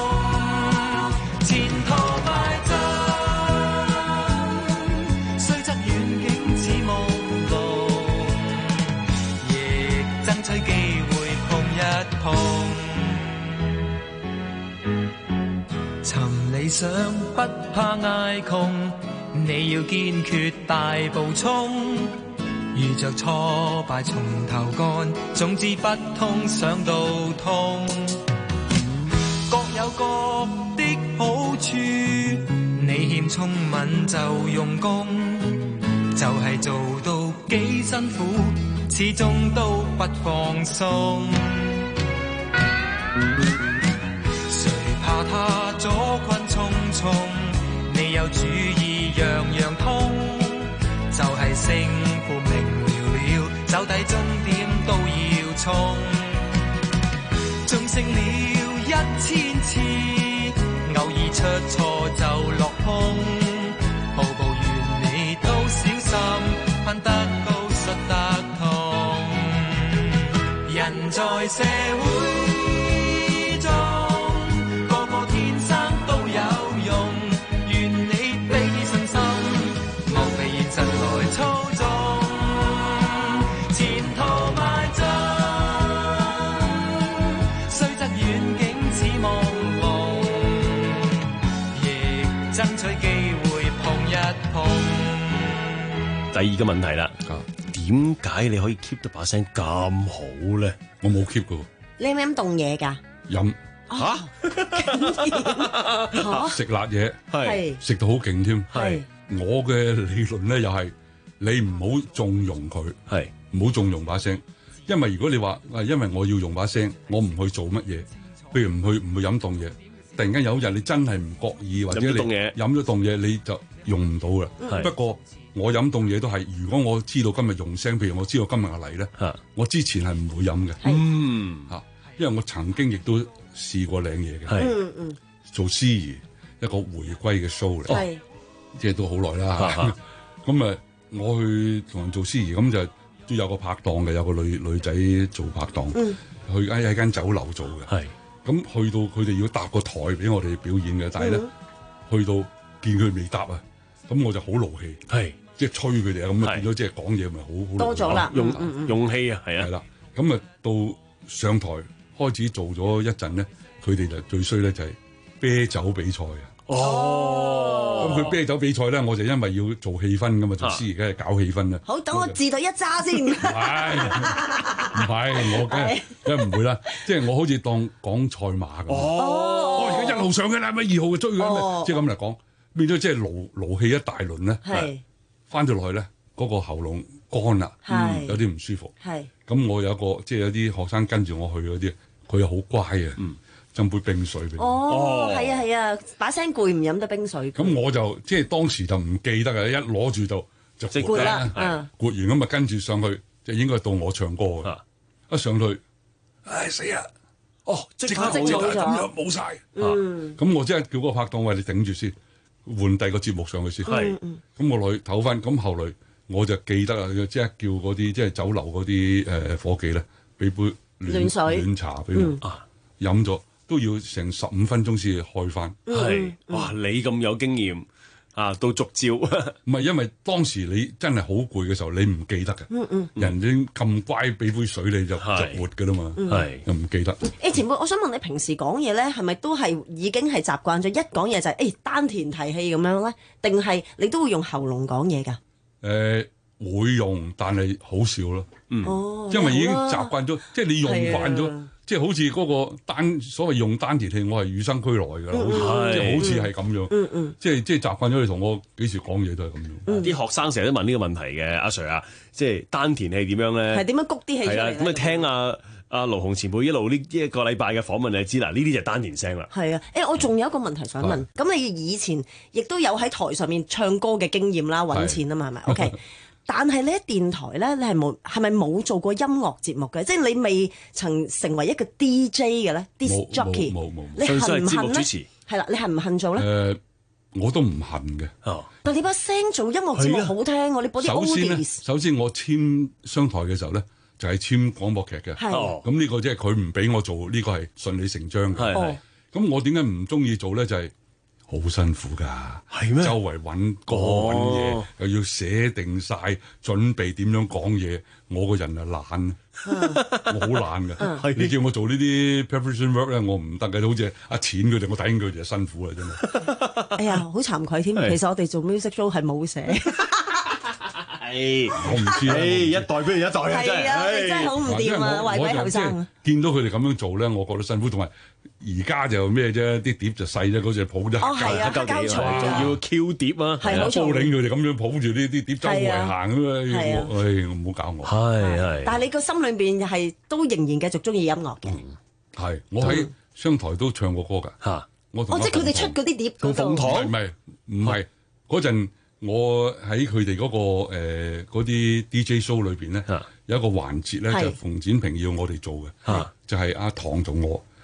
前途快進，雖則遠景似夢露，亦爭取機會碰一碰。理想不怕捱窮，你要堅決大步衝，遇着挫敗從頭幹，總之不通想到通，各有各的好處，你欠聰敏就用功，就係、是、做到幾辛苦，始終都不放鬆。他阻困重重，你有主意樣樣通，就係勝負明了了，走抵終點都要衝。縱勝了一千次，偶爾出錯就落空，步步完美都小心，盼得高失得痛。人在社會中，個個天生都有用，願你俾信心，莫被現實來操縱，前途邁進，雖則遠景似夢夢，亦爭取機會碰一碰。 第二個問題啦，點解你可以 keep 到把聲咁好咧？ 我冇 keep 噶。 你飲唔飲凍嘢㗎？ 飲嚇， 食辣嘢係食到好勁添。 係我嘅理論咧，又係你唔好縱容佢， 係唔好縱容把聲。因為如果你話啊，因為我要用把聲，我唔去做乜嘢，譬如唔去唔去飲凍嘢，突然間有一日你真係唔覺意或者你飲咗凍嘢， 飲咗凍嘢你就用唔到啦。 嗯不過我飲凍嘢都係，如果我知道今日用聲，譬如我知道今日嚟咧，我之前係唔會飲嘅。 嗯， 嚇，因為我曾經亦都試過領嘢嘅， 嗯嗯， 做司儀一個回歸嘅 show 嚟， 係即係都好耐啦嚇。咁啊，我去同人做司儀，咁就都有個拍檔嘅，有個女女仔做拍檔， 嗯， 去喺喺間酒樓做嘅， 係。 咁去到佢哋要搭個台俾我哋表演嘅，但係咧去到見佢未搭啊，咁我就好勞氣， 係即係催佢哋啊，咁啊變咗即係講嘢咪好好多咗啦， 用用氣啊，係啊， 係啦，咁啊到上台開始做咗一陣咧，佢哋就最衰咧就係啤酒比賽啊。 哦， 咁佢啤酒比賽咧，我就因為要做氣氛噶嘛，做司儀梗係搞氣氛啦。 好，等我自隊一揸先。 唔係，唔係，我梗係梗係唔會啦。即係我好似當講賽馬咁。哦，我而家一路上嘅啦，咪二號追佢，即係咁嚟講，變咗即係勞勞氣一大輪咧。 係。 翻到落去咧，嗰個喉嚨乾啦，有啲唔舒服。 係。 咁我有個即係有啲學生跟住我去嗰啲，佢又好乖啊。嗯。斟杯冰水俾我。 哦，係啊係啊，把聲攰唔飲得冰水。 咁我就即係當時就唔記得啊，一攞住就就攰啦， 攰完咁啊跟住上去就應該到我唱歌嘅。一上去，唉死啊！哦，即刻冇咗，咁樣冇晒。嗯。咁我即係叫嗰個拍檔喂，你頂住先，換第二個節目上去先。係。咁我落去唞翻，咁後來我就記得啊，即係叫嗰啲即係酒樓嗰啲誒夥計咧，俾杯暖水暖茶俾我啊，飲咗。都要成十五分鐘先至開翻， 係哇！你咁有經驗啊，都逐招。 唔係因為當時你真係好攰嘅時候，你唔記得嘅。嗯嗯，人已經咁乖，俾杯水你就就活㗎啦嘛。係又唔記得。 誒前輩，我想問你平時講嘢咧，係咪都係已經係習慣咗一講嘢就係誒丹田提氣咁樣咧？定係你都會用喉嚨講嘢㗎？ 誒會用，但係好少咯。嗯，因為已經習慣咗，即係你用慣咗。即係好似嗰個單所謂用丹田氣，我係與生俱來㗎啦，好似即係好似係咁樣，嗯嗯、即係即係習慣咗你同我幾時講嘢都係咁樣。啲、 嗯、學生成日都問呢個問題嘅，阿 Sir 啊，即係丹田氣點樣咧？ 係點樣谷啲氣出嚟？係啊， 咁你聽阿阿盧鴻前輩一路呢一個禮拜嘅訪問，你就知啦，呢啲就係丹田聲啦。係啊，誒我仲有一個問題想問，咁、啊、你以前亦都有喺台上面唱歌嘅經驗啦，揾錢啊嘛，係咪 ？OK。但係你喺電台咧，你係冇係咪冇做過音樂節目嘅？即係你未曾成為一個 D J 嘅咧，disc jockey。冇冇冇。你恨唔恨咧？係啦，你恨唔恨做咧？ 誒，我都唔恨嘅。哦。 但係你把聲做音樂節目好聽喎，你播啲 oldies。 首先我簽商台嘅時候咧，就係簽廣播劇嘅。係。咁呢個即係佢唔俾我做，呢個係順理成章嘅。係。咁我點解唔中意做咧？就係。好辛苦㗎，係咩？周圍揾歌揾嘢，又要寫定晒，準備點樣講嘢。我個人啊懶，我好懶㗎。你叫我做呢啲 preparation work 咧，我唔得嘅。好似阿錢佢哋，我睇緊佢哋就辛苦啦，真係。 哎呀，好慚愧添。其實我哋做 music show 係冇寫。 係，我唔知啊。 一代比一代啊， 真係。係啊，真係好唔掂啊，為鬼後生。 見到佢哋咁樣做咧，我覺得辛苦，同埋而家就咩啫？啲碟就細啫，嗰隻抱得黑膠膠碟啊， 仲要 Q 碟啊， 係啊， 高領佢哋咁樣抱住呢啲碟周圍行咁啊！唉，唔好搞我。 係係。 但係你個心裏邊係都仍然繼續中意音樂嘅。 係，我喺商台都唱過歌㗎嚇。我同哦，即係佢哋出嗰啲碟嗰度。 鳳堂唔係唔係嗰陣。我喺佢哋嗰個誒嗰啲 D J show 裏邊咧，有一個環節咧就馮展平要我哋做嘅，就係阿唐同我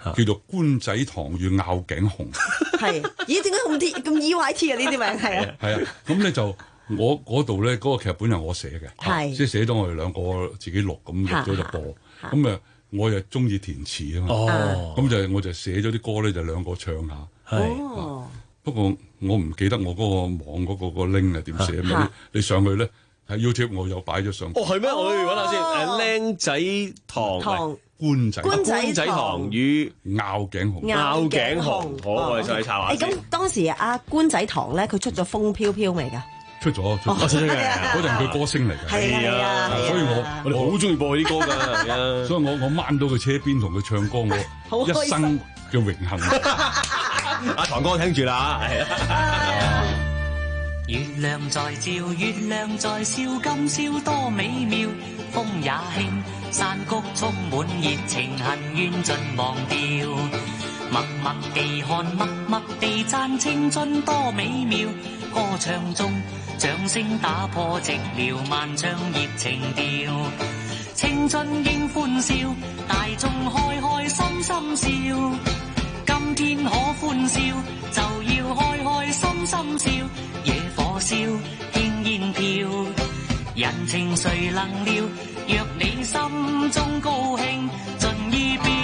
叫做官仔堂與拗頸熊。 係，咦？點解咁啲咁 E Y T 啊？呢啲名係啊。 係啊，咁咧就我嗰度咧嗰個劇本係我寫嘅， 係即係寫咗我哋兩個自己錄咁錄咗就播。咁誒，我又中意填詞啊嘛。哦。咁就我就寫咗啲歌咧，就兩個唱下。 係。 不過我唔記得我嗰個網嗰個個 link 係點寫咩？你上去咧喺 YouTube 我有擺咗上。 哦，係咩？我去揾下先。誒，僆仔堂。 官仔官仔堂與拗頸熊， 拗頸熊，好，我哋上去查下先。 咁當時阿官仔堂咧，佢出咗風飄飄未㗎？ 出咗，出咗嘅。嗰陣佢歌星嚟㗎。 係啊， 所以我我哋好中意播佢啲歌㗎，係啊。 所以我我掹到佢車邊同佢唱歌，我一生嘅榮幸。 阿堂哥聽住啦，係啊。 月亮在照，月亮在笑，今宵多美妙。風也輕，山谷充滿熱情，恨怨盡忘掉。默默地看，默默地讚，青春多美妙。歌唱中，掌聲打破寂寥，漫唱熱情調。青春應歡笑，大眾開開心心笑。今天可歡笑，就要開開心心笑。野火燒，輕煙飄，人情誰能料？若你心中高興，盡意表。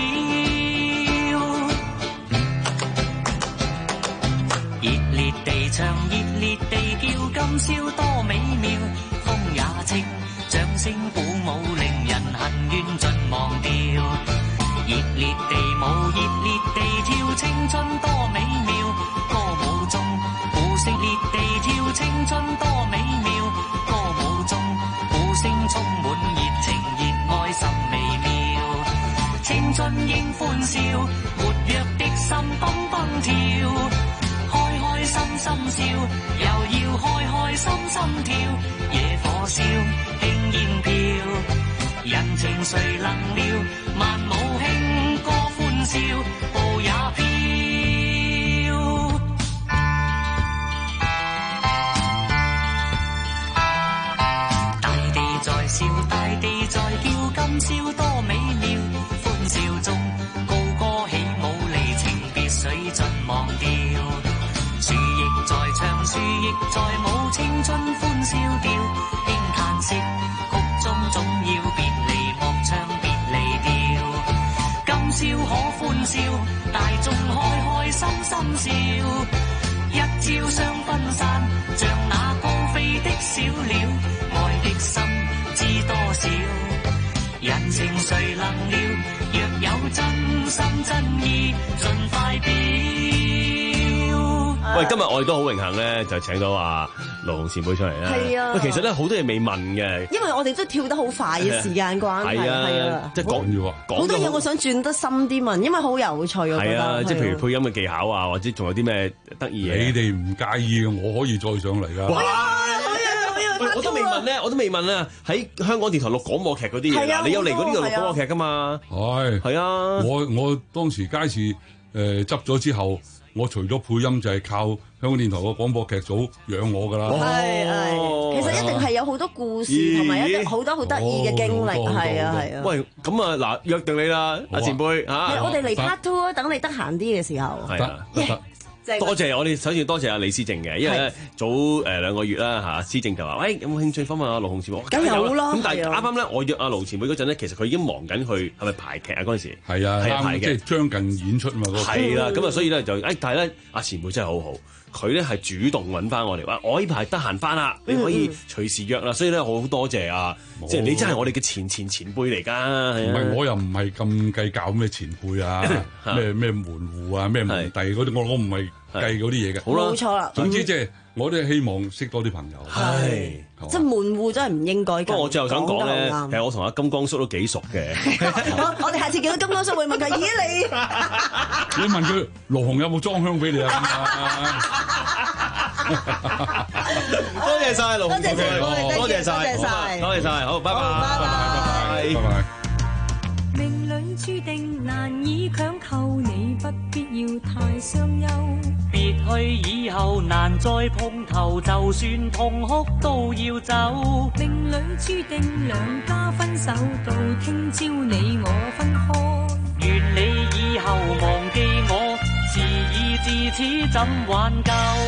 熱烈地唱，熱烈地叫，今宵多美妙。風也清，掌聲鼓舞，令人恨怨盡忘掉。熱烈地舞，熱烈地跳，青春多美妙。歌舞中，鼓聲烈地跳，青春多美妙。歌舞中，鼓聲充滿熱情，熱愛甚微妙。青春應歡笑，活躍的心蹦蹦跳。開開心心笑，又要開開心心跳。野火燒，輕煙飄，人情誰能料？萬舞輕，歌歡笑，步也飄。大地在笑，大地在叫，今宵多美妙。歡笑中，高歌起舞，離情別緒盡忘掉。樹亦在唱，樹亦在舞，青春歡笑調。輕嘆息，曲中總要別離，莫唱別離調。今宵可歡笑，大眾開開心心笑。一朝雙分散，像那高飛的小鳥。愛的心知多少？人情誰能料？若有真心真意，盡快表。 喂，今日我哋都好榮幸咧，就請到阿盧紅前輩出嚟啦。 係啊。 喂，其實咧好多嘢未問嘅。 因為我哋都跳得好快嘅時間關係。係啊，係啊。 即係講要啊， 好多嘢我想轉得深啲問，因為好有趣啊。 係啊，即係譬如配音嘅技巧啊，或者仲有啲咩得意嘢。 你哋唔介意嘅，我可以再上嚟㗎。 哇！我都未問咧，我都未問啊！喺香港電台錄廣播劇嗰啲嘢，嗱，你有嚟過呢度錄廣播劇㗎嘛？ 係係啊！我我當時街市誒執咗之後，我除咗配音就係靠香港電台個廣播劇組養我㗎啦。 係係，其實一定係有好多故事同埋一啲好多好得意嘅經歷，係啊係啊。 喂，咁啊嗱，約定你啦，阿前輩嚇。 我哋嚟 part two 啊，等你得閒啲嘅時候。 係啊。多謝我哋，首先多謝阿李思正嘅，因為咧早誒兩個月啦嚇，思正就話：喂，有冇興趣訪問阿盧紅前輩？ 梗有啦。 咁但係啱啱咧，我約阿盧前輩嗰陣咧，其實佢已經忙緊去係咪排劇啊？嗰陣時係啊，係排劇，即係將近演出嘛。 係啦，咁啊，所以咧就誒，但係咧阿前輩真係好好，佢咧係主動揾翻我哋話：我呢排得閒翻啦，你可以隨時約啦。所以咧好多謝啊，即係你真係我哋嘅前前前輩嚟㗎。 唔係，我又唔係咁計較咩前輩啊，咩咩門戶啊，咩門第嗰啲，我我唔係。計嗰啲嘢嘅， 好啦，冇錯啦。 總之即係我都係希望識多啲朋友。 係，即係門戶真係唔應該。 不過我最後想講咧，其實我同阿金剛叔都幾熟嘅。 我我哋下次見到金剛叔會問佢：咦你？ 你問佢盧紅有冇裝香俾你啊？ 多謝晒盧紅， 多謝晒， 多謝晒，多謝晒，好，拜拜，拜拜，拜拜。 命裏注定難以強求，你不必要太傷憂。 別去以後難再碰頭，就算痛哭都要走。 命裏注定兩家分手，到聽朝你我分開。 願你以後忘記我，事已至此怎挽救？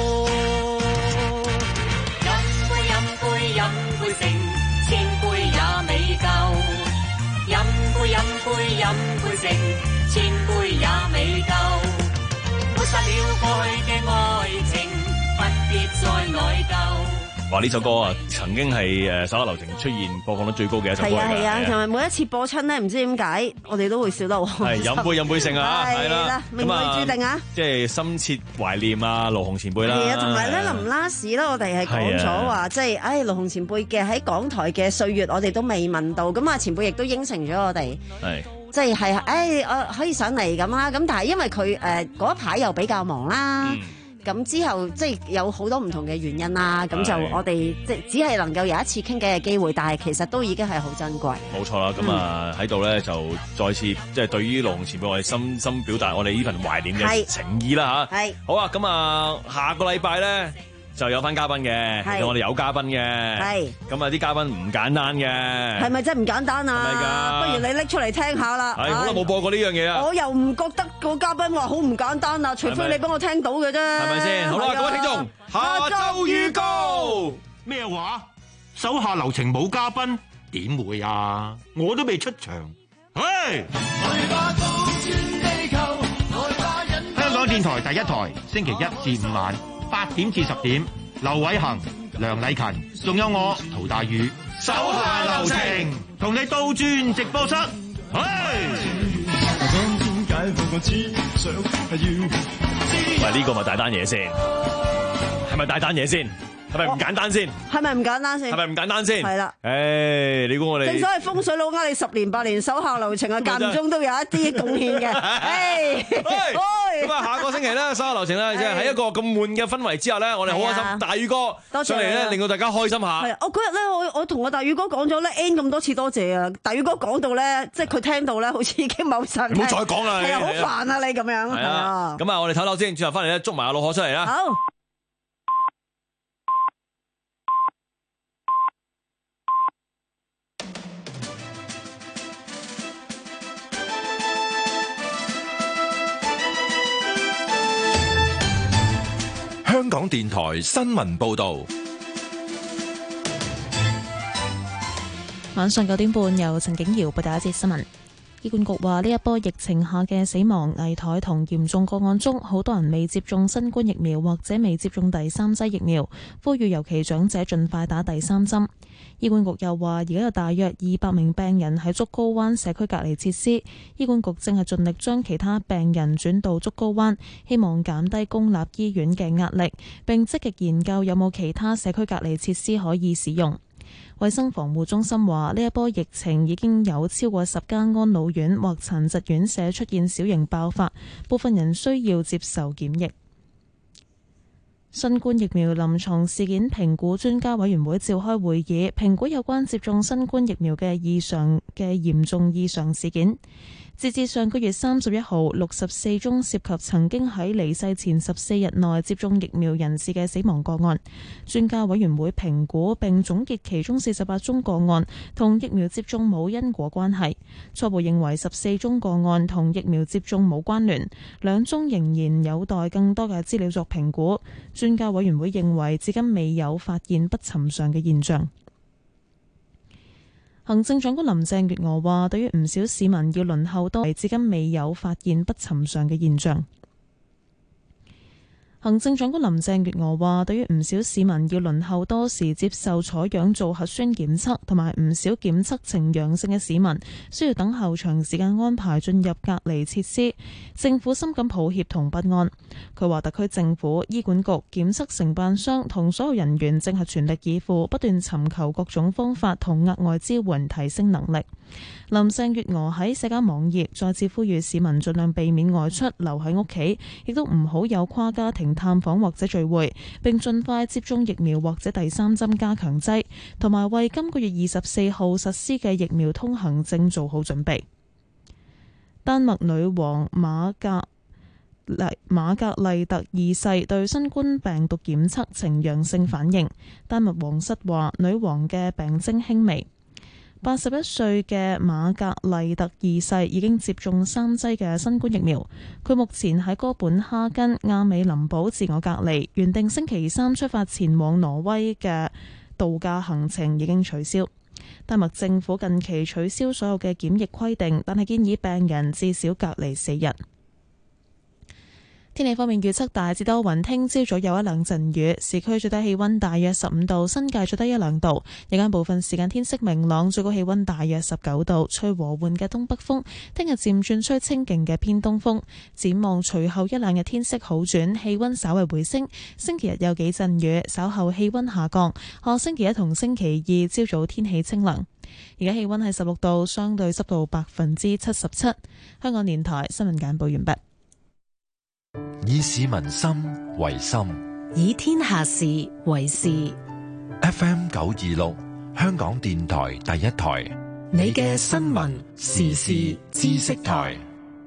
飲杯飲杯飲杯成，千杯也未夠。飲杯飲杯飲杯成，千杯也未夠。抹殺了過去嘅愛情，不必再內疚。 哇！呢首歌啊，曾經係誒手下留情出現播放率最高嘅一首歌嚟㗎。 係啊係啊，同埋每一次播親咧，唔知點解我哋都會笑得好開心。 係飲杯飲杯勝啊，係啦， 命運注定啊！ 即係深切懷念啊，盧紅前輩啦。 係啊，同埋咧臨拉屎咧，我哋係講咗話，即係唉盧紅前輩嘅喺港台嘅歲月，我哋都未問到。咁啊前輩亦都應承咗我哋。係。即係係誒，我可以上嚟咁啦。咁但係因為佢誒嗰一排又比較忙啦。嗯咁之後即係有好多唔同嘅原因啦，咁就我哋即係只係能夠有一次傾偈嘅機會，但係其實都已經係好珍貴。 冇錯啦，咁啊喺度咧就再次即係對於盧紅前輩我哋深深表達我哋呢份懷念嘅情意啦嚇。係好啊，咁啊下個禮拜咧就有翻嘉賓嘅，其實我哋有嘉賓嘅。係咁啊啲嘉賓唔簡單嘅。係咪真係唔簡單啊？係咪㗎？不如你拎出嚟聽下啦。係好耐冇播過呢樣嘢啊！我又唔覺得個嘉賓話好唔簡單啊，除非你幫我聽到嘅啫。係咪先？好啦，各位聽眾，下週預告咩話？手下留情冇嘉賓，點會啊？我都未出場。嘿！香港電台第一台，星期一至五晚。八點至十點，劉偉恒、梁禮勤，仲有我陶大宇，手下留情，同你倒轉直播室。 喂，呢個咪大單嘢先，係咪大單嘢先？係咪唔簡單先？係咪唔簡單先？係咪唔簡單先？係啦。誒，你估我哋正所謂風水佬呃你十年八年，手下留情啊，間唔中都有一啲貢獻嘅。誒，咁啊，下個星期咧，手下留情咧，即係喺一個咁悶嘅氛圍之下咧，我哋好開心。大宇哥上嚟咧，令到大家開心下。係啊，我嗰日咧，我我同我大宇哥講咗咧 N 咁多次多謝啊。大宇哥講到咧，即係佢聽到咧，好似已經冇神。唔好再講啦，係啊，好煩啊，你咁樣。係啊。咁啊，我哋唞唞先，轉頭翻嚟咧，捉埋阿老可出嚟啦。好。 香港電台新聞報道， 晚上九點半由陳景瑤報道一節新聞。醫管局話呢一波疫情下嘅死亡、危殆同嚴重個案中，好多人未接種新冠疫苗或者未接種第三劑疫苗，呼籲尤其長者盡快打第三針。醫管局又話，而家有大約二百名病人喺竹篙灣社區隔離設施，醫管局正係盡力將其他病人轉到竹篙灣，希望減低公立醫院嘅壓力，並積極研究有冇其他社區隔離設施可以使用。衛生防護中心話，呢一波疫情已經有超過十間安老院或殘疾院舍出現小型爆發，部分人需要接受檢疫。新冠疫苗臨床事件評估專家委員會召開會議，評估有關接種新冠疫苗嘅異常嘅嚴重異常事件。截至上個月三十一號，六十四宗涉及曾經喺離世前十四日內接種疫苗人士嘅死亡個案。專家委員會評估並總結其中四十八宗個案同疫苗接種冇因果關係，初步認為十四宗個案同疫苗接種冇關聯，兩宗仍然有待更多嘅資料作評估。專家委員會認為至今未有發現不尋常嘅現象。行政長官林鄭月娥話，對於唔少市民要輪候多，至今未有發現不尋常嘅現象。行政長官林鄭月娥話，對於唔少市民要輪候多時接受採樣做核酸檢測，同埋唔少檢測呈陽性嘅市民需要等候長時間安排進入隔離設施，政府深感抱歉同不安。佢話特區政府、醫管局、檢測承辦商同所有人員正係全力以赴，不斷尋求各種方法同額外支援，提升能力。林鄭月娥喺社交網頁再次呼籲市民盡量避免外出，留喺屋企，亦都唔好有跨家庭探訪或者聚會，並盡快接種疫苗或者第三針加強劑，同埋為今個月二十四號實施嘅疫苗通行證做好準備。丹麥女王瑪格麗瑪格麗特二世對新冠病毒檢測呈陽性反應，丹麥皇室話女王嘅病徵輕微。 八十一歲嘅馬格麗特二世已經接種三劑嘅新冠疫苗。佢目前喺哥本哈根亞美林堡自我隔離，原定星期三出發前往挪威嘅度假行程已經取消。丹麥政府近期取消所有嘅檢疫規定，但係建議病人至少隔離四日。天氣方面預測大致多雲，聽朝早有一兩陣雨，市區最低氣溫大約十五度，新界最低一兩度。日間部分時間天色明朗，最高氣溫大約十九度，吹和緩嘅東北風。聽日漸轉吹清勁嘅偏東風。展望隨後一兩日天色好轉，氣溫稍為回升。星期日有幾陣雨，稍後氣溫下降。下星期一同星期二朝早天氣清涼。而家氣溫係十六度，相對濕度百分之七十七。香港電台新聞簡報完畢。 以市民心為心， 以天下事為事。 F M 九二六，香港電台第一台， 你嘅新聞時事知識台。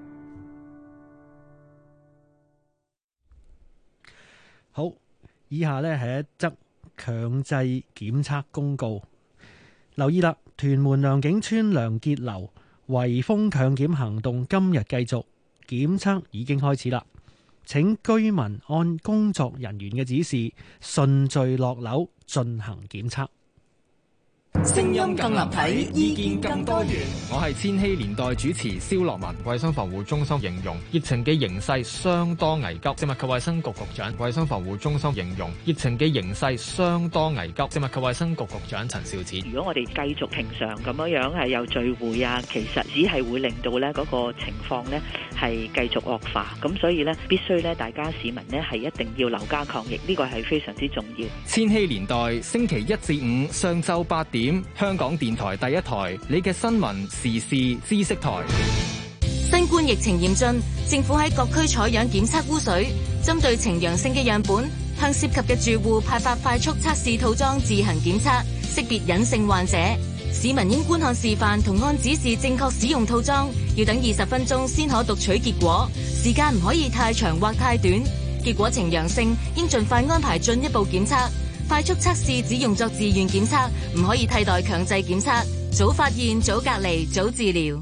好，以下呢係一則強制檢測公告。留意啦，屯門良景村良傑樓圍封強檢行動今日繼續，檢測已經開始啦。請居民按工作人員嘅指示順序落樓進行檢測。 聲音更立體，意見更多元。我係千禧年代主持蕭樂文。衛生防護中心形容疫情嘅形勢相當危急。食物及衛生局局長，衛生防護中心形容疫情嘅形勢相當危急。食物及衛生局局長陳肇始， 如果我哋繼續平常咁樣樣係有聚會啊，其實只係會令到咧嗰個情況呢係繼續惡化。咁所以呢，必須咧大家市民呢係一定要留家抗疫，呢個係非常之重要。 千禧年代星期一至五上晝八點。香港電台第一台，你嘅新聞時事知識台。 新冠疫情嚴峻，政府喺各區採樣檢測污水，針對呈陽性嘅樣本，向涉及嘅住戶派發快速測試套裝自行檢測，識別隱性患者。市民應觀看示範同按指示正確使用套裝，要等二十分鐘先可讀取結果，時間唔可以太長或太短。結果呈陽性，應盡快安排進一步檢測。快速測試只用作自願檢測，唔可以替代強制檢測。早發現，早隔離，早治療。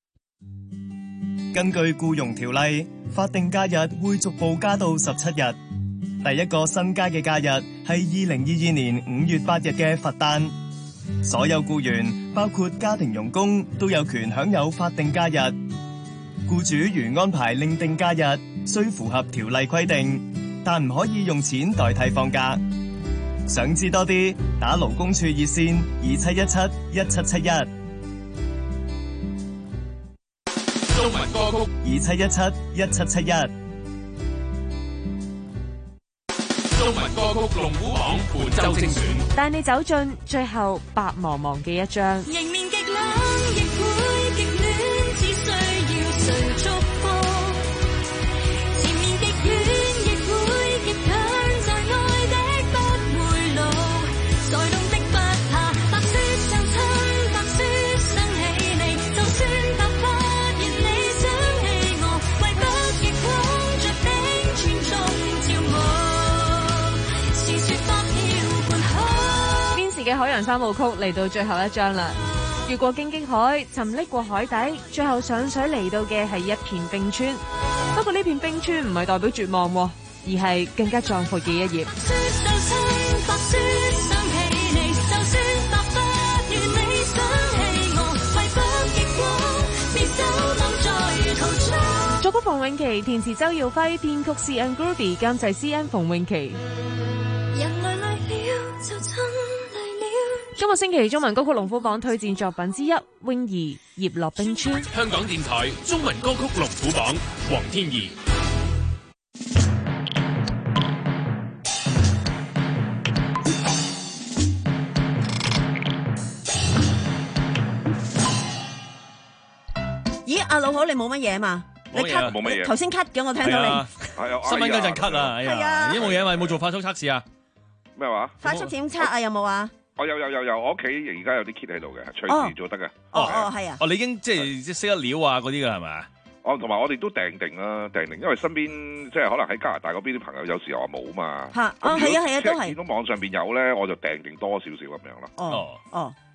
根據僱傭條例，法定假日會逐步加到十七日。第一個新加嘅假日係二零二二年五月八日嘅佛誕。所有僱員，包括家庭傭工，都有權享有法定假日。僱主如安排另定假日，需符合條例規定，但唔可以用錢代替放假。想知多啲，打勞工處熱線二七一七一七七一。 中文歌曲二七一七一七七一。 中文歌曲龍虎榜本周精選， 帶你走進最後白茫茫嘅一章。 迎面極冷，亦會極暖，只需要誰祝福。前面極遠，亦會極強，在愛的不回路，在凍的不怕，白雪上親，白雪上起你，就算白髮仍你想起我，為北極光着冰川中跳舞。 邊時嘅海洋三部曲嚟到最後一章啦，越過荊棘海，沉溺過海底，最後上水嚟到嘅係一片冰川。不過呢片冰川唔係代表絕望，而係更加壯闊嘅一頁。作曲馮詠琪，填詞周耀輝，編曲 C N Groovy， 監製 C N 馮詠琪。今個星期中文歌曲龍虎榜推薦作品之一，泳兒葉落冰川。 香港電台中文歌曲龍虎榜，黃天怡。 咦，阿老好，你冇乜嘢嘛？你咳， 冇乜嘢。 頭先咳嘅，我聽到你。 係啊，新聞嗰陣咳啊，係啊，已經冇嘢嘛？有冇做快速測試啊？ 咩話？ 快速檢測啊？有冇啊？ 我有有有有，我屋企而家有啲 kit 喺度嘅，隨時做得嘅。 哦哦，係啊。 哦，你已經即係即係識得料啊嗰啲㗎係咪？ 哦，同埋我哋都訂定啦，訂定，因為身邊即係可能喺加拿大嗰邊啲朋友有時候話冇嘛。 嚇！哦，係啊係啊，都係。 見到網上邊有咧，我就訂定多少少咁樣咯。 哦哦。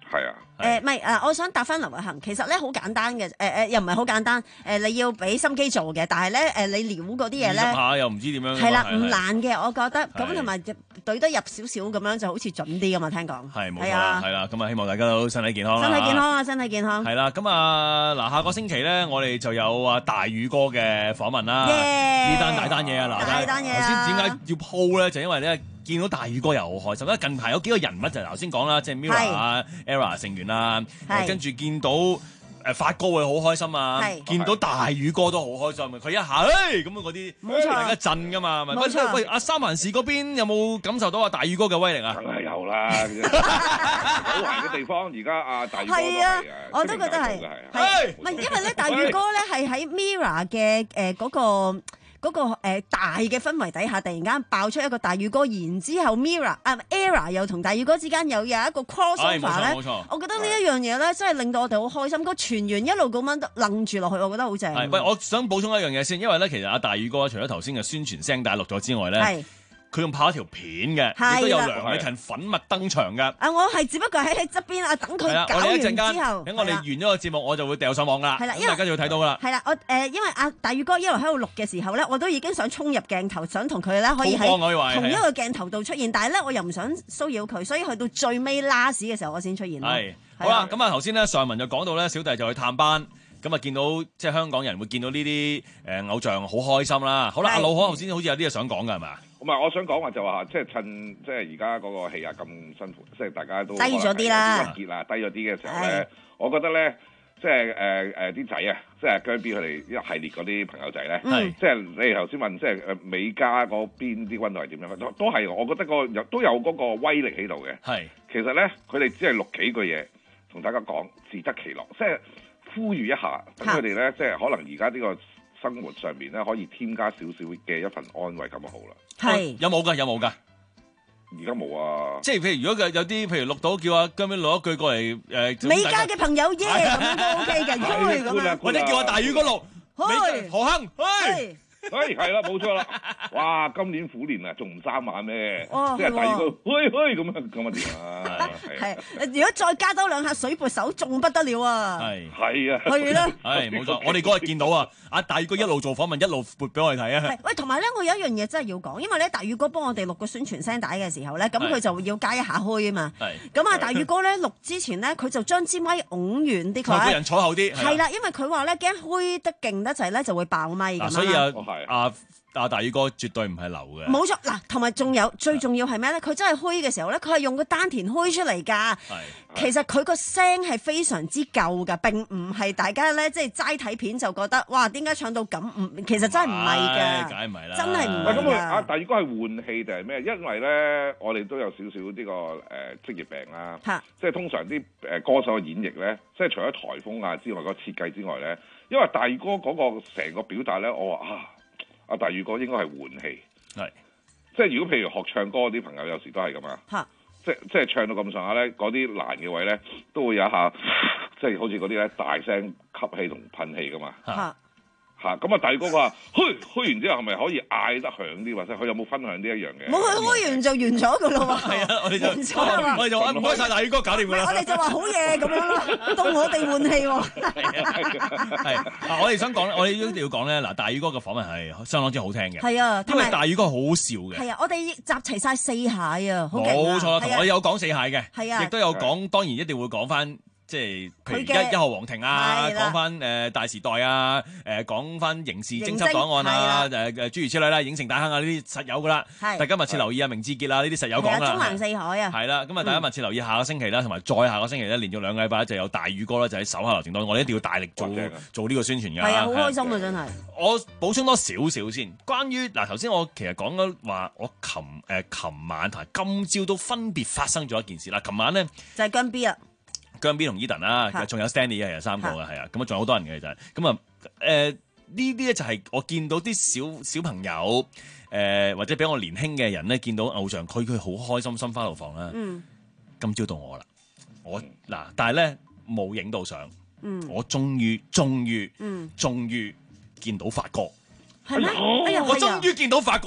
係啊。 誒唔係誒，我想答翻劉偉恒，其實咧好簡單嘅，誒、呃、誒又唔係好簡單，誒、呃、你要俾心機做嘅，但係咧誒你撩嗰啲嘢咧， 下又唔知點樣。 係啦，唔難嘅，我覺得咁同埋對得入少少咁樣就好似準啲噶嘛，聽講。 係冇錯啦，係啦，咁啊希望大家都身體健康啦。 身體健康啊，身體健康。 係啦，咁啊嗱，下個星期咧，我哋就有啊大宇哥嘅訪問啦。 呢單大單嘢啊，嗱， 大單嘢啊！ 頭先點解要鋪咧？就因為咧。見到大宇哥又好開心，因為近排有幾個人物就頭先講啦，即係 Mirror 啊、Era 成員啊，跟住見到誒發哥會好開心啊，見到大宇哥都好開心啊，佢一下誒咁嗰啲， 冇錯， 大家震噶嘛，冇錯。喂，阿三藩市嗰邊有冇感受到阿大宇哥嘅威力啊？ 梗係有啦，好玩嘅地方而家阿大宇哥係啊，我都覺得係，係唔係因為咧大宇哥咧係喺 Mirror 嘅誒嗰個。嗰、那個、呃、大嘅氛圍底下，突然間爆出一個大宇哥，然之後 Mirror 啊 Era 又同大宇哥之間有有一個 crossover 咧，我覺得呢一樣嘢咧，真係令到我哋好開心。個全員一路咁樣愣住落去，我覺得好正。 喂，我想補充一樣嘢先，因為咧其實阿大宇哥除咗頭先嘅宣傳聲帶錄咗之外咧。佢仲拍一條片嘅，亦都有梁禮勤粉墨登場㗎。 啊，我係只不過喺喺側邊啊，等佢搞完之後， 等我哋完咗個節目，我就會掉上網㗎。係啦，大家就會睇到㗎啦。 係啦，我誒因為阿大宇哥一路喺度錄嘅時候咧，我都已經想衝入鏡頭，想同佢咧可以喺同一個鏡頭度出現，但係咧我又唔想騷擾佢，所以去到最尾 last 嘅時候，我先出現。 係好啦，咁啊頭先咧上文就講到咧，小弟就去探班。咁啊，見到即係香港人會見到呢啲誒偶像好開心啦。好啦，阿老可頭先好似有啲嘢想講㗎係咪啊？ 唔係，我想講話就話，即係趁即係而家嗰個氣壓咁辛苦，即係大家都低咗啲啦， 結啦，低咗啲嘅時候咧，我覺得咧，即係誒誒啲仔啊，即係姜 B 佢哋一系列嗰啲朋友仔咧， 嗯、 即係你頭先問，即係誒美加嗰邊啲溫度係點樣？都都係，我覺得個有都有嗰個威力喺度嘅。係，其實咧，佢哋只係錄幾句嘢同大家講，自得其樂，即係。呼籲一下，等佢哋咧，即係可能而家呢個生活上面咧，可以添加少少嘅一份安慰咁就好啦。 係有冇㗎？有冇㗎？ 而家冇啊！ 即係譬如如果有啲譬如錄到叫阿姜邊錄一句過嚟誒，呃、 美加嘅朋友耶咁樣都 OK 嘅，咁樣或者叫阿大宇哥錄，何亨，嘿。 誒係啦，冇錯啦！哇，今年虎年啊，仲唔三晚咩？ 哦、 即係第二個，嘿嘿咁樣咁啊點啊？ 係，如果再加多兩下水撥手，仲不得了啊！ 係係啊， 係啦， 係冇錯。我哋嗰日見到啊，阿大宇哥一路做訪問，一路撥俾我哋睇啊。 喂，同埋咧，我有一樣嘢真係要講，因為咧大宇哥幫我哋錄個宣傳聲帶嘅時候咧，咁佢就要加一下虛啊嘛。係。咁啊，大宇哥咧錄之前咧，佢就將支咪拱遠啲，佢。個人坐後啲。 係啦，因為佢話咧驚虛得勁得滯咧，就會爆咪咁樣。 所以啊。阿阿大宇哥絕對唔係流嘅， 冇錯嗱，同埋仲有最重要係咩咧？佢真係虛嘅時候咧，佢係用個丹田虛出嚟㗎。其實佢個聲係非常之夠㗎，並唔係大家咧即係齋睇片就覺得哇點解唱到咁？唔，其實真係唔係㗎， 梗係唔係啦， 真係唔係㗎。 咁阿大宇哥係換氣定係咩？因為咧，我哋都有少少呢個誒職業病啦，即係通常啲誒歌手嘅演繹咧，即係除咗颱風啊之外，個設計之外咧，因為大宇哥嗰個成個表達咧，我話啊。阿大宇哥應該係換氣，係即係如果譬如學唱歌啲朋友有時都係咁啊，即即係唱到咁上下咧，嗰啲難嘅位咧都會有一下，即係好似嗰啲咧大聲吸氣同噴氣噶嘛。嚇咁啊！大宇哥話：噓噓完之後係咪可以嗌得響啲，或者佢有冇分享呢一樣嘅？ 冇，佢開完就完咗噶咯喎。係啊，我哋就我哋就話唔該曬大宇哥搞掂㗎啦。 我哋就話好嘢咁樣咯，到我哋換氣喎。 係啊，我哋想講，我哋一定要講咧。嗱，大宇哥嘅訪問係相當之好聽嘅。係啊， 因為大宇哥好笑嘅。 係啊，我哋集齊晒四蟹啊，好勁啊！ 冇錯，同我有講四蟹嘅， 係啊， 亦都有講，當然一定會講翻。即係譬如一一號皇庭啊，講翻誒大時代啊，誒講翻刑事偵緝檔案啊，誒誒諸如此類啦，影城大亨啊呢啲實有噶啦，大家密切留意啊，明志傑啊呢啲實有講啦。 中環四海啊， 係啦，咁啊大家密切留意下個星期啦，同埋再下個星期咧，連續兩個禮拜就有大宇哥啦，就喺手下留情當中，我哋一定要大力做做呢個宣傳㗎。 係啊，好開心啊，真係。 我補充多少少先，關於嗱頭先我其實講咗話，我琴誒琴晚同埋今朝都分別發生咗一件事啦。琴晚咧就係姜 B 啊。 姜 B 同 Eden 啦，仲有 Stanley 嘅，其實三個嘅，係啊，咁啊仲有好多人嘅其實，咁啊誒呢啲咧就係我見到啲小小朋友誒、呃、或者比我年輕嘅人咧，見到偶像區佢好開心，心花怒放啦。嗯，今朝到我啦，我嗱，但係咧冇影到相。嗯，我終於終於嗯終於見到發哥。係咩？哎呀，我終於見到發哥啦！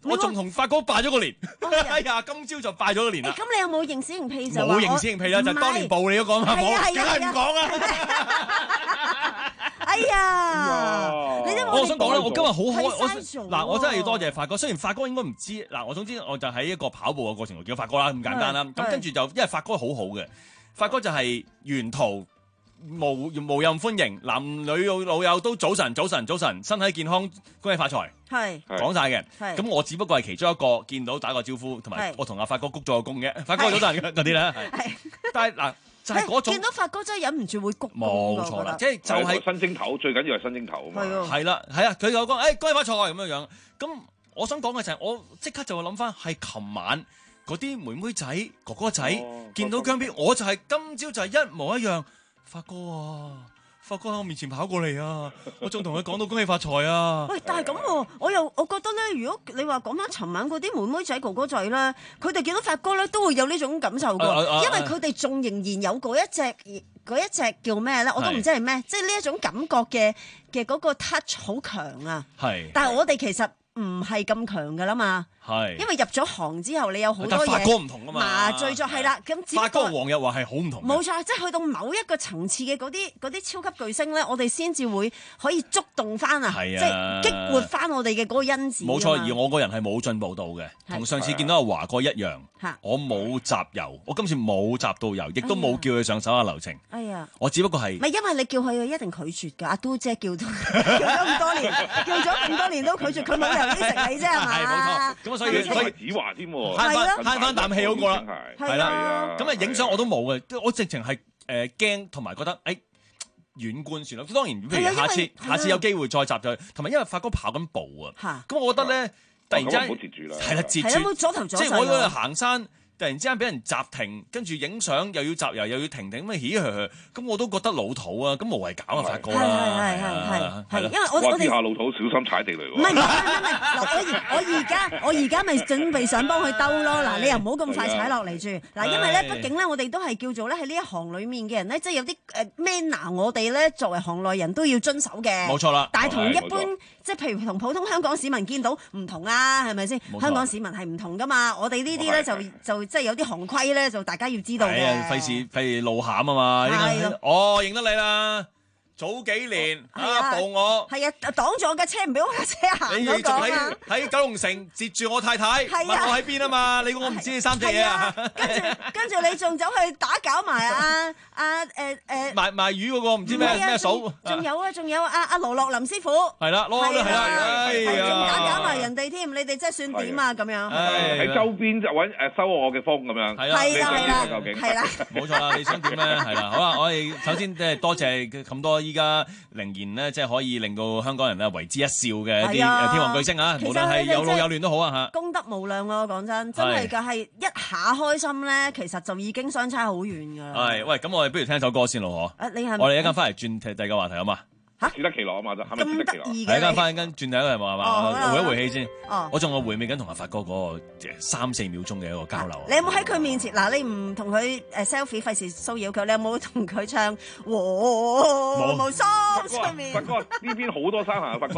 我仲同發哥拜咗個年。哎呀，今朝就拜咗個年啦。 咁你有冇認屎認屁就？ 冇認屎認屁啦，就當年報你都講嘛，冇，梗係唔講啦。 哎呀！你都我想講咧，我今日好開，嗱，我真係要多謝發哥。雖然發哥應該唔知，嗱，我總之我就喺一個跑步嘅過程度叫發哥啦，咁簡單啦。咁跟住就因為發哥好好嘅，發哥就係沿途無無任歡迎，男女老友都早晨早晨早晨，身體健康，恭喜發財， 係講晒嘅。咁我只不過係其中一個見到打個招呼，同埋我同阿發哥鞠咗個躬嘅，發哥早晨嗰啲咧。但係嗱。就係嗰種見到發哥真係忍唔住會鞠躬。 冇錯啦，即係就係新正頭，最緊要係新正頭啊嘛。 係啦，係啊，佢就講誒恭喜發財咁樣樣。咁我想講嘅就係我即刻就會諗翻係琴晚嗰啲妹妹仔哥哥仔、哦、見到姜 B，我就係今朝就係一模一樣。發哥啊，發哥喺我面前跑過嚟啊，我仲同佢講到恭喜發財啊。 喂，但係咁喎，我又我覺得咧，如果你話講翻尋晚嗰啲妹妹仔哥哥仔咧，佢哋見到發哥咧都會有呢種感受㗎，啊啊啊、因為佢哋仲仍然有嗰一隻嗰一隻叫咩咧，我都唔知係咩，即係呢一種感覺嘅嘅嗰個 touch 好強啊。係，但係我哋其實唔係咁強㗎啦嘛。係，因為入咗行之後，你有好多嘢。但發哥唔同啊嘛，麻醉咗係啦。咁發哥黃日華係好唔同。 冇錯，即係去到某一個層次嘅嗰啲嗰啲超級巨星咧，我哋先至會可以觸動翻啊，即係激活翻我哋嘅嗰個因子。 冇錯，而我個人係冇進步到嘅，同上次見到阿華哥一樣。我冇集郵，我今次冇集到郵，亦都冇叫佢上手下留情。哎呀，我只不過係。唔係因為你叫佢，一定拒絕㗎。阿嘟姐叫咗叫咗咁多年，叫咗咁多年都拒絕，佢冇人應承你啫係嘛？ 係冇錯。所以所以子華添，慳翻慳翻啖氣好過啦，係啦， 啊， 咁啊影相我都冇嘅，我直情係誒驚同埋覺得誒遠觀算啦。當然，譬如下次下次有機會再集就，同埋因為發哥跑緊步啊，咁我覺得咧突然之間係啦截住，即係我嗰日行山。突然之間俾人閘停，跟住影相又要閘油又要停停咁啊，起咁我都覺得老土啊，咁無謂搞啊，發哥啦， 係係係係，因為我我哋下老土小心踩地雷喎。 唔係唔係唔係，嗱我我而家我而家咪準備想幫佢兜咯，嗱你又唔好咁快踩落嚟住，嗱因為咧畢竟咧我哋都係叫做咧喺呢一行裡面嘅人咧，即係有啲誒 manner 我哋咧作為行內人都要遵守嘅。 冇錯啦， 但係同一般即係譬如同普通香港市民見到唔同啊，係咪先？香港市民係唔同噶嘛，我哋呢啲咧就就。即係有啲行規咧，就大家要知道嘅。係啊， 費事費事露餡啊嘛！哦，認得你啦。早幾年啊，報我係啊，擋住我架車，唔俾我架車行嗰個啊！ 喺九龍城截住我太太，問我喺邊啊嘛？你估我唔知你三隻嘢啊？ 跟住跟住你仲走去打攪埋啊啊誒誒賣賣魚嗰個唔知咩咩嫂？ 仲有啊，仲有啊阿羅樂林師傅係啦，羅樂係啦， 仲打攪埋人哋添，你哋真係算點啊？咁樣喺周邊就揾誒收我嘅風咁樣。 係啦係啦，究竟係啦， 冇錯啦！你想點咧？係啦，好啦，我哋首先即係多謝咁多。依家仍然咧，即係可以令到香港人咧為之一笑嘅一啲誒天王巨星啊！無論係有老有嫩都好啊嚇， 功德無量啊！講真，真係㗎，係一下開心咧，其實就已經相差好遠㗎啦。 係，喂，咁我哋不如聽首歌先咯，嗬？ 啊，你係我哋一陣翻嚟轉第二個話題好嘛？ 嚇， 自得其樂啊嘛，就係咪自得其樂？ 咁得意嘅， 係間翻緊轉第一個係嘛？係嘛？回一回氣先。哦，我仲我回味緊同阿發哥嗰個三四秒鐘嘅一個交流。 你有冇喺佢面前嗱？你唔同佢誒 selfie，費事騷擾佢。你有冇同佢唱《和無心出面》？ 發哥呢邊好多山行啊，發哥。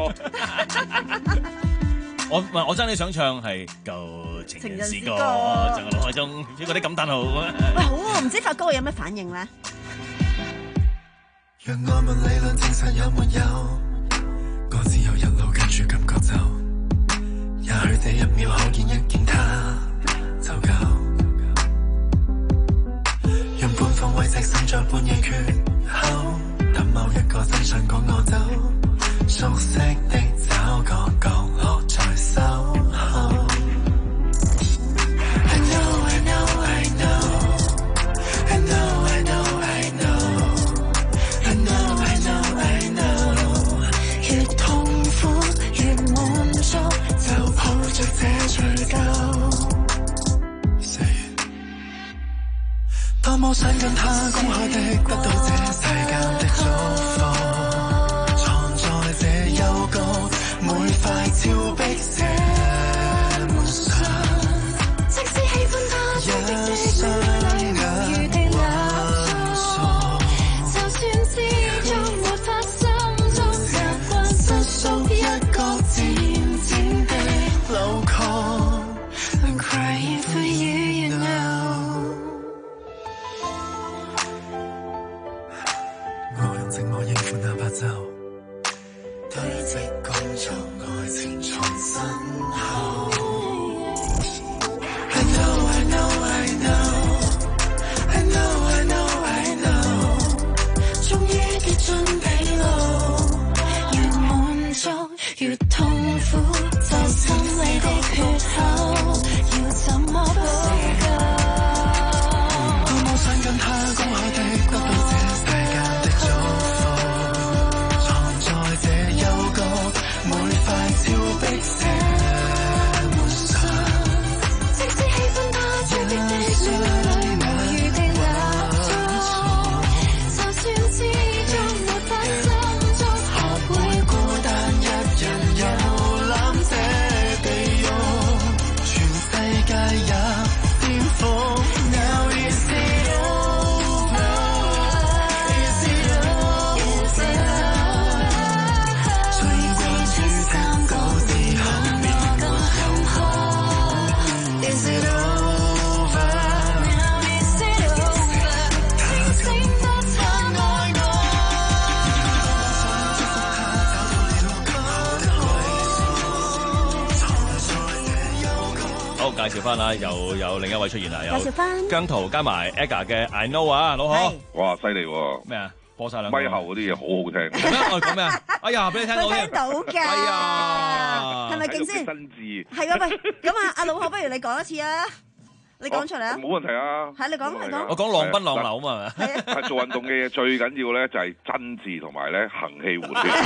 我唔係我真係想唱係舊情人詩歌，就係腦海中嗰啲感嘆號。 喂，好啊，唔知發哥有咩反應咧？ 讓我們理論證實有沒有，各自有一路跟住感覺走，也許這一秒看見一見他就夠，讓半放位置滲在半夜缺口，等某一個真相趕我走，熟悉的找個角落在守候。I know, I know, I know, I know, I know, I know.I know, I know, I know， 越痛苦越滿足，就抱着這追究。多麼想跟他公開的得到這世間的祝福，藏在這幽谷每塊峭壁這滿上，即使喜歡他一雙眼關鎖。就算知道沒法心中習慣，失屬一個漸漸的扭曲。 奏，堆積工作愛情從身後。I know, I know, I know, I know, I know, I know， 終於跌進地牢，越滿足越痛苦，就診你的缺口，要怎麼補救？我冇想跟他講好的，得到這世間的祝福，藏在這幽谷，每塊峭壁寫滿上，即使氣氛他追的的旋律無語的蠟燭，就算始終沒法心足，學會孤單一人遊覽這地獄，全世界也顛覆。Now is it over? Is it over? 最關注的告知後面沒任何 Is it over? Now is it over? 他請不曾愛我。想祝福他找到了更好的歸宿，藏在這幽谷。 好，介紹翻啦，又有另一位出現啦，有介紹返姜濤加埋 Aga 嘅 I Know 啊，老何， 哇，犀利喎！ 咩啊？播晒兩個咪後嗰啲嘢好好聽。 係咩？我哋講咩啊？哎呀，俾你聽到添。 佢聽到㗎。 哎呀， 係咪勁先？ 真摯。 係啊，喂，咁啊，阿老何，不如你講一次啊！你講出嚟啊！ 冇問題啊。 係你講，你講。 我講浪奔浪流啊嘛，係咪？ 係做運動嘅嘢最緊要咧就係真摯同埋咧行氣活血。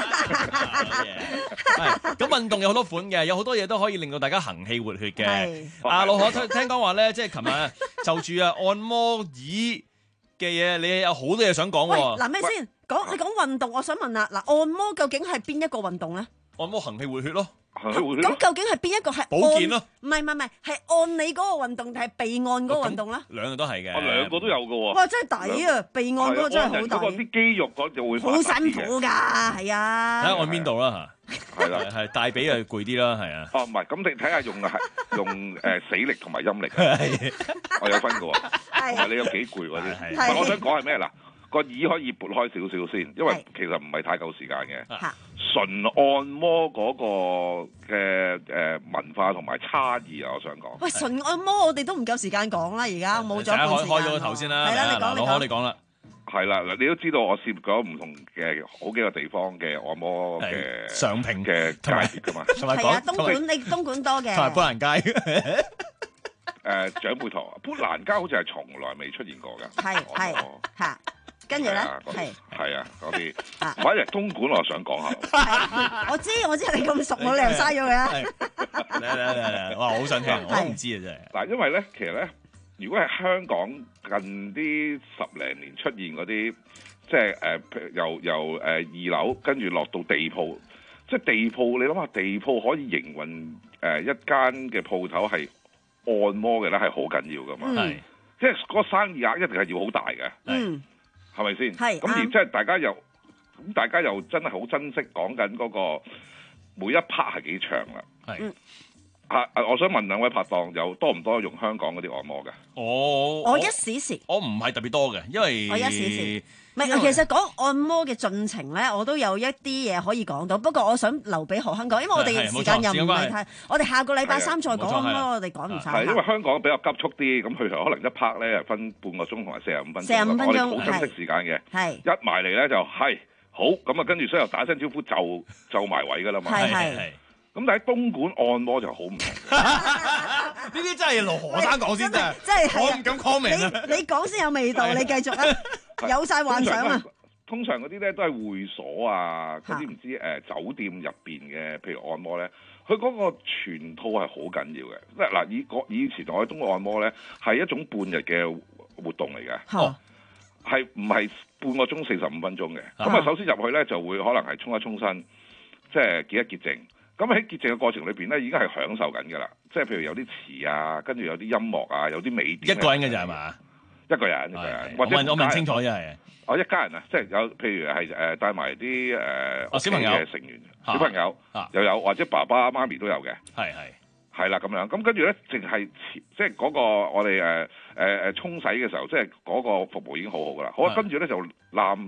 係咁運動有好多款嘅，有好多嘢都可以令到大家行氣活血嘅。 係阿老何聽聽講話咧，即係琴日就住啊按摩椅嘅嘢，你有好多嘢想講喂， 喎。 嗱咩先？講你講運動，我想問啦，嗱按摩究竟係邊一個運動咧？ 按摩行氣活血咯。 行氣活血。 咁究竟係邊一個係保健咯？ 唔係唔係唔係，係按你嗰個運動定係被按嗰個運動咧？ 兩個都係嘅。 我兩個都有嘅喎。 哇！真係抵啊！被按嗰個真係好嗰個抵。 啲肌肉嗰就會好辛苦㗎，係啊。 睇下按邊度啦嚇。 係啦， 係大髀就攰啲啦，係啊。 哦，唔係，咁你睇下用係用誒死力同埋陰力，我有分嘅喎。同埋你有幾攰嗰啲。唔係，我想講係咩嗱？個椅可以撥開少少先，因為其實唔係太夠時間嘅。純按摩嗰個嘅誒文化同埋差異啊，我想講。 喂，純按摩我哋都唔夠時間講啦，而家冇咗半時間。 開咗個頭先啦， 係啦，你講你講。 你講啦。 係啦，嗱，你都知道我涉咗唔同嘅好幾個地方嘅按摩嘅上平嘅界別㗎嘛。 係啊，東莞你東莞多嘅。 同埋砵蘭街。 誒長輩堂，砵蘭街好似係從來未出現過㗎。 係係嚇。跟住咧，係係啊，嗰啲，反而東莞我想講下。 我知我知你咁熟，冇理由嘥咗佢啊！ 嚟嚟嚟嚟，我好想聽，我都唔知啊真係。 嗱，因為咧，其實咧，如果係香港近啲十零年出現嗰啲，即係誒由由誒二樓跟住落到地鋪，即係地鋪，你諗下地鋪可以營運誒一間嘅鋪頭係按摩嘅咧，係好緊要噶嘛。係，即係嗰個生意額一定係要好大嘅。嗯。係咪先？係咁而即係大家又咁，大家又真係好珍惜講緊嗰個每一 part 係幾長啦。係啊，我想問兩位拍檔，有多唔多用香港嗰啲按摩嘅？ 我我一時時， 我唔係特別多嘅，因為我一時時。唔係，其實講按摩嘅進程咧，我都有一啲嘢可以講到。不過我想留俾何亨講，因為我哋時間又唔係太，我哋下個禮拜三再講咯。我哋講唔晒。 係因為香港比較急促啲，咁佢可能一 part 咧分半個鐘同埋四十五分鐘。 四十五分鐘， 我哋好珍惜時間嘅。係一埋嚟咧就係好咁啊，跟住所以又打聲招呼就就埋位㗎啦嘛。係係。咁但係東莞按摩就好唔同。 呢啲真係羅何生講先啫， 真係我唔敢 comment 啊。 你你講先有味道，你繼續啊，有晒幻想啊。 通常嗰啲咧都係會所啊，嗰啲唔知誒酒店入邊嘅，譬如按摩咧，佢嗰個全套係好緊要嘅。即係嗱，以以前我喺東莞按摩咧，係一種半日嘅活動嚟嘅。哦，係唔係半個鐘四十五分鐘嘅？咁啊，首先入去咧就會可能係沖一沖身，即係潔一潔淨。咁喺潔淨嘅過程裏邊咧，已經係享受緊㗎啦。即係譬如有啲詞啊，跟住有啲音樂啊，有啲美點。一個人嘅咋係嘛？ 一個人，一個人。或者我問清楚啫係。 哦，一家人啊，即係有譬如係誒帶埋啲誒小朋友嘅成員，小朋友又有，或者爸爸媽咪都有嘅。係係係啦，咁樣咁跟住咧，淨係即係嗰個我哋誒誒誒沖洗嘅時候，即係嗰個服務已經好好㗎啦。好啊，跟住咧就攬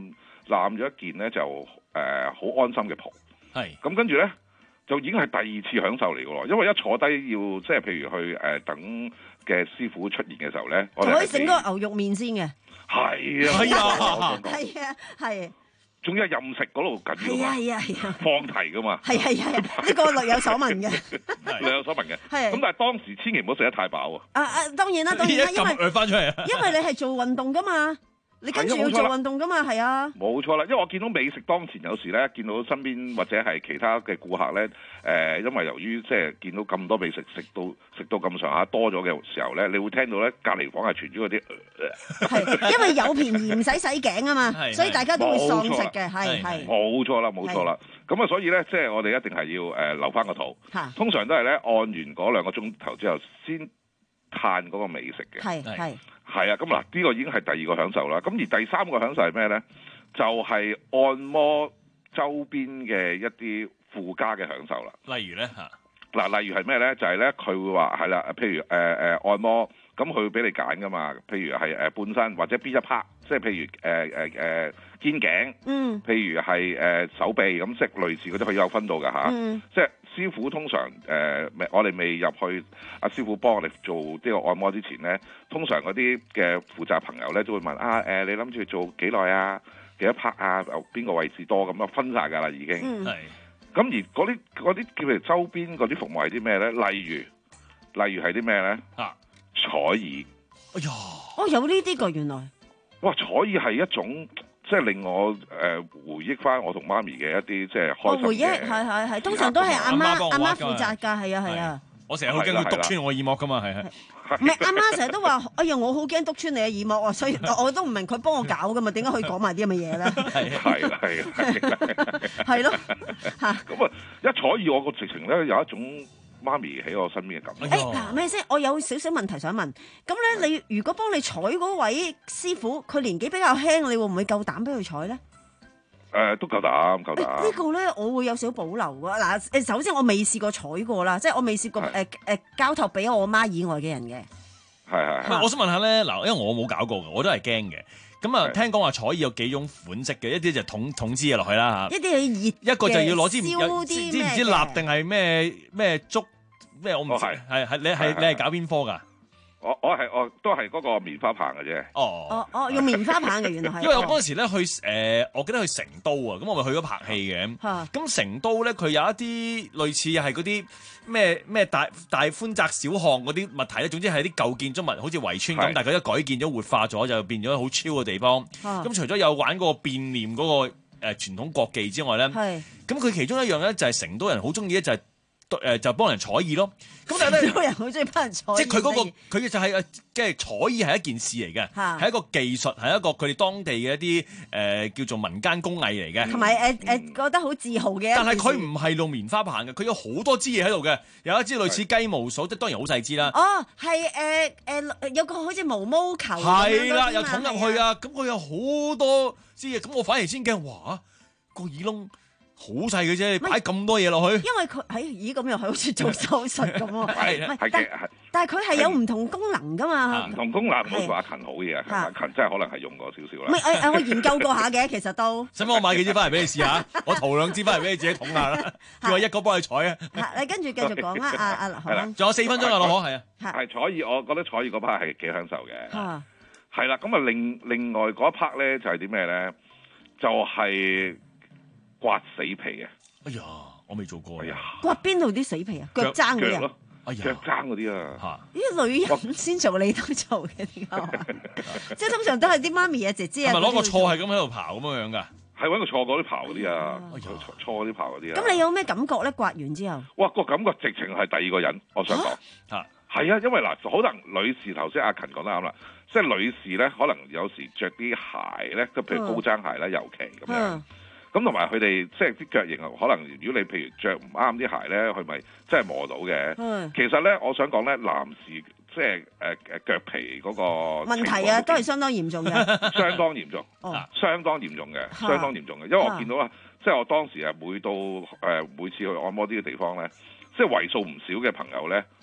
攬咗一件咧就誒好、呃、安心嘅袍。 係。 咁跟住咧就已經係第二次享受嚟㗎咯，因為一坐低要即係譬如去誒、呃、等嘅師傅出現嘅時候咧，我哋可以整個牛肉麵先嘅。 係啊，係啊，係啊，係。 仲要係任食嗰度緊要啊， 係啊係啊， 放題噶嘛， 係係係，呢個略有所聞嘅， 略有所聞嘅。 係。 咁但係當時千祈唔好食得太飽喎。 啊啊，當然啦，當然啦，因為翻出嚟， 因為你係做運動噶嘛。你跟住要做運動噶嘛，係啊， 冇錯啦，因為我見到美食當前，有時咧見到身邊或者係其他嘅顧客咧，誒、呃，因為由於即係見到咁多美食，食到食到咁上下多咗嘅時候咧，你會聽到咧隔離房係傳咗嗰啲， 係因為有便宜唔使洗頸啊嘛，所以大家都會喪食嘅，係係冇錯啦，冇錯啦，咁啊，所以咧即係我哋一定係要誒、呃、留翻個肚，通常都係咧按完嗰兩個鐘頭之後先嘆嗰個美食嘅， 係係。 係啊，咁嗱呢個已經係第二個享受啦。咁而第三個享受係咩咧？就係、是、按摩周邊嘅一啲附加嘅享受啦。 例如咧嚇， 嗱，例如係咩咧？就係咧，佢會話係啦，譬如誒誒、呃、按摩，咁佢會俾你揀噶嘛。譬如係誒半身或者邊一 part，即係譬如誒誒誒肩頸，嗯，譬如係誒、呃、手臂咁，即係類似嗰啲可以有分到㗎嚇。嗯，即係。師傅通常誒、呃，我哋未入去，阿師傅幫我哋做呢個按摩之前咧，通常嗰啲嘅負責朋友咧都會問啊誒、呃，你諗住做幾耐啊？幾多 part 啊？邊個位置多咁啊？分晒㗎啦已經。係、嗯。咁而嗰啲嗰啲叫譬如周邊嗰啲服務係啲咩咧？例如例如係啲咩咧？啊，彩耳。 哎呀！ 哦，有呢啲㗎原來。 哇！彩耳係一種。即係令我誒、呃、回憶翻我同媽咪嘅一啲即係開心嘅。我回憶係係係，通常都係阿媽阿媽負責㗎，係啊係啊。 我成日好驚佢篤穿我耳膜㗎嘛，係係。 唔係阿媽成日都話：哎呀，我好驚篤穿你嘅耳膜啊！所以我都唔明佢幫我搞㗎嘛，點解可以講埋啲咁嘅嘢咧？ 係係係係。係咯嚇。 咁啊，一彩耳我個直情咧有一種。媽咪喺我身邊嘅感覺。 誒嗱咩先？我有少少問題想問。咁咧，你如果幫你採嗰位師傅，佢年紀比較輕，你會唔會夠膽俾佢採咧？ 誒、呃，都夠膽，夠膽。 呢、欸呢個咧，我會有少少保留㗎。嗱，誒，首先我未試過採過啦，即係我未試過誒誒、呃呃、交託俾我媽以外嘅人嘅。 係係。 我想問下咧，嗱，因為我冇搞過嘅，我都係驚嘅。咁啊，聽講話採耳有幾種款式嘅，一啲就捅捅支嘢落去啦嚇。一啲係熱，一個就要攞支唔知知唔知蠟定係咩咩竹咩？我唔知。係係你係你係搞邊科㗎？ 我我係我都係嗰個棉花棒嘅啫。 哦哦哦，用棉花棒嘅原來係。 因為我嗰陣時咧去誒、呃，我記得去成都啊，咁我咪去咗拍戲嘅。咁成都咧，佢有一啲類似係嗰啲咩咩大大寬窄小巷嗰啲物體咧，總之係啲舊建築物，好似圍村咁，但係佢一改建咗活化咗，就變咗好超嘅地方。咁除咗有玩嗰個變臉嗰個誒傳統國技之外咧，咁佢其中一樣咧就係成都人好中意咧就係、是。誒就幫人採耳咯，咁但係咧，好多人好中意幫人採耳。即係佢嗰個，佢就係誒，即係採耳係一件事嚟嘅，係一個技術，係一個佢哋當地嘅一啲誒、呃、叫做民間工藝嚟嘅。同埋誒誒覺得好自豪嘅。但係佢唔係用棉花棒嘅，佢有好多支嘢喺度嘅，有一支類似雞毛掃，即係當然好細支啦。哦，係誒誒有個好似毛毛球。係啦，又捅入去啊！咁佢有好多支嘢，咁我反而先驚，哇！個耳窿。好細嘅啫，你擺咁多嘢落去。因為佢喺咦咁又係好似做手術咁喎。係係嘅，但係佢係有唔同功能㗎嘛。唔同功能，唔好話阿勤好嘢啊！阿勤真係可能係用過少少啦。唔係誒我研究過下嘅，其實都。使唔使我買幾支翻嚟俾你試下？我淘兩支翻嚟俾你自己捅下啦。叫我一個幫你採啊。你跟住繼續講啊，阿阿劉海峰。仲有四分鐘啊，老可係啊。係採耳，我覺得採耳嗰 part 係幾享受嘅。嚇。係啦，咁啊另另外嗰一 part 咧就係啲咩咧？就係。刮死皮啊！哎呀，我未做過。哎呀，刮邊度啲死皮啊？腳踭嗰啲啊？哎呀，腳踭嗰啲啊！嚇，啲女人先做，你都做嘅點解？即係通常都係啲媽咪啊、姐姐啊。係咪攞個錯係咁喺度刨咁樣樣㗎？係揾個錯嗰啲刨嗰啲啊！錯嗰啲刨嗰啲啊！咁你有咩感覺咧？刮完之後，哇！個感覺直情係第二個人，我想講嚇。係啊，因為嗱，可能女士頭先阿勤講得啱啦，即係女士咧，可能有時着啲鞋咧，即係譬如高踭鞋咧，尤其咁樣。咁同埋佢哋即係啲腳型啊，可能如果你譬如着唔啱啲鞋咧，佢咪真係磨到嘅。其實咧，我想講咧，男士即係誒誒腳皮嗰個問題啊，都係相當嚴重嘅。相當嚴重，哦、相當嚴重嘅，相當嚴重嘅。因為我見到啦，即係我當時啊，每到誒每次去按摩啲嘅地方咧，即係為數唔少嘅朋友咧，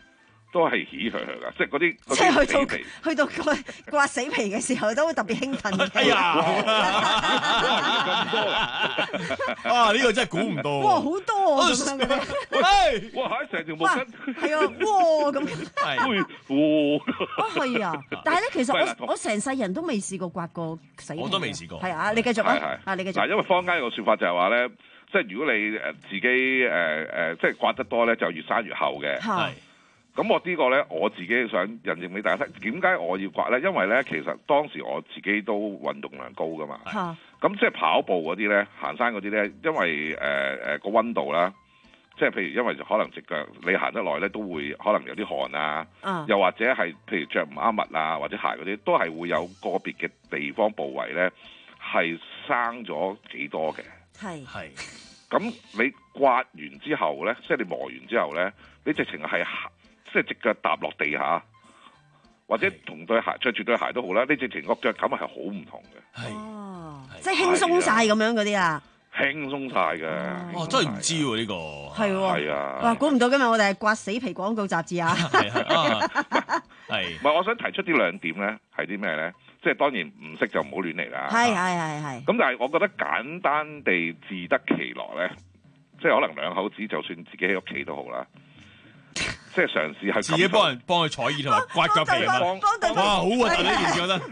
都係起起㗎，即係嗰啲即係去到去到刮刮死皮嘅時候都會特別興奮嘅。 哎呀！哇！呢個真係估唔到。 哇！好多啊咁樣嘅咧。 哇！喺成條毛巾。 係啊！哇！咁。 係。 哇！係啊！但係咧，其實我我成世人都未試過刮過死皮。 我都未試過。 係啊！你繼續啊！啊！你繼續。 嗱，因為坊間有個説法就係話咧，即係如果你誒自己誒誒，即係刮得多咧，就越生越厚嘅。係。咁我呢個咧，我自己想印證俾大家聽。點解我要刮咧？因為咧，其實當時我自己都運動量高噶嘛。咁即係跑步嗰啲咧，行山嗰啲咧，因為誒誒個溫度啦，即係譬如因為可能隻腳你行得耐咧，都會可能有啲汗啊。Uh. 又或者係譬如着唔啱襪啊，或者鞋嗰啲，都係會有個別嘅地方部位咧係生咗幾多嘅。係係。咁你刮完之後咧，即係你磨完之後咧，你直情係即係隻腳踏落地下，或者同對鞋着住對鞋都好啦。你直情個腳感係好唔同嘅。係哦，即係輕鬆晒咁樣嗰啲啊。輕鬆晒嘅。 哦，真係唔知喎呢個。係喎。係啊。 哇！估唔到今日我哋係刮死皮廣告雜誌啊。係係。唔係，我想提出啲兩點咧，係啲咩咧？即係當然唔識就唔好亂嚟啦。 係係係係。咁但係我覺得簡單地自得其樂咧，即係可能兩口子就算自己喺屋企都好啦。即係嘗試係自己幫人幫佢採耳同埋刮腳皮啊！哇，好核突呢件事覺得，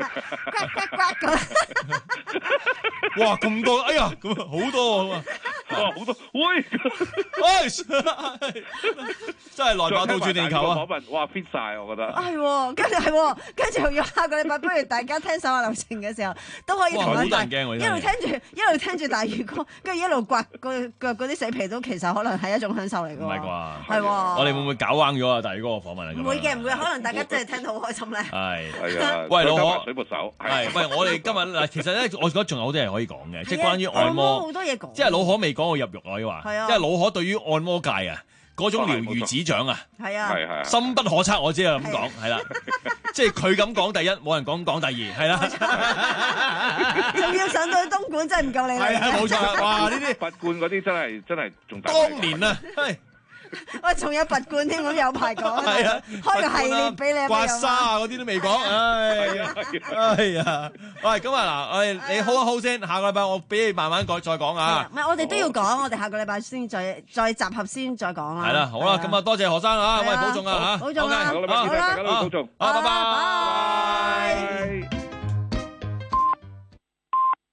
哇咁多，哎呀，咁好多啊！ 哇，好多，喂， 喂，真係來把倒轉地球啊！ 訪問，哇 fit 晒，我覺得。 係，跟住係，跟住要下個禮拜，不如大家聽手下留情嘅時候，都可以同一齊，一路聽住，一路聽住大魚哥，跟住一路刮個腳嗰啲死皮，都其實可能係一種享受嚟㗎。唔係啩？係。 我哋會唔會搞彎咗啊？大魚哥個訪問啊？ 唔會嘅，唔會，可能大家真係聽到好開心咧。 係係啊， 喂，老何， 水部手係，喂，我哋今日嗱，其實咧，我覺得仲有好多嘢可以講嘅，即係關於按摩好多嘢講。 即係老何未講我入獄可以話，因為老何對於按摩界啊嗰種了如指掌啊， 係啊，係係深不可測，我只係咁講，係啦，即係佢咁講第一，冇人講講第二，係啦， 仲要上到去東莞真係唔夠你啦， 係啊，冇錯啦，哇！呢啲拔罐嗰啲真係真係仲大。 當年啊，係。 喂，仲有拔罐添，咁有排講啊！開個系列俾你刮痧啊，嗰啲都未講，唉，哎呀，喂，咁啊嗱，我哋你 hold 一 hold 先，下個禮拜我俾你慢慢講，再講啊。 唔係，我哋都要講，我哋下個禮拜先再再集合先再講啦。 係啦，好啦，咁啊，多謝何生啊，喂，保重啊嚇， 保重啊， 好啦，大家都保重， 啊，拜拜。